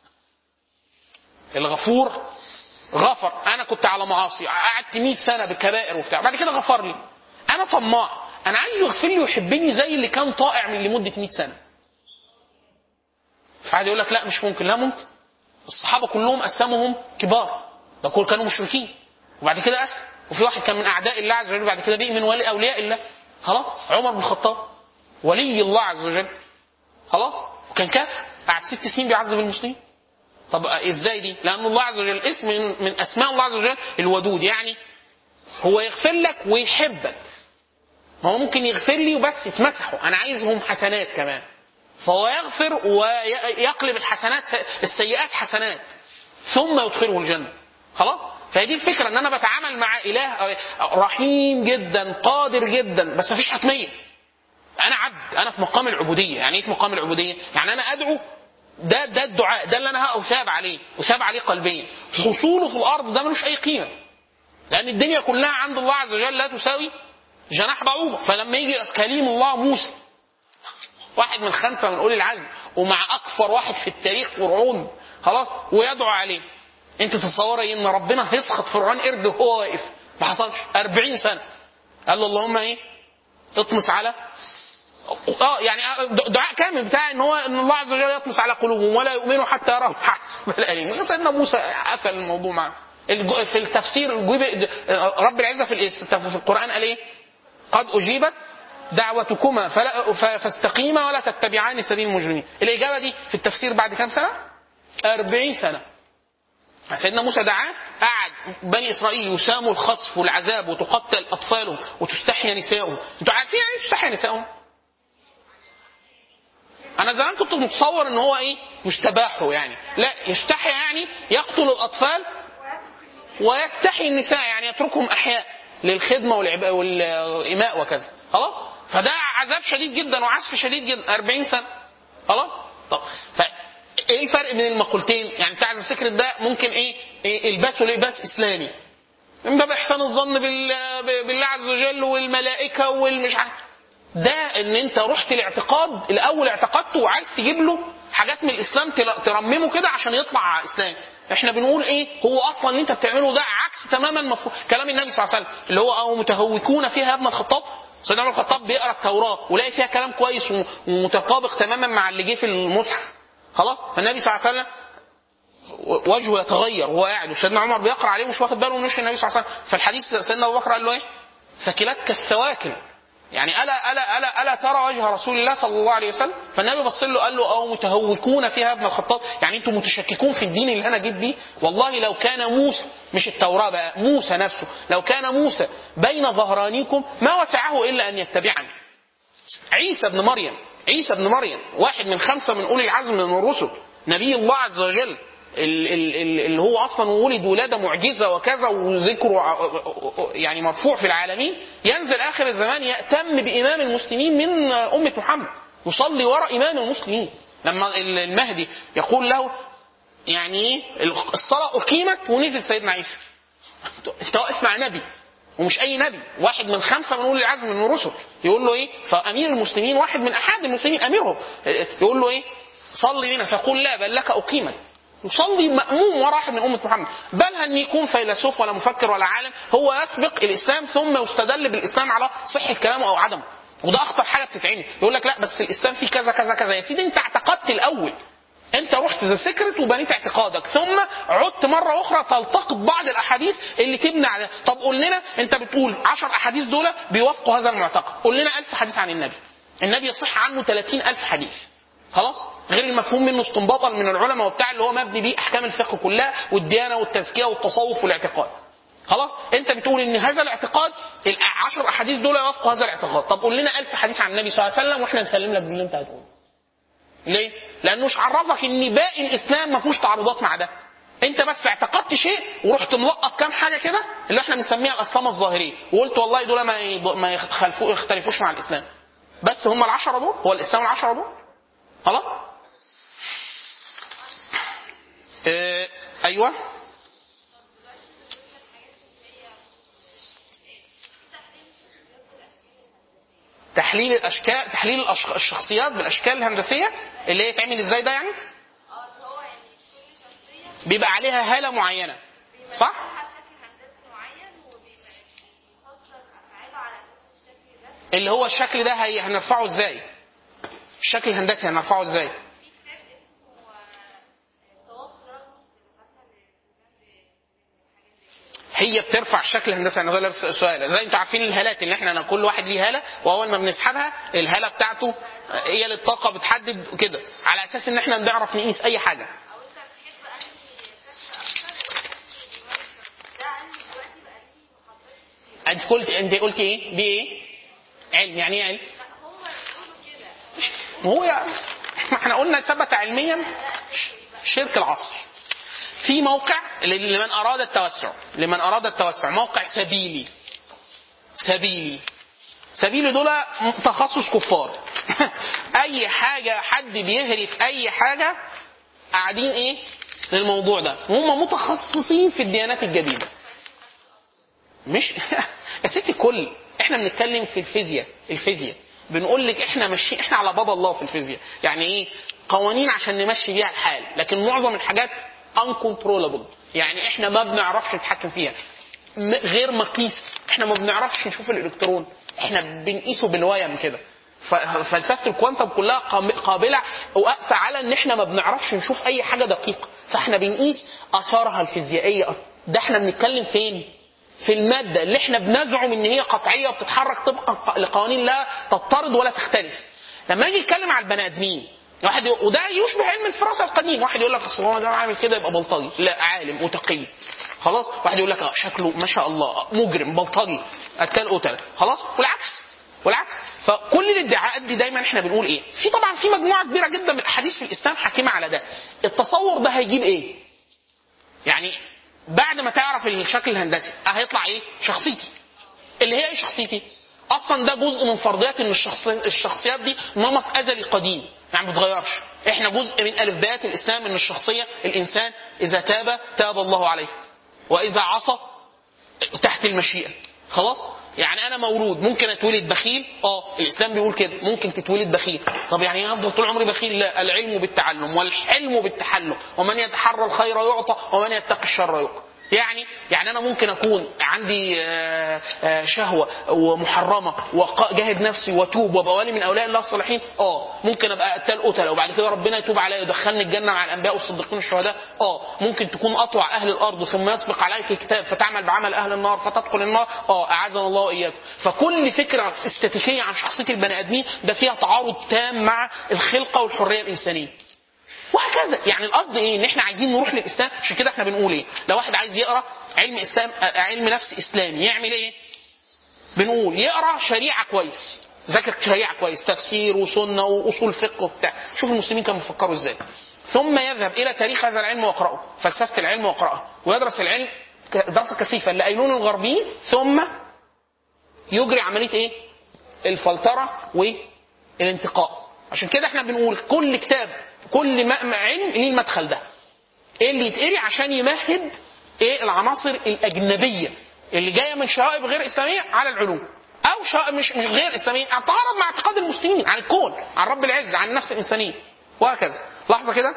الغفور غفر، أنا كنت على معاصي قعدت 100 سنة بالكبائر وبتاع، بعد كده غفر لي. أنا طماع، أنا عايز يغفر لي ويحبني زي اللي كان طائع من لمدة 100 سنة. فعاد يقول لك لا مش ممكن. لا ممكن. الصحابة كلهم أسلمهم كبار، ده كل كانوا مشركين وبعد كده أسلم. وفي واحد كان من أعداء الله عز وجل بعد كده بقي من ولي أولياء الله. خلاص. عمر بن الخطاب ولي الله عز وجل. خلاص. وكان كافر قعد 6 سنين بيعذب المسلمين. طب ازاي دي؟ لأن الله عز وجل اسم من أسماء الله عز وجل الودود، يعني هو يغفر لك ويحبك. ما هو ممكن يغفر لي وبس يتمسحوا، أنا عايزهم حسنات كمان، فهو يغفر ويقلب السيئات حسنات ثم يدخله الجنة. خلاص. فهذه الفكرة ان انا بتعامل مع اله رحيم جدا قادر جدا، بس مفيش حتمية. انا عبد، انا في مقام العبودية. يعني ايه في مقام العبودية؟ يعني انا ادعو، ده الدعاء، ده اللي انا اثاب عليه، اثاب عليه قلبيا. حصوله في الارض ده ملوش اي قيمة، لان الدنيا كلها عند الله عز وجل لا تساوي جناح بعوضة. فلما يجي كليم الله موسى، واحد من 5 من أولي العزم، ومع أكثر واحد في التاريخ فرعون، خلاص، ويدعو عليه، أنت تصور إن ربنا هيسخط فرعون قرد وهو واقف؟ ما حصلش. 40 سنة قال له اللهم إيه؟ اطمس على يعني دعاء كامل بتاع إن الله عز وجل يطمس على قلوبهم ولا يؤمنوا حتى يروا العذاب الأليم. سيدنا موسى قفل الموضوع معه. في التفسير رب العزة في القرآن قال إيه؟ قد أجيبت دعوتكما فاستقيما ولا تتبعان سبيل المجرمين. الإجابة دي في التفسير بعد كام سنة؟ 40 سنة. سيدنا موسى دعاه، قعد بني إسرائيل يساموا الخصف والعذاب وتقتل أطفالهم وتستحيا نسائهم. أنتوا عارفين يعني تستحيا نسائهم؟ أنا زمان كنت متصور إن هو إيه؟ يستباحوا يعني. لا، يستحيا يعني يقتل الأطفال ويستحي النساء، يعني يتركهم أحياء للخدمة والإماء وكذا. خلاص. فده عذاب شديد جدا وعسف شديد جدا 40 سنة. خلاص. طب ايه الفرق بين المقولتين؟ يعني بتاع الذكر ده ممكن ايه البسه لباس اسلامي من باب احسان الظن بالله عز وجل والملائكه والمش عارف. ده ان انت رحت الاعتقاد الاول اعتقدته وعايز تجيب له حاجات من الاسلام ترممه كده عشان يطلع اسلام. احنا بنقول ايه؟ هو اصلا اللي انت بتعمله ده عكس تماما كلام النبي صلى الله عليه وسلم اللي هو او متهوكون فيها يا ابن الخطاب. سيدنا عمر الخطاب بيقرا التوراه ولاقي فيها كلام كويس ومتطابق تماما مع اللي جه في المصحف. خلاص. فالنبي صلى الله عليه وسلم وجهه يتغير وهو قاعد، وسيدنا عمر بيقرا عليه مش واخد باله من وش النبي صلى الله عليه وسلم. فالحديث سيدنا ابو بكر قال له ايه؟ ثكلتك الثواكل، يعني الا ترى وجه رسول الله صلى الله عليه وسلم؟ فالنبي بص له قال له او متهوكون فيها ابن الخطاب، يعني انتم متشككون في الدين اللي انا جيت بيه. والله لو كان موسى، مش التوراه بقى، موسى نفسه، لو كان موسى بين ظهرانيكم ما وسعه الا ان يتبعني. عيسى ابن مريم واحد من 5 من أولي العزم من الرسل، نبي الله عز وجل اللي هو أصلا ولد ولادة معجزة وكذا وذكره يعني مرفوع في العالمين، ينزل آخر الزمان يأتم بإمام المسلمين من أمة محمد، يصلي وراء إمام المسلمين. لما المهدي يقول له يعني الصلاة أقيمت ونزل سيدنا عيسى انت واقف مع نبي، ومش اي نبي، واحد من 5 من اولي العزم من الرسل. يقول له ايه؟ فامير المسلمين واحد من احد المسلمين اميرهم، يقول له ايه؟ صلي لنا، فيقول لا بل لك اقيمت. يصلي مأموم وراء واحد من أمة محمد. بل أن يكون فيلسوف ولا مفكر ولا عالم، هو يسبق الإسلام ثم يستدل بالإسلام على صحة كلامه أو عدمه. وده أخطر حاجة بتتعمل. يقول لك لا بس الإسلام فيه كذا كذا كذا. يا سيدي أنت اعتقدت الأول، أنت رحت ذا سكرت وبنيت اعتقادك، ثم عدت مرة أخرى تلتقط بعض الأحاديث اللي تبني على. طب قول لنا، أنت بتقول 10 أحاديث دول بيوافقوا هذا المعتقد، قول لنا 1000 حديث عن النبي. النبي يصح عنه 30,000 حديث، خلاص، غير المفهوم منه استنباطا من العلماء وبتاع اللي هو مبني بيه احكام الفقه كلها والديانه والتزكيه والتصوف والاعتقاد. خلاص، انت بتقول ان هذا الاعتقاد 10 احاديث دول يوافقوا هذا الاعتقاد. طب قول لنا 1000 حديث عن النبي صلى الله عليه وسلم واحنا نسلم لك باللي انت هتقوله. ليه؟ لانه مش عرفك ان باقي الاسلام ما فيهوش تعارضات مع ده. انت بس اعتقدت شيء ورحت ملقط كام حاجه كده اللي احنا بنسميها الاسلام الظاهريه، وقلت والله دول ما يختلفوش مع الاسلام. بس هم ال10 دول، هو الاسلام ال10 دول. خلاص؟ ايوه. تحليل الاشكال، تحليل الشخصيات بالاشكال الهندسيه اللي هي تعمل ازاي ده يعني؟ بيبقى عليها هاله معينه، صح؟ اللي هو الشكل ده هنرفعه ازاي؟ الشكل الهندسي هنرفعه ازاي؟ هي بترفع الشكل الهندسي. انا بس سؤال، زي انتوا عارفين الهالات اللي احنا كل واحد ليه هاله، واول ما بنسحبها الهاله بتاعته هي للطاقه بتحدد كده، على اساس ان احنا بنعرف نقيس اي حاجه. انت قلت ايه؟ دي ايه؟ علم. يعني ايه علم؟ ما هو يعني احنا قلنا ثبت علميا شرك العصر. في موقع لمن اراد التوسع، موقع سبيلي دول تخصص كفار. اي حاجه حد بيهري في اي حاجه قاعدين ايه للموضوع ده، هم متخصصين في الديانات الجديده. مش يا ستي كل احنا بنتكلم في الفيزياء بنقول لك احنا احنا على باب الله في الفيزياء. يعني ايه؟ قوانين عشان نمشي بيها الحال، لكن معظم الحاجات uncontrollable، يعني احنا ما بنعرفش نتحكم فيها، غير مقيس. احنا ما بنعرفش نشوف الالكترون، احنا بنقيسه بالويم كده. فلسفه الكوانتم كلها قابله واقفه على ان احنا ما بنعرفش نشوف اي حاجه دقيقه، فاحنا بنقيس اثارها الفيزيائيه. ده احنا بنتكلم فين؟ في الماده اللي احنا بنزعم ان هي قطعيه وبتتحرك طبقا لقوانين لا تضطرد ولا تختلف. لما نيجي نتكلم على البني ادمين، وده يشبه علم الفراسه القديم، واحد يقول لك اصل هو ده عامل كده يبقى بلطجي، لا عالم وتقي، خلاص. واحد يقول لك شكله ما شاء الله مجرم بلطجي قتال قتله، خلاص. والعكس. فكل الادعاءات دي دايما احنا بنقول ايه؟ طبعا في مجموعه كبيره جدا من الاحاديث في الاسلام حاكمه على ده. التصور ده هيجيب ايه؟ يعني بعد ما تعرف الشكل الهندسي هيطلع ايه؟ شخصيتي. اللي هي ايه شخصيتي؟ اصلا ده جزء من فرضيات ان الشخصيات دي نمط ازلي قديم، يعني ما بتتغيرش. احنا جزء من الفبات الاسلام ان الشخصيه الانسان اذا تاب الله عليه، واذا عصى تحت المشيئه، خلاص. يعني انا مولود ممكن اتولد بخيل، الاسلام بيقول كده ممكن تتولد بخيل. طب يعني ايه افضل طول عمري بخيل؟ لا، العلم بالتعلم والحلم بالتحلم، ومن يتحرى الخير يعطى ومن يتقي الشر يقى. يعني انا ممكن اكون عندي شهوه ومحرمه وجاهد نفسي واتوب وابقى ولي من اولياء الله الصالحين. ممكن ابقى قتال وبعد كده ربنا يتوب عليا ويدخلني الجنه مع الانبياء والصديقين والشهداء. ممكن تكون اطوع اهل الارض ثم يسبق عليك الكتاب فتعمل بعمل اهل النار فتدخل النار. اعاذنا الله واياكم. فكل فكره استاتيكيه عن شخصيه البني ادمين ده فيها تعارض تام مع الخلقه والحريه الانسانيه. وهكذا. يعني القصد ايه؟ ان احنا عايزين نروح للاسلام. عشان كده احنا بنقول ايه؟ لو واحد عايز يقرا علم نفس اسلامي يعمل ايه؟ بنقول يقرا شريعه كويس، ذاكر شريعه كويس، تفسير وسنه واصول فقه وبتاع، شوف المسلمين كانوا بيفكروا ازاي. ثم يذهب الى تاريخ هذا العلم ويقراه، فلسفه العلم ويقراه، ويدرس العلم دراسه كثيفه اللي قايلون الغربيين، ثم يجري عمليه ايه؟ الفلتره والانتقاء. عشان كده احنا بنقول كل كتاب كل علم ليه المدخل ده، ايه اللي يتقري عشان يمهد ايه العناصر الاجنبيه اللي جايه من شوائب غير اسلاميه على العلوم، او شوائب مش غير اسلاميه اتعارض مع اعتقاد المسلمين عن الكون، عن رب العزه، عن النفس الانسانيه، وهكذا. لحظه كده.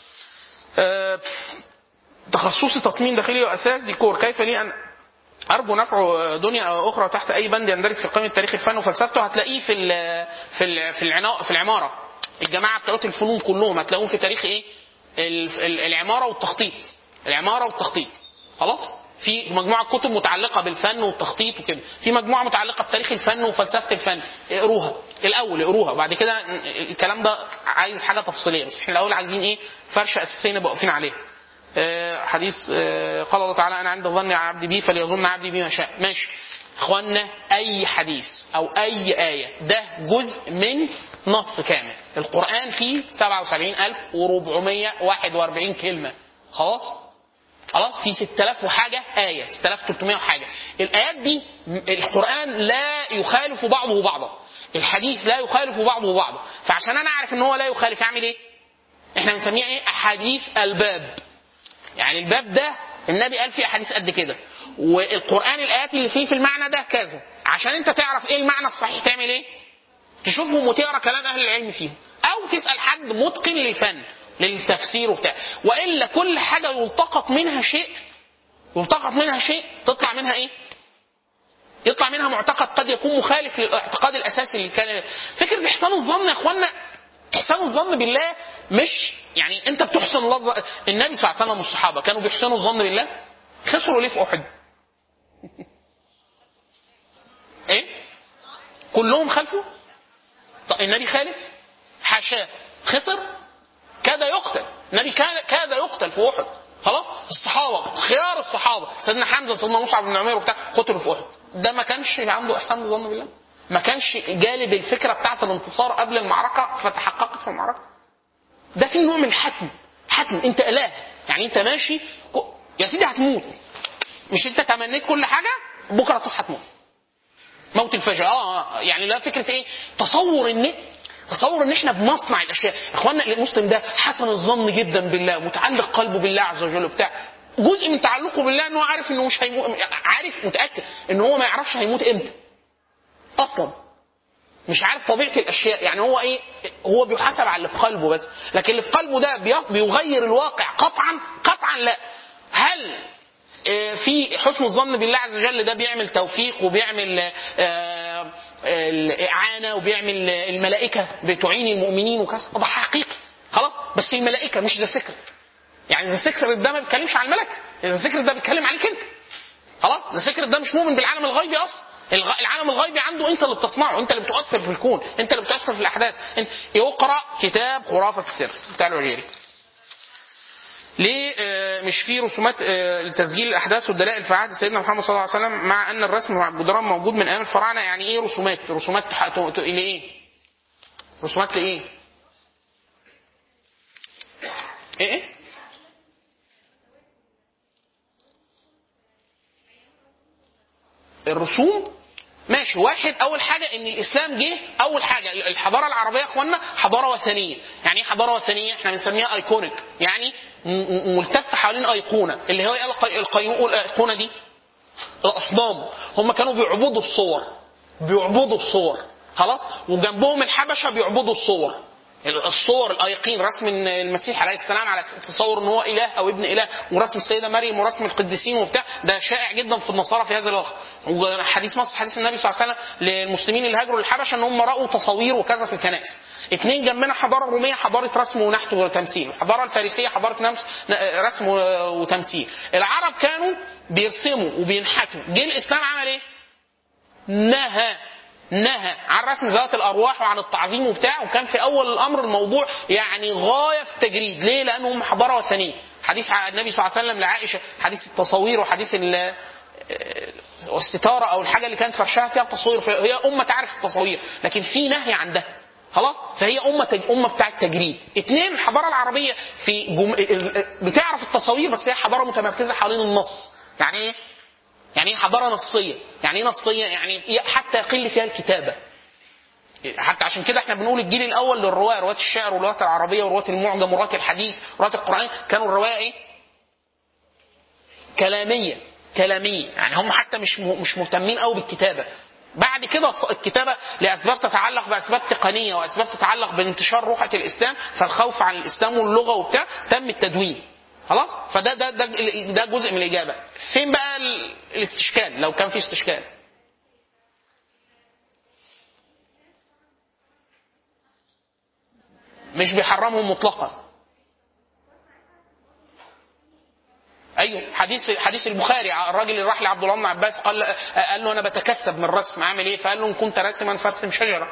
تخصصي تصميم داخلي واساس ديكور، كيف لي ان ارجو نفع دنيا او اخرى تحت اي بند يندرج في قائمه تاريخ الفن وفلسفته؟ هتلاقيه في العماره. الجماعه بتوع الفنون كلهم هتلاقوهم في تاريخ ايه؟ العماره والتخطيط. العماره والتخطيط. خلاص؟ في مجموعه كتب متعلقه بالفن والتخطيط وكده، في مجموعه متعلقه بتاريخ الفن وفلسفه الفن، اقروها الاول، اقروها، وبعد كده الكلام ده عايز حاجه تفصيليه، بس احنا الاول عايزين ايه؟ فرشه اساسيه نبقى واقفين عليها. حديث قال الله تعالى انا عند ظن عبدي بي فليظن عبدي بي ما شاء. ماشي اخوانا، اي حديث او اي ايه ده جزء من نص كامل. القران فيه 77441 كلمه. خلاص في 6000 وحاجه ايه، 6300 وحاجه. الايات دي القران لا يخالف بعضه بعضا، الحديث لا يخالف بعضه بعضا. فعشان انا اعرف ان هو لا يخالف اعمل ايه؟ احنا بنسميها ايه؟ احاديث الباب. يعني الباب ده النبي قال فيه احاديث قد كده، والقران الايات اللي فيه في المعنى ده كذا. عشان انت تعرف ايه المعنى الصحيح تعمل ايه؟ تشوفهم وتقرا كلام اهل العلم فيهم، او تسال حد متقن للفن للتفسير وبتاع. والا كل حاجه يلتقط منها شيء تطلع منها ايه؟ يطلع منها معتقد قد يكون مخالف للاعتقاد الاساسي اللي كان. فكره احسان الظن يا اخوانا، احسان الظن بالله مش يعني انت بتحسن الله. النبي صلى الله عليه وسلم والصحابه كانوا بيحسنوا الظن بالله؟ خسروا ليه في احد؟ ايه؟ كلهم خلفوا؟ طب النبي خالف؟ حاشاه. خسر؟ كاد يقتل. النبي كاد يقتل في احد. خلاص؟ الصحابه خيار الصحابه سيدنا حمزه سيدنا مصعب بن عمير وبتاع قتلوا في احد. ده ما كانش عنده احسان الظن بالله؟ ما كانش جالب الفكره بتاعت الانتصار قبل المعركه فتحققت في المعركه؟ ده في نوع من الحتم. انت اله، يعني انت ماشي يا سيدي هتموت، مش انت تمنيت كل حاجه بكره تصحى تموت موت الفجأة. يعني لا فكره ايه؟ تصور ان احنا بنصنع الاشياء. اخوانا المسلم ده حسن الظن جدا بالله، متعلق قلبه بالله عز وجل بتاع. جزء من تعلقه بالله انه عارف انه مش هيموت، عارف متاكد ان هو ما يعرفش هيموت امتى اصلا، مش عارف طبيعه الاشياء. يعني هو ايه؟ هو بيحاسب على اللي في قلبه بس، لكن اللي في قلبه ده بيغير الواقع قطعا لا. هل في حسن الظن بالله عز وجل ده بيعمل توفيق وبيعمل الإعانة وبيعمل الملائكة بتعين المؤمنين وكذا؟ ده حقيقي. خلاص، بس الملائكة مش ذا سكرت. يعني ذا سكرت ده ما بيتكلمش عن الملائكة، ذا سكرت ده بيتكلم عليك انت. خلاص، ذا سكرت ده مش مؤمن بالعالم الغيبي اصلا. العالم الغيبي عنده انت اللي بتصنعه، انت اللي بتؤثر في الكون، انت اللي بتؤثر في الاحداث. انت يقرأ كتاب خرافة السر بتاع العجيري. ليه مش في رسومات لتسجيل الاحداث والدلائل في عهد سيدنا محمد صلى الله عليه وسلم، مع ان الرسم مع الجدران موجود من ايام الفراعنه؟ يعني ايه رسومات لايه؟ رسومات لايه؟ ايه الرسوم؟ ماشي. واحد، اول حاجه ان الاسلام جه، اول حاجه الحضاره العربيه يا اخوانا حضاره وثنيه. يعني ايه حضاره وثنيه؟ احنا بنسميها ايكونيك، يعني ملتفه حوالين ايقونه. اللي هو الايقونه دي الاصنام. هم كانوا بيعبدوا الصور. خلاص، وجنبهم الحبشه بيعبدوا الصور الايقين، رسم المسيح عليه السلام على تصور ان هو اله او ابن اله، ورسم السيده مريم ورسم القديسين وبتاع. ده شائع جدا في النصارى في هذا الوقت. وحديث حديث النبي صلى الله عليه وسلم للمسلمين اللي هاجروا للحبشه ان هم راوا تصاوير وكذا في الكنائس. اتنين جنبنا حضاره روميه، حضاره رسم ونحت وتمثيل. الحضاره الفارسيه حضاره رسم وتمثيل. العرب كانوا بيرسموا وبينحتوا. جه الاسلام عمل ايه؟ نهى عن رسم ذوات الارواح وعن التعظيم وبتاع. وكان في اول الامر الموضوع يعني غايه في التجريد. ليه؟ لانهم حضاره وثنيه. حديث النبي صلى الله عليه وسلم لعائشه، حديث التصوير وحديث والستاره او الحاجه اللي كانت فرشها فيها التصوير. هي امه تعرف التصوير، لكن في نهي عن ده. خلاص، فهي امه بتاع التجريد. اتنين، الحضاره العربيه بتعرف التصوير، بس هي حضاره متمركزه حوالين النص. يعني ايه؟ يعني ايه حضاره نصيه؟ يعني ايه نصيه؟ يعني حتى يقل فيها الكتابه. حتى عشان كده احنا بنقول الجيل الاول للرواه، رواه الشعر ورواة العربيه ورواة المعجم ورواة الحديث ورواة القران، كانوا الروايه ايه؟ كلاميه يعني هم حتى مش مهتمين قوي بالكتابه. بعد كده الكتابه لاسباب تتعلق باسباب تقنيه واسباب تتعلق بانتشار روحه الاسلام، فالخوف عن الاسلام واللغه وبتاع، تم التدوين خلاص. فده ده جزء من الاجابه. فين بقى الاستشكال لو كان في استشكال؟ مش بيحرمهم مطلقا. ايوه، حديث البخاري، الراجل اللي راح لعبد الله بن عباس قال له انا بتكسب من الرسم، اعمل ايه؟ فقال له ان كنت راسما فارسم شجره.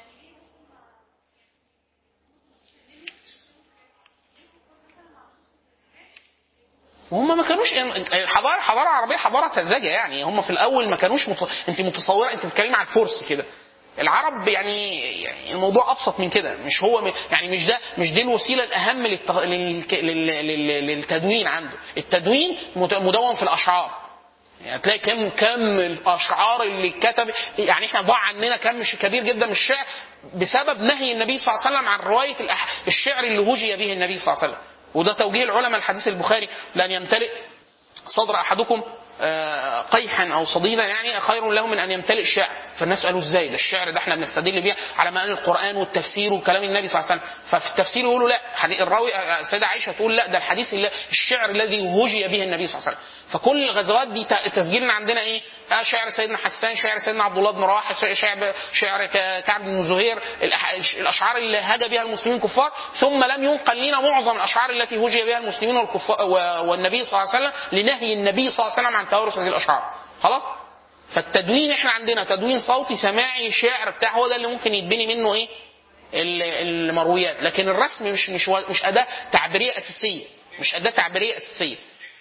وهم ما كانوش، الحضاره العربيه حضاره ساذجه يعني. هم في الاول ما كانوش انت متصوره، انت بتتكلم على الفرس كده، العرب يعني الموضوع ابسط من كده. مش هو يعني مش دي الوسيله الاهم للتدوين عنده. التدوين مدون في الاشعار، يعني تلاقي كم الاشعار اللي اتكتب. يعني احنا ضاع عننا كم كبير جدا من الشعر بسبب نهي النبي صلى الله عليه وسلم عن روايه الشعر اللي هجي به النبي صلى الله عليه وسلم. وده توجيه العلماء الحديث البخاري: لن يمتلئ صدر احدكم قيحا او صديدا، يعني خير له من ان يمتلئ شعر. فالناس قالوا ازاي ده الشعر ده احنا بنستدل بيه على معنى القران والتفسير وكلام النبي صلى الله عليه وسلم. ففي التفسير يقولوا لا، الراوي السيده عائشه تقول لا، ده الحديث الشعر الذي هجي به النبي صلى الله عليه وسلم. فكل الغزوات دي تسجيلنا عندنا ايه؟ شعر سيدنا حسان، شعر سيدنا عبد الله بن رواحه، شعر كعب بن زهير، الاشعار اللي هجى بها المسلمين الكفار. ثم لم ينقل لنا معظم الاشعار التي هجي بها المسلمين والنبي صلى الله عليه وسلم لنهي النبي صلى الله عليه وسلم عن توارث هذه الاشعار. خلاص. فالتدوين احنا عندنا تدوين صوتي سماعي شعر بتاع، هو ده اللي ممكن يتبني منه ايه؟ المرويات. لكن الرسم مش اداه تعبيريه اساسيه، مش اداه تعبيريه اساسيه.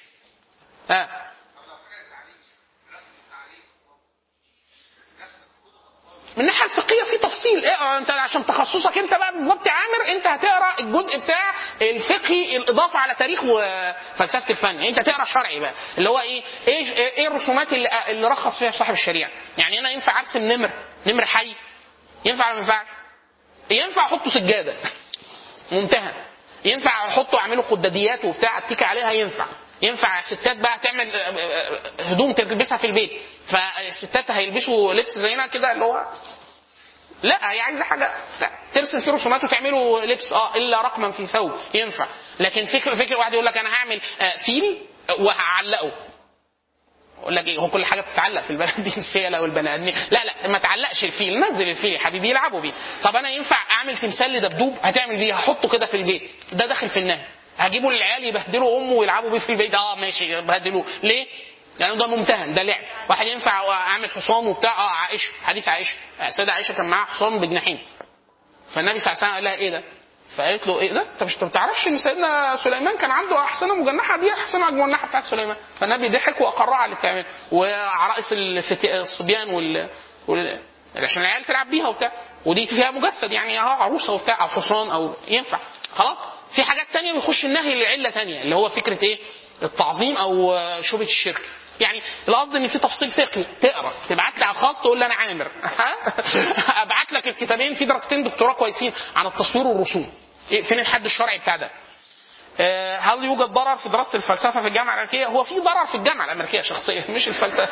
من الناحيه الفقهيه في تفصيل. إيه انت عشان تخصصك انت بقى بالظبط عامر، انت هتقرا الجزء بتاع الفقهي الاضافه على تاريخ وفلسفه الفن. انت تقرا شرعي بقى اللي هو ايه الرسومات اللي رخص فيها صاحب الشريعه. يعني انا ينفع ارسم نمر حي؟ ينفع ولا ما ينفعش؟ ينفع احطه سجاده منتهى، ينفع احطه اعمله خداديات وبتاع اتكي عليها، ينفع ستات بقى تعمل هدوم تلبسها في البيت، فالستات هيلبسوا لبس زينا كده اللي هو لا، هي عايزه حاجه ترسم فيه رسومات وتعمله لبس الا رقما في ثوب ينفع. لكن فكر واحد يقول لك انا هعمل فيل وهعلقه. اقول لك ايه، هو كل حاجه بتتعلق في البلد دي الفيله والبني ادمين؟ لا ما تعلقش الفيل، نزل الفيل يا حبيبي يلعبوا بيه. طب انا ينفع اعمل تمثال لدبدوب؟ هتعمل بيه، هحطه كده في البيت، ده داخل في النهي. هجيبوا للعيال يبهدلوا امه ويلعبوا بيه في البيت، ماشي يبهدلوه ليه؟ يعني ده ممتهن، ده لعب. واحد ينفع اعمل حصان وبتاع؟ عائشه، حديث عائشه، السيده عائشه كان معاها حصان بجناحين، فالنبي صلى الله عليه وسلم قال لها ايه ده؟ فقالت له ايه ده؟ انت مش بتعرفش ان سيدنا سليمان كان عنده احسنه مجنحه؟ دي احسنه مجنحه بتاعت سليمان. فالنبي ضحك واقرها على اللي بتعمله. وعرائس الصبيان عشان العيال تلعب بيها وبتاع، ودي فيها مجسد يعني عروسه وبتاع او حصان او ينفع. خلاص. في حاجات تانية بيخش النهي لعله تانية اللي هو فكره ايه؟ التعظيم او شبهه الشرك. يعني القصد ان في تفصيل فقهي تقرا، تبعت لي على الخاص تقول لي انا عامر ابعت لك الكتابين في دراستين دكتوراه كويسين عن التصوير والرسوم. فين الحد الشرعي بتاع ده؟ هل يوجد ضرر في دراسه الفلسفه في الجامعه الامريكيه؟ هو في ضرر في الجامعه الامريكيه شخصيا مش الفلسفه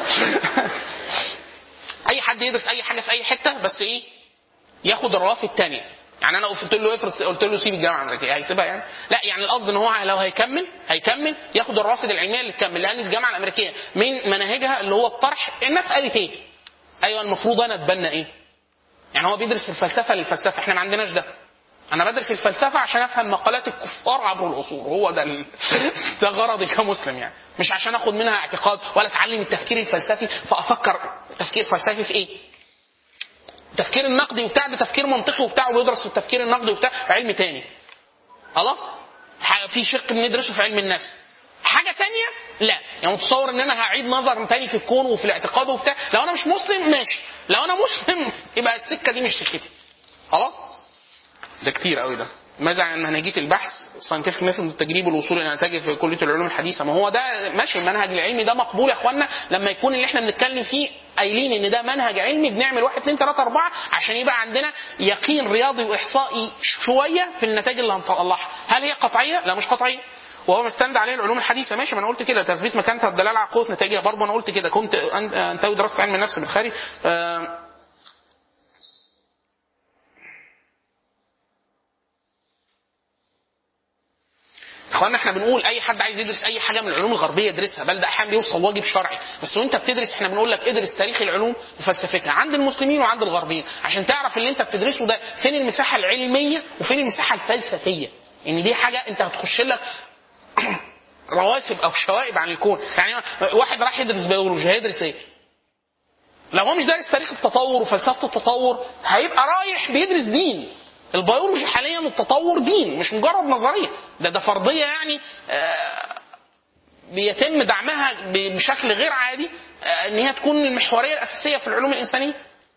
اي حد يدرس اي حاجه في اي حته، بس ايه؟ ياخد الروافد الثانيه. يعني انا قلت له قلت له سيب الجامعه الامريكيه، هيسيبها يعني؟ لا، يعني القصد ان هو لو هيكمل ياخد الروافد العلميه اللي تكمل، لان الجامعه الامريكيه من مناهجها اللي هو الطرح. الناس قالت ايه؟ ايوه المفروض انا اتبنى ايه؟ يعني هو بيدرس الفلسفه للفلسفه، احنا ما عندناش ده. انا بدرس الفلسفه عشان افهم مقالات الكفار عبر العصور، هو ده ده غرضي كمسلم يعني، مش عشان اخد منها اعتقاد ولا اتعلم التفكير الفلسفي فافكر تفكير فلسفي في ايه؟ التفكير النقدي وبتاع ده تفكير منطقي وبتاع، وبيدرس التفكير النقدي وبتاع علم تاني. خلاص. في شق بندرسه في علم النفس، حاجه تانية لا. يعني متصور ان انا هعيد نظر تاني في الكون وفي الاعتقاد وبتاع. لو انا مش مسلم ماشي، لو انا مسلم يبقى السكه دي مش سكتي. خلاص. ده كتير قوي ده. ماذا عن منهجيه البحث ساينتفك ميثود التجريب والوصول الى نتائج في كليه العلوم الحديثه؟ ما هو ده ماشي، المنهج العلمي ده مقبول يا اخوانا لما يكون اللي احنا بنتكلم فيه قايلين ان ده منهج علمي بنعمل 1 2 3 4 عشان يبقى عندنا يقين رياضي واحصائي شويه في النتائج اللي هنطلعها. هل هي قطعيه؟ لا مش قطعيه. وهو مستند عليه العلوم الحديثه. ماشي، ما انا قلت كده تثبيت مكانتها الدلاله على قوه نتائجها، برضه انا قلت كده. كنت انتوي دراسه علم النفس بالخاري. اخوانا احنا بنقول اي حد عايز يدرس اي حاجه من العلوم الغربيه يدرسها، بل ده احيانا بيوصل واجب شرعي. بس وانت بتدرس احنا بنقول لك ادرس تاريخ العلوم وفلسفتها عند المسلمين وعند الغربيين، عشان تعرف اللي انت بتدرسه ده فين المساحه العلميه وفين المساحه الفلسفيه. ان دي حاجه انت هتخش لك رواسب او شوائب عن الكون. يعني واحد راح يدرس بيولوجيا هيدرس ايه؟ لو هو مش دارس تاريخ التطور وفلسفه التطور هيبقى رايح بيدرس دين. البيولوجي حاليا التطور دين مش مجرد نظريه، ده فرضيه يعني بيتم دعمها بشكل غير عادي ان هي تكون المحوريه الاساسيه في العلوم الانسانيه.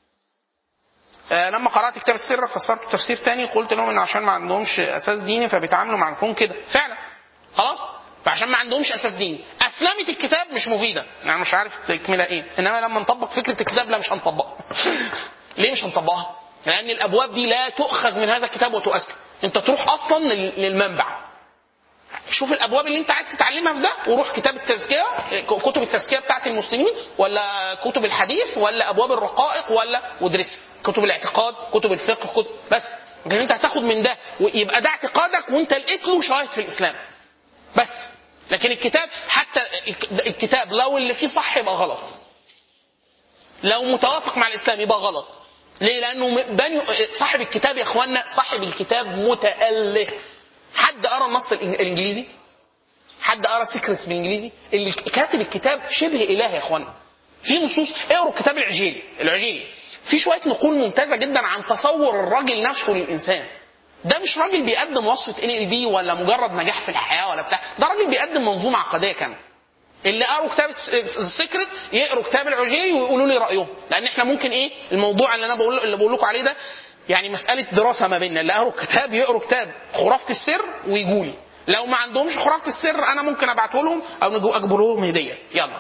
لما قرات كتاب السر فسرت تفسير تاني، قلت لهم ان عشان ما عندهمش اساس ديني فبيتعاملوا مع الكون كده فعلا خلاص. فعشان ما عندهمش اساس ديني اسلمت الكتاب مش مفيده، يعني مش عارف تكملها ايه. انما لما نطبق فكره الكتاب لا مش هنطبقها. ليه مش هنطبقها؟ لان الابواب دي لا تؤخذ من هذا الكتاب وتؤسلم. انت تروح اصلا للمنبع، شوف الابواب اللي انت عايز تتعلمها في ده وروح كتاب التزكيه، كتب التزكيه بتاعت المسلمين ولا كتب الحديث ولا ابواب الرقائق ولا وادرسها، كتب الاعتقاد كتب الفقه كتب بس. لكن انت هتاخد من ده ويبقى ده اعتقادك وانت لقيت له شواهد في الاسلام بس. لكن الكتاب حتى الكتاب لو اللي فيه صح يبقى غلط، لو متوافق مع الاسلام يبقى غلط. ليه؟ لانه صاحب الكتاب يا اخوانا صاحب الكتاب متأله. حد قرا النص الانجليزي؟ حد قرا سيكريتس بالانجليزي؟ اللي كاتب الكتاب شبه اله يا اخوانا. في نصوص اقروا كتاب العجيلي في شويه نقول ممتازه جدا عن تصور الراجل نفسه للانسان. ده مش راجل بيقدم وصفه NLP ولا مجرد نجاح في الحياه ولا بتاع، ده راجل بيقدم منظومه عقديه كامله. اللي قروا كتاب السيكريت يقروا كتاب العجيلي ويقولوا لي رايهم، لان احنا ممكن ايه الموضوع اللي انا بقول لكم عليه ده يعني مساله دراسه ما بيننا. اللي قروا كتاب يقروا كتاب خرافه السر ويجوا لي، لو ما عندهمش خرافه السر انا ممكن ابعته لهم او اجبر لهم هديه. يلا.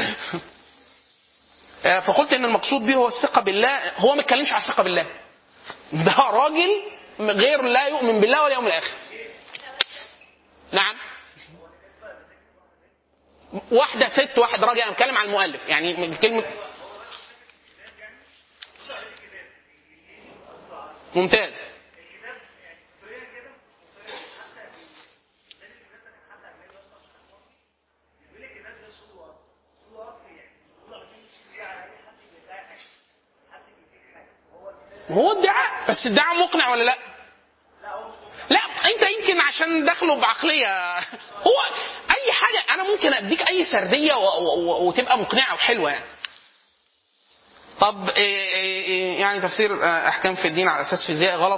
فقلت ان المقصود به هو الثقه بالله. هو ما اتكلمش على الثقه بالله، ده راجل غير لا يؤمن بالله واليوم الاخر. نعم. واحده ست واحد راجل، انا بتكلم عن المؤلف يعني كلمه ممتاز. هو ادعاء، بس ادعاء مقنع ولا لا؟ لا انت يمكن عشان دخله بعقليه. هو اي حاجه انا ممكن اديك اي سرديه وتبقى مقنعه وحلوه يعني. طب يعني تفسير احكام في الدين على اساس فيزيائي غلط.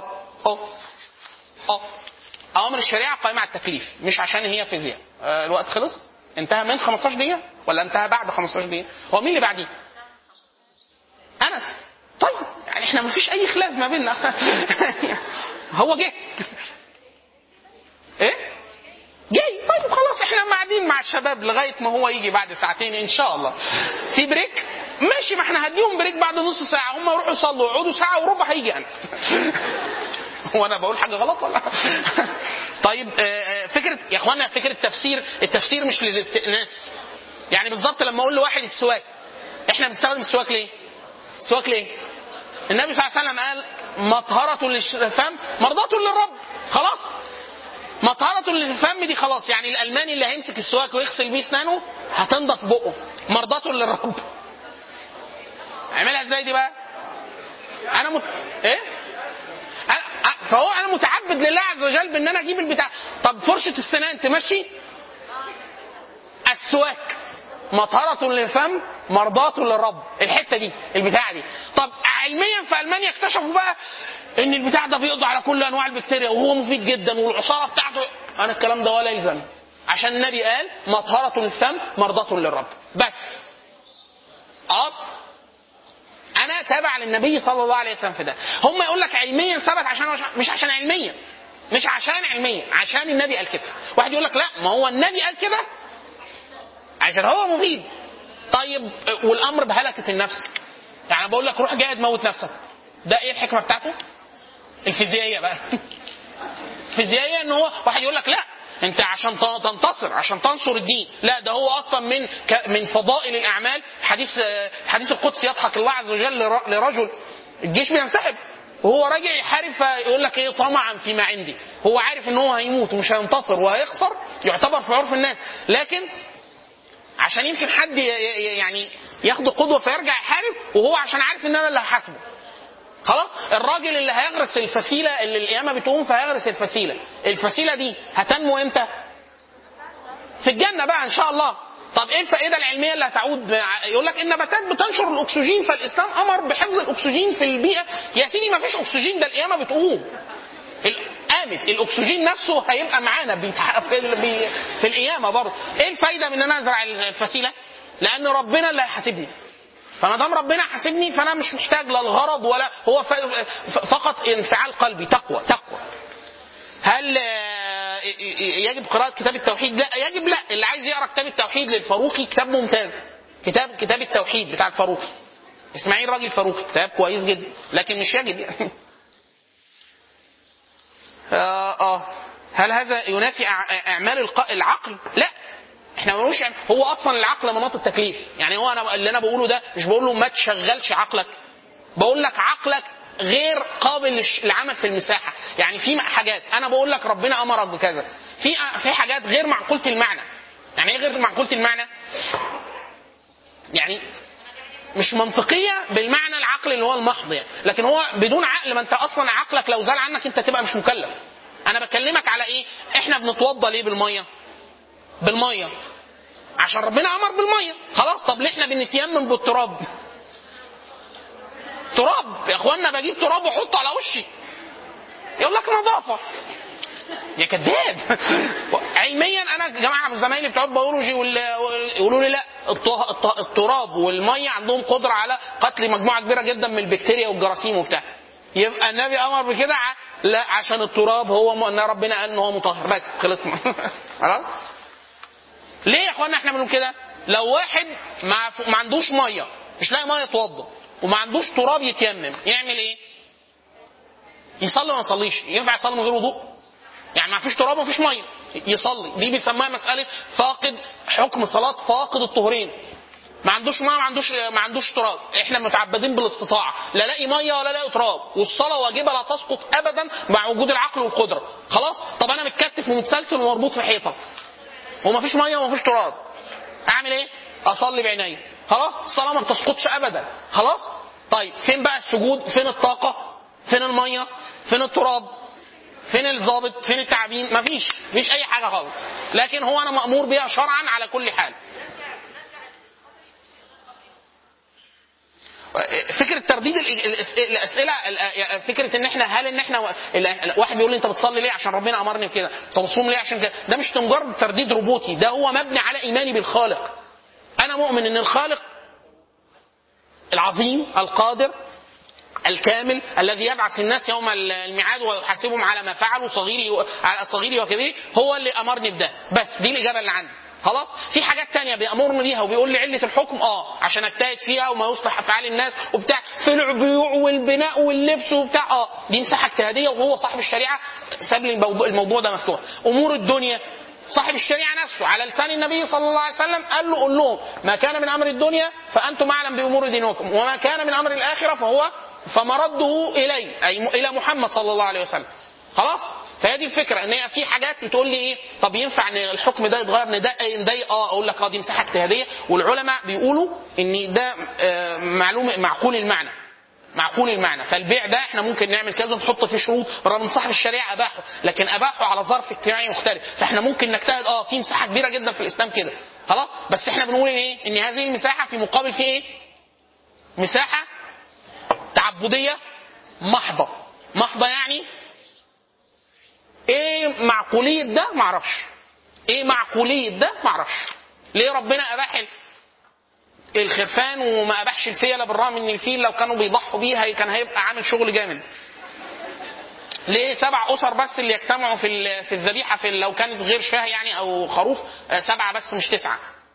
اوامر الشريعه قائمه على التكليف مش عشان هي فيزياء. الوقت خلص، انتهى من 15 دقيقه ولا انتهى بعد 15 دقيقه؟ هو مين اللي بعديه؟ انس. طيب يعني احنا ما فيش اي خلاف ما بيننا. هو جه ايه جاي. طيب خلاص احنا قاعدين مع الشباب لغايه ما هو يجي بعد ساعتين ان شاء الله. في بريك ماشي، ما احنا هديهم بريك بعد نص ساعه، هم يروحوا يصلوا يقعدوا ساعه وربع هيجي انس. هو انا بقول حاجه غلط ولا؟ طيب فكره يا اخوانا فكره التفسير مش للاستئناس. يعني بالظبط لما اقول لواحد السواك، احنا بنستخدم السواك ليه؟ السواك ليه؟ النبي صلى الله عليه وسلم قال مطهرة للفم مرضاة للرب. خلاص مطهرة للفم دي خلاص، يعني الألماني اللي هيمسك السواك ويغسل بيه اسنانه هتنضف بقه. مرضاة للرب اعملها ازاي دي بقى؟ ايه؟ فهو انا متعبد لله عز وجل بان انا اجيب البتاع. طب فرشة السنان تمشي؟ السواك مطهرة للفم مرضاة للرب. الحتة دي البتاعة دي. طب علميا في ألمانيا اكتشفوا بقى ان البتاع ده بيقضي على كل انواع البكتيريا وهو مفيد جدا والعصارة بتاعته. انا الكلام ده ولا يلزم، عشان النبي قال مطهرة للفم مرضاة للرب بس. خلاص انا تابع للنبي صلى الله عليه وسلم في ده. هم يقول لك علميا ثبت عشان مش عشان علميا، مش عشان علميا، عشان النبي قال كده. واحد يقول لك لا ما هو النبي قال كده عشان هو مفيد. طيب والامر بهلكة النفس، يعني بقول لك روح جاهد موت نفسك، ده ايه الحكمه بتاعته؟ الفيزيائيه بقى. الفيزيائيه ان هو واحد يقول لك لا انت عشان تنتصر، عشان تنصر الدين. لا، ده هو اصلا من فضائل الاعمال. حديث القدس: يضحك الله عز وجل لرجل الجيش بينسحب وهو راجع يحارب، فيقول لك ايه؟ طمعا فيما عندي. هو عارف ان هو هيموت ومش هينتصر وهيخسر، يعتبر في عرف الناس، لكن عشان يمكن حد يعني ياخده قدوه فيرجع يحارب، وهو عشان عارف ان انا اللي هحاسبه. خلاص. الراجل اللي هيغرس الفسيله اللي القيامه بتقوم فهيغرس الفسيله دي هتنمو امتى؟ في الجنه بقى ان شاء الله. طب ايه الفائده العلميه اللي هتعود؟ يقول لك النباتات بتنشر الاكسجين، فالاسلام امر بحفظ الاكسجين في البيئه. يا سيدي ما فيش اكسجين، ده القيامه بتقوم. قامت الاكسجين نفسه هيبقى معانا في القيامه برضه. ايه الفايده من ان انا ازرع الفسيله؟ لان ربنا اللي هيحاسبني. فما دام ربنا حاسبني فانا مش محتاج لا الغرض ولا هو فقط انفعال قلبي، تقوى. هل يجب قراءة كتاب التوحيد؟ لا يجب. لا، اللي عايز يقرا كتاب التوحيد للفاروقي كتاب ممتاز. كتاب التوحيد بتاع الفاروقي، اسماعيل راجل فاروقي، كتاب كويس جدا، لكن مش يجب يعني. هل هذا ينافي اعمال العقل؟ لا، احنا ما بنقولش هو اصلا العقل مناط التكليف. يعني هو اللي انا بقوله ده مش بقول له ما تشغلش عقلك، بقول لك عقلك غير قابل للعمل في المساحه. يعني في حاجات انا بقول لك ربنا امرك بكذا، في حاجات غير معقوله المعنى. يعني ايه غير معقوله المعنى؟ يعني مش منطقيه بالمعنى العقل اللي هو المحض يعني، لكن هو بدون عقل. ما انت اصلا عقلك لو زال عنك انت تبقى مش مكلف. انا بكلمك على ايه؟ احنا بنتوضى ليه بالميه عشان ربنا امر بالميه. خلاص. طب ليه احنا بنتيمم بالتراب؟ تراب يا اخوانا، بجيب تراب واحطه على وشي، يقول لك نظافه. يا كذاب. علميا انا جماعه زمايلي بتوع البيولوجي يقولوا لي لا، التراب والميه عندهم قدره على قتل مجموعه كبيره جدا من البكتيريا والجراثيم وبتاع. يبقى النبي امر بكده لا، عشان التراب هو ان ربنا قال ان هو مطهر بس، خلصنا. خلاص. ليه يا اخوانا احنا بنقول كده؟ لو واحد ما عندوش ميه، مش لاقي ميه يتوضا، وما عندوش تراب يتيمم، يعمل ايه؟ يصلي ما يصليش؟ ينفع يصلي من غير وضوء؟ يعني ما فيش تراب وما فيش ميه يصلي. دي بيسموها مساله فاقد حكم صلاه فاقد الطهرين. ما عندوش ميه، ما عندوش تراب. احنا متعبدين بالاستطاعه، لا لاقي ميه ولا لاقي تراب، والصلاه واجبه لا تسقط ابدا مع وجود العقل والقدره. خلاص. طب انا متكتف ومتسلسل ومربوط في حيطه وما فيش ميه وما فيش تراب، اعمل ايه؟ اصلي بعيني. خلاص. الصلاه ما بتسقطش ابدا. خلاص. طيب فين بقى السجود؟ فين الطاقه؟ فين الميه؟ فين التراب؟ فين الضابط؟ فين التعابين؟ مفيش اي حاجه خالص. لكن هو انا مامور بها شرعا على كل حال. فكره ترديد الاسئله، فكره ان احنا هل ان احنا واحد بيقول لي انت بتصلي ليه؟ عشان ربنا امرني بكده. طب بتصوم ليه؟ عشان كده. ده مش مجرد ترديد روبوتي، ده هو مبني على ايماني بالخالق. انا مؤمن ان الخالق العظيم القادر الكامل الذي يبعث الناس يوم الميعاد ويحاسبهم على ما فعلوا، صغيري وكبيري، هو اللي امرني بده. بس دي الاجابه اللي عندي. خلاص. في حاجات تانية بيأمرني بيها وبيقول لي علة الحكم عشان اجتهد فيها وما يصلح افعال الناس وبتاع، في البيوع والبناء واللبس وبتاع، دي مساحه اجتهاديه، وهو صاحب الشريعه ساب لي الموضوع ده مفتوح. امور الدنيا صاحب الشريعه نفسه على لسان النبي صلى الله عليه وسلم قال له قل لهم ما كان من امر الدنيا فانتم اعلم بامور دينكم، وما كان من امر الاخره فمرده الي، اي الى محمد صلى الله عليه وسلم. خلاص. فهي دي الفكره، ان هي في حاجات بتقول لي ايه؟ طب ينفع ان الحكم ده يتغير نضايق؟ اقول لك دي مساحه اجتهاديه، والعلماء بيقولوا ان ده معلوم معقول المعنى. فالبيع ده احنا ممكن نعمل كذا، نحط فيه شروط، رغم ان صاحب الشريعه اباحه، لكن اباحه على ظرف اجتماعي مختلف، فاحنا ممكن نجتهد في مساحه كبيره جدا في الاسلام كده. خلاص. بس احنا بنقول ايه؟ ان هذه المساحه في مقابل في ايه؟ مساحه تعبديه محضه. يعني ايه معقوليه ده؟ معرفش. ليه ربنا اباح الخرفان وما اباحش الفيله، بالرغم ان الفيل لو كانوا بيضحوا بيه كان هيبقى عامل شغل جامد؟ ليه 7 اسر بس اللي يجتمعوا في الذبيحه لو كانت غير شاه يعني او خروف 7 بس مش 9،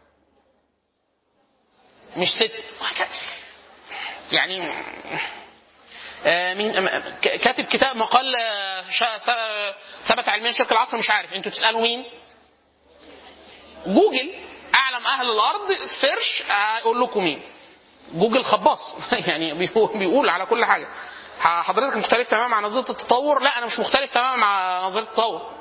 مش 6 يعني. كاتب كتاب مقال ثبت علميا شرك العصر مش عارف، انتوا تسالوا مين؟ جوجل اعلم اهل الارض سيرش اقول لكم مين. جوجل خباص يعني بيقول على كل حاجه. حضرتك مختلف تماما مع نظريه التطور؟ لا انا مش مختلف تماما مع نظريه التطور.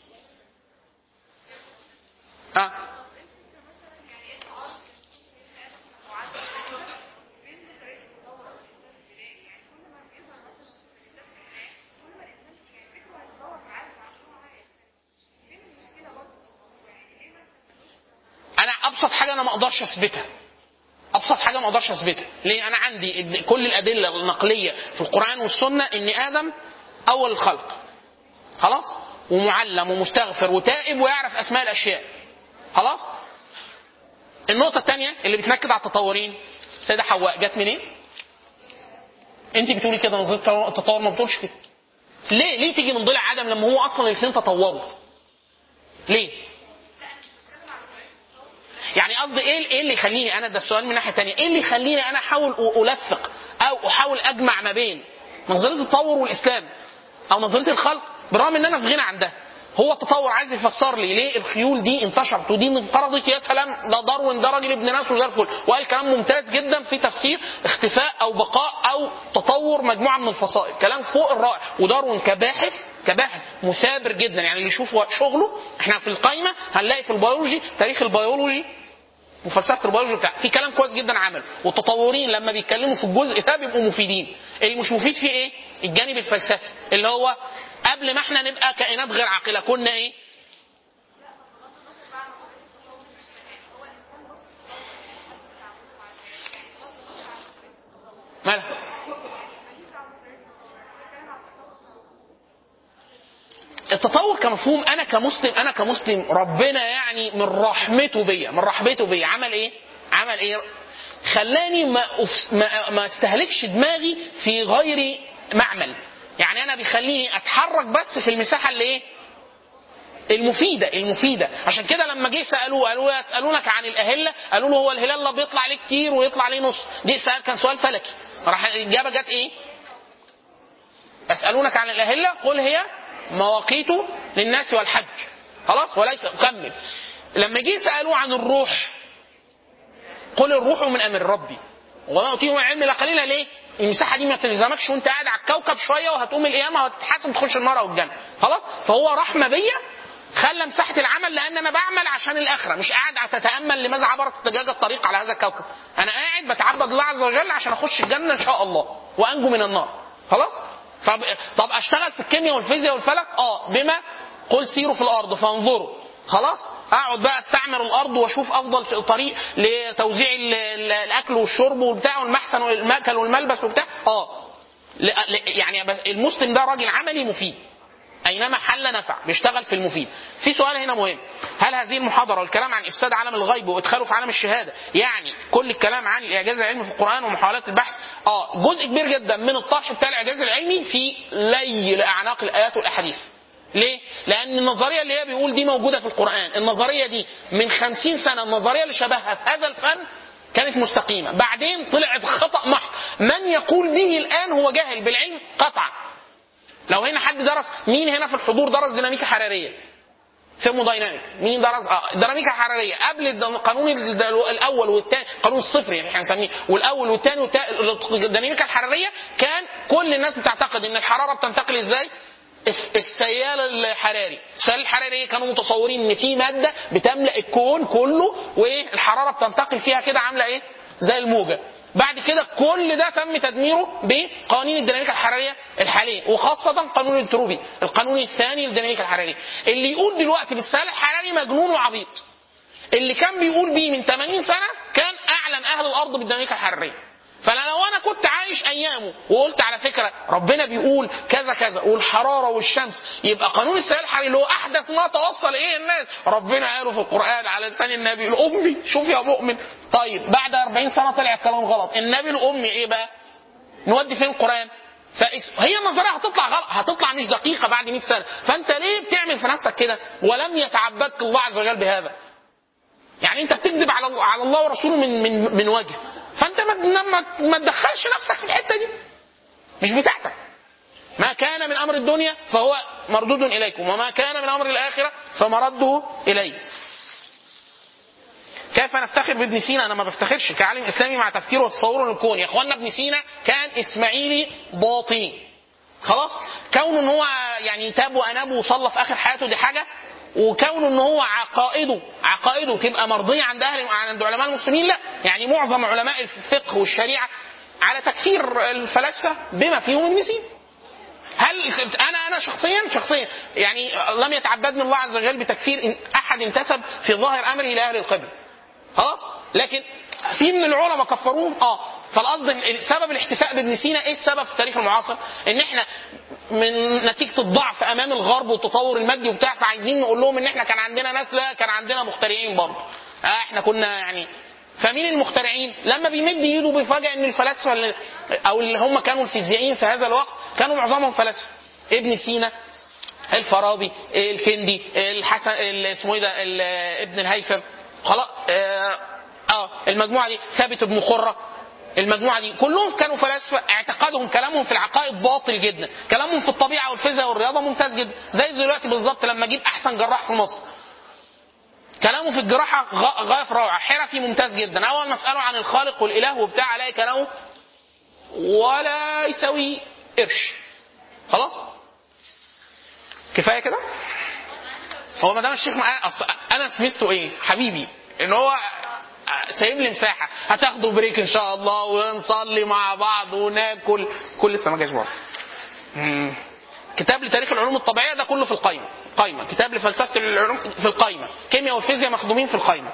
انا ابسط حاجه انا ما اقدرش اثبتها، ابسط حاجه ما اقدرش اثبتها. ليه؟ انا عندي كل الادله النقليه في القران والسنه ان ادم اول الخلق خلاص، ومعلم ومستغفر وتائب ويعرف اسماء الاشياء خلاص. النقطه الثانيه اللي بتنكد على التطورين، سيده حواء جت منين؟ انت بتقولي كده نظريه التطور ما بتقولش كده. ليه تيجي من ضلع ادم لما هو اصلا الاثنين تطوروا؟ ليه؟ يعني قصدي ايه اللي يخليني انا، ده السؤال من ناحيه ثانيه، ايه اللي يخليني انا احاول الفق او احاول اجمع ما بين نظريه التطور والاسلام او نظريه الخلق بالرغم ان انا في غنى عن ده؟ هو التطور عايز يفسر لي ليه الخيول دي انتشرت ودي انقرضت، يا سلام ده داروين ده راجل ابن ناس وزي الفل، وقال كلام ممتاز جدا في تفسير اختفاء او بقاء او تطور مجموعه من الفصائل، كلام فوق الرائع. وداروين كباحث مثابر جدا، يعني اللي يشوف شغله احنا في القايمه هنلاقي في البيولوجي تاريخ البيولوجي وفلسفه البيولوجي بتاع في كلام كويس جدا عمله. والتطورين لما بيتكلموا في الجزء ده بيبقوا مفيدين. اللي مش مفيد فيه ايه؟ الجانب الفلسفي اللي هو قبل ما احنا نبقى كائنات غير عاقله كنا ايه؟ مالها؟ التطور كمفهوم انا كمسلم ربنا يعني من رحمته بيا عمل ايه؟ خلاني ما استهلكش دماغي في غير معمل. يعني انا بيخليني اتحرك بس في المساحه اللي ايه؟ المفيده. عشان كده لما جه سالوه قالوا يسالونك عن الاهله، قالوا له هو الهلال لا بيطلع عليه كتير ويطلع عليه نص. دي كان سؤال فلكي، راح الاجابه جت ايه؟ يسالونك عن الاهله قل هي مواقيت للناس والحج خلاص وليس كمل. لما جه سالوه عن الروح قل الروح من امر ربي وما اوتيتم من العلم الا قليلا. ليه؟ المساحه دي ما تلزمكش وانت قاعد على الكوكب شويه وهتقوم القيامه وهتتحاسب تخش النار او الجنه خلاص. فهو رحمه بيا خلى مساحه العمل لان انا بعمل عشان الاخره، مش قاعد تتامل لماذا عبرت الدجاجه الطريق على هذا الكوكب. انا قاعد بتعبد الله عز وجل عشان اخش الجنه ان شاء الله وانجو من النار خلاص. طب اشتغل في الكيمياء والفيزياء والفلك بما قل سيروا في الارض فانظروا خلاص. اقعد بقى استعمر الارض واشوف افضل طريق لتوزيع الاكل والشرب والبتاع والمحسن والمأكل والملبس وبتاع يعني المسلم ده راجل عملي مفيد اينما حل نفع، بيشتغل في المفيد. في سؤال هنا مهم، هل هذه المحاضره والكلام عن افساد عالم الغيب وادخاله في عالم الشهاده يعني كل الكلام عن الاعجاز العلمي في القران ومحاولات البحث؟ جزء كبير جدا من الطرح بتاع الاعجاز العلمي في لي لاعناق الايات والاحاديث. ليه؟ لأن النظرية اللي هي بيقول دي موجودة في القرآن، النظرية دي من 50 سنة النظرية اللي شبهها في هذا الفن كانت مستقيمة، بعدين طلعت خطأ محض. من يقول به الآن هو جاهل بالعلم قطعا. لو هنا حد درس، مين هنا في الحضور درس ديناميكا حرارية؟ ثيرمودايناميك، مين درس؟ الديناميكا الحرارية قبل القانون الأول والثاني، قانون الصفر يعني احنا هنسميه، والأول والثاني الديناميكا الحرارية كان كل الناس بتعتقد إن الحرارة بتنتقل إزاي؟ السيال الحراري. السيال الحراري كانوا متصورين ان في ماده بتملا الكون كله وايه الحراره بتنتقل فيها كده عامله ايه زي الموجه. بعد كده كل ده تم تدميره بقوانين الديناميكا الحراريه الحاليه، وخاصه قانون الانتروبي القانون الثاني للديناميكا الحراريه. اللي يقول دلوقتي بالسيال الحراري مجنون وعبيط. اللي كان بيقول بيه من 80 سنه كان اعلم اهل الارض بالديناميكا الحراريه. فلو انا كنت عايش ايامه وقلت على فكره ربنا بيقول كذا كذا والحراره والشمس، يبقى قانون السيال الحراري اللي هو احدث ما توصل اليه الناس ربنا قاله في القران على لسان النبي الامي. شوف يا مؤمن، طيب بعد 40 سنه طلع الكلام غلط، النبي الامي ايه بقى؟ نودي فين القران؟ فهي النظريه هتطلع غلط، هتطلع مش دقيقه بعد 100 سنه. فانت ليه بتعمل في نفسك كده ولم يتعبدك الله عز وجل بهذا؟ يعني انت بتكذب على الله ورسوله من وجه، فانت ما تدخلش نفسك في الحته دي، مش بتاعتك. ما كان من امر الدنيا فهو مردود اليكم، وما كان من امر الاخره فمرده اليه. كيف نفتخر بابن سينا؟ انا ما بفتخرش كعالم اسلامي مع تفكيره وتصوره للكون. يا اخوانا ابن سينا كان اسماعيلي باطني، خلاص. كونه ان هو يعني تاب واناب وصلى في اخر حياته دي حاجه، وكونه ان هو عقائده تبقى مرضيه عند علماء المسلمين لا. يعني معظم علماء الفقه والشريعه على تكفير الفلاسفه بما فيهم ابن سينا. هل انا شخصيا يعني لم يتعبدني الله عز وجل بتكفير احد انتسب في ظاهر امره الى اهل القبله، خلاص. لكن في من العلماء كفروهم فالقصد سبب الاحتفاء بابن سينا ايه السبب في التاريخ المعاصر؟ ان احنا من نتيجه الضعف امام الغرب والتطور المادي وبتاع، فعايزين نقول لهم ان احنا كان عندنا ناس، لا كان عندنا مخترعين برضه. احنا كنا يعني فمين المخترعين؟ لما بيمد ايده بيفاجئ ان الفلاسفه او اللي هم كانوا الفيزيائيين في هذا الوقت كانوا معظمهم فلاسفه. ابن سينا، الفارابي، الكندي، الحسن اسمه ايه ده، ابن الهيثم، خلاص المجموعه دي، ثابت بن قره، المجموعه دي كلهم كانوا فلاسفه. اعتقادهم كلامهم في العقائد باطل جدا، كلامهم في الطبيعه والفيزياء والرياضه ممتاز جدا. زي دلوقتي بالظبط لما اجيب احسن جراح في مصر، كلامه في الجراحه غايه في روعه، حرفي ممتاز جدا. اول ما اساله عن الخالق والاله وبتاع الاقي كلامه ولا يساوي قرش. خلاص كفايه كده. هو ما دام الشيخ معايا انا سميته ايه حبيبي، ان هو سايب لي مساحه، هتاخدوا بريك ان شاء الله ونصلي مع بعض وناكل. كل لسه ما جاش برضه. كتاب لتاريخ العلوم الطبيعيه ده كله في القايمه. كتاب لفلسفه العلوم في القايمه. كيمياء والفيزياء مخدومين في القايمه.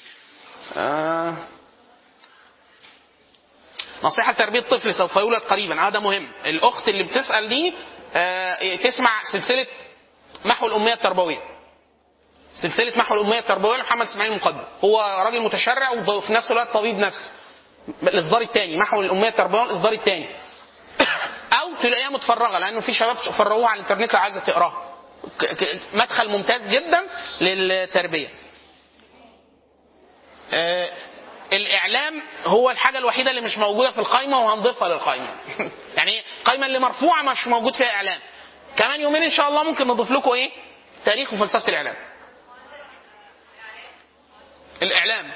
نصيحه تربيه الطفل سوف يولد قريبا. ده مهم. الاخت اللي بتسال دي تسمع سلسله محو الاميه التربويه. سلسله محو الاميه التربويه لمحمد اسماعيل المقدم. هو راجل متشرع وفي نفس الوقت طبيب نفس. الاصدار الثاني محو الاميه التربويه، الاصدار الثاني. او تلاقيها متفرغه لانه في شباب فرغوها على الانترنت لو عايزه تقراها. مدخل ممتاز جدا للتربيه. الاعلام هو الحاجه الوحيده اللي مش موجوده في القائمه وهنضيفها للقائمه. يعني القائمه اللي مرفوعه مش موجود فيها اعلام. كمان يومين ان شاء الله ممكن نضيف لكم ايه؟ تاريخ وفلسفه الاعلام. الاعلام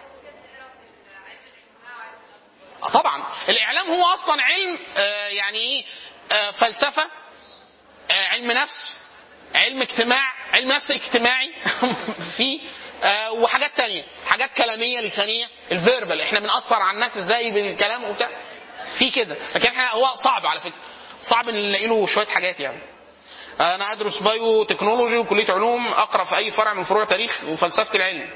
طبعا الاعلام هو اصلا علم يعني ايه؟ فلسفه، علم نفس، علم اجتماع، علم نفس اجتماعي في وحاجات تانية، حاجات كلاميه لسانيه، الفيربال، احنا بنأثر على الناس ازاي بالكلام وبتاع في كده. لكن احنا هو صعب على فكره، صعب نلاقي له شويه حاجات. يعني انا ادرس بايو تكنولوجي وكليه علوم، اقرا في اي فرع من فروع تاريخ وفلسفه العلم.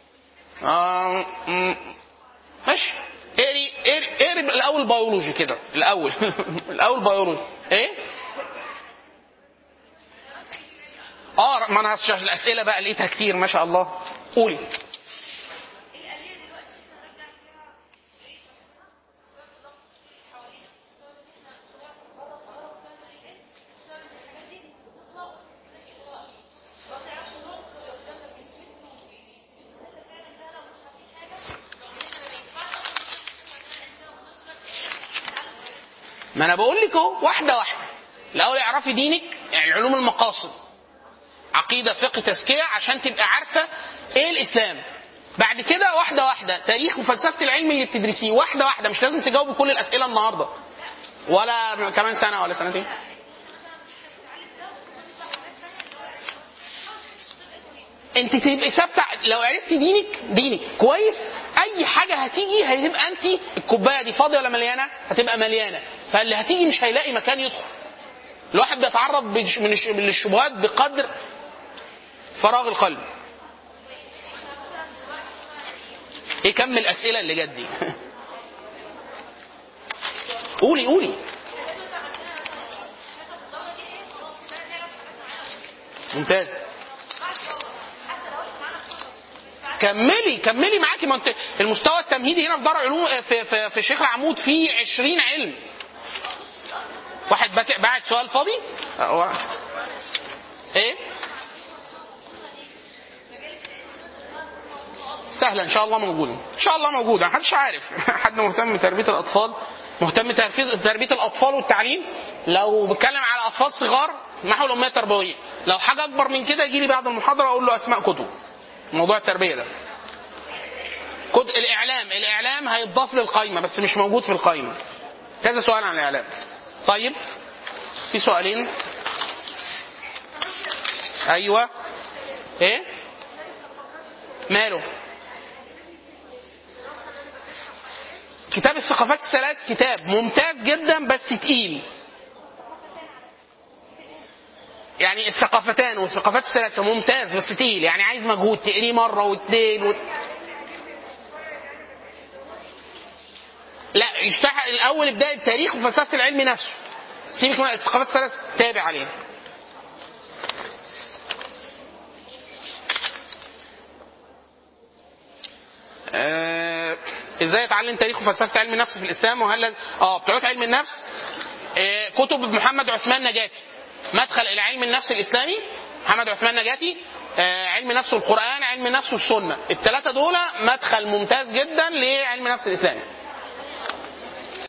ماشي. اقري الاول بيولوجي كده الاول. الاول بيولوجي ايه؟ ما انا الاسئله بقى لقيتها كتير ما شاء الله. قولي. ما انا بقول لك اهو واحده واحده. الاول اعرفي دينك، يعني علوم المقاصد، عقيده، فقه، تزكيه، عشان تبقى عارفه ايه الاسلام. بعد كده واحده واحده تاريخ وفلسفه العلم اللي بتدرسيه واحده واحده. مش لازم تجاوبي كل الاسئله النهارده ولا كمان سنه ولا سنتين. انت تبقي ثابته. لو عرفتي دينك كويس، اي حاجه هتيجي هتبقى انت الكوبايه دي فاضيه ولا مليانه؟ هتبقى مليانه. فاللي هتيجي مش هيلاقي مكان يدخل. الواحد بيتعرض من الشبهات بقدر فراغ القلب. ايه كم الاسئله اللي جت دي؟ قولي. ممتاز. كملي معاكي. ما انت المستوى التمهيدي هنا في دار علوم في شيخ العمود فيه 20 علم. واحد باعت سؤال فاضي. ايه سهله ان شاء الله موجوده. ان شاء الله موجوده. محدش عارف. حد مهتم بتربيه الاطفال مهتم بتربيه الاطفال والتعليم. لو بتكلم على اطفال صغار محو الاميه التربويه. لو حاجه اكبر من كده يجي لي بعد المحاضره اقول له اسماء كتب موضوع التربيه ده. الاعلام هيتضاف للقائمه بس مش موجود في القائمه. كذا سؤال عن الاعلام. طيب في سؤالين. ايوه ايه ماله؟ كتاب الثقافات الثلاث كتاب ممتاز جدا بس تقيل. يعني الثقافتان والثقافات الثلاثه ممتاز بس تقيل، يعني عايز مجهود تقريه مره واثنين لا يفتح الاول ابداء التاريخ وفلسفه العلم نفسه. سيبك من الثقافات الثلاث تابع عليه. ازاي اتعلم تاريخ وفلسفه علم النفس في الاسلام؟ وهل بتوع علم النفس كتب محمد عثمان نجاتي، مدخل الى علم النفس الاسلامي. محمد عثمان نجاتي علم النفس والقران، علم النفس والسنه، الثلاثه دول مدخل ممتاز جدا لعلم النفس الاسلامي.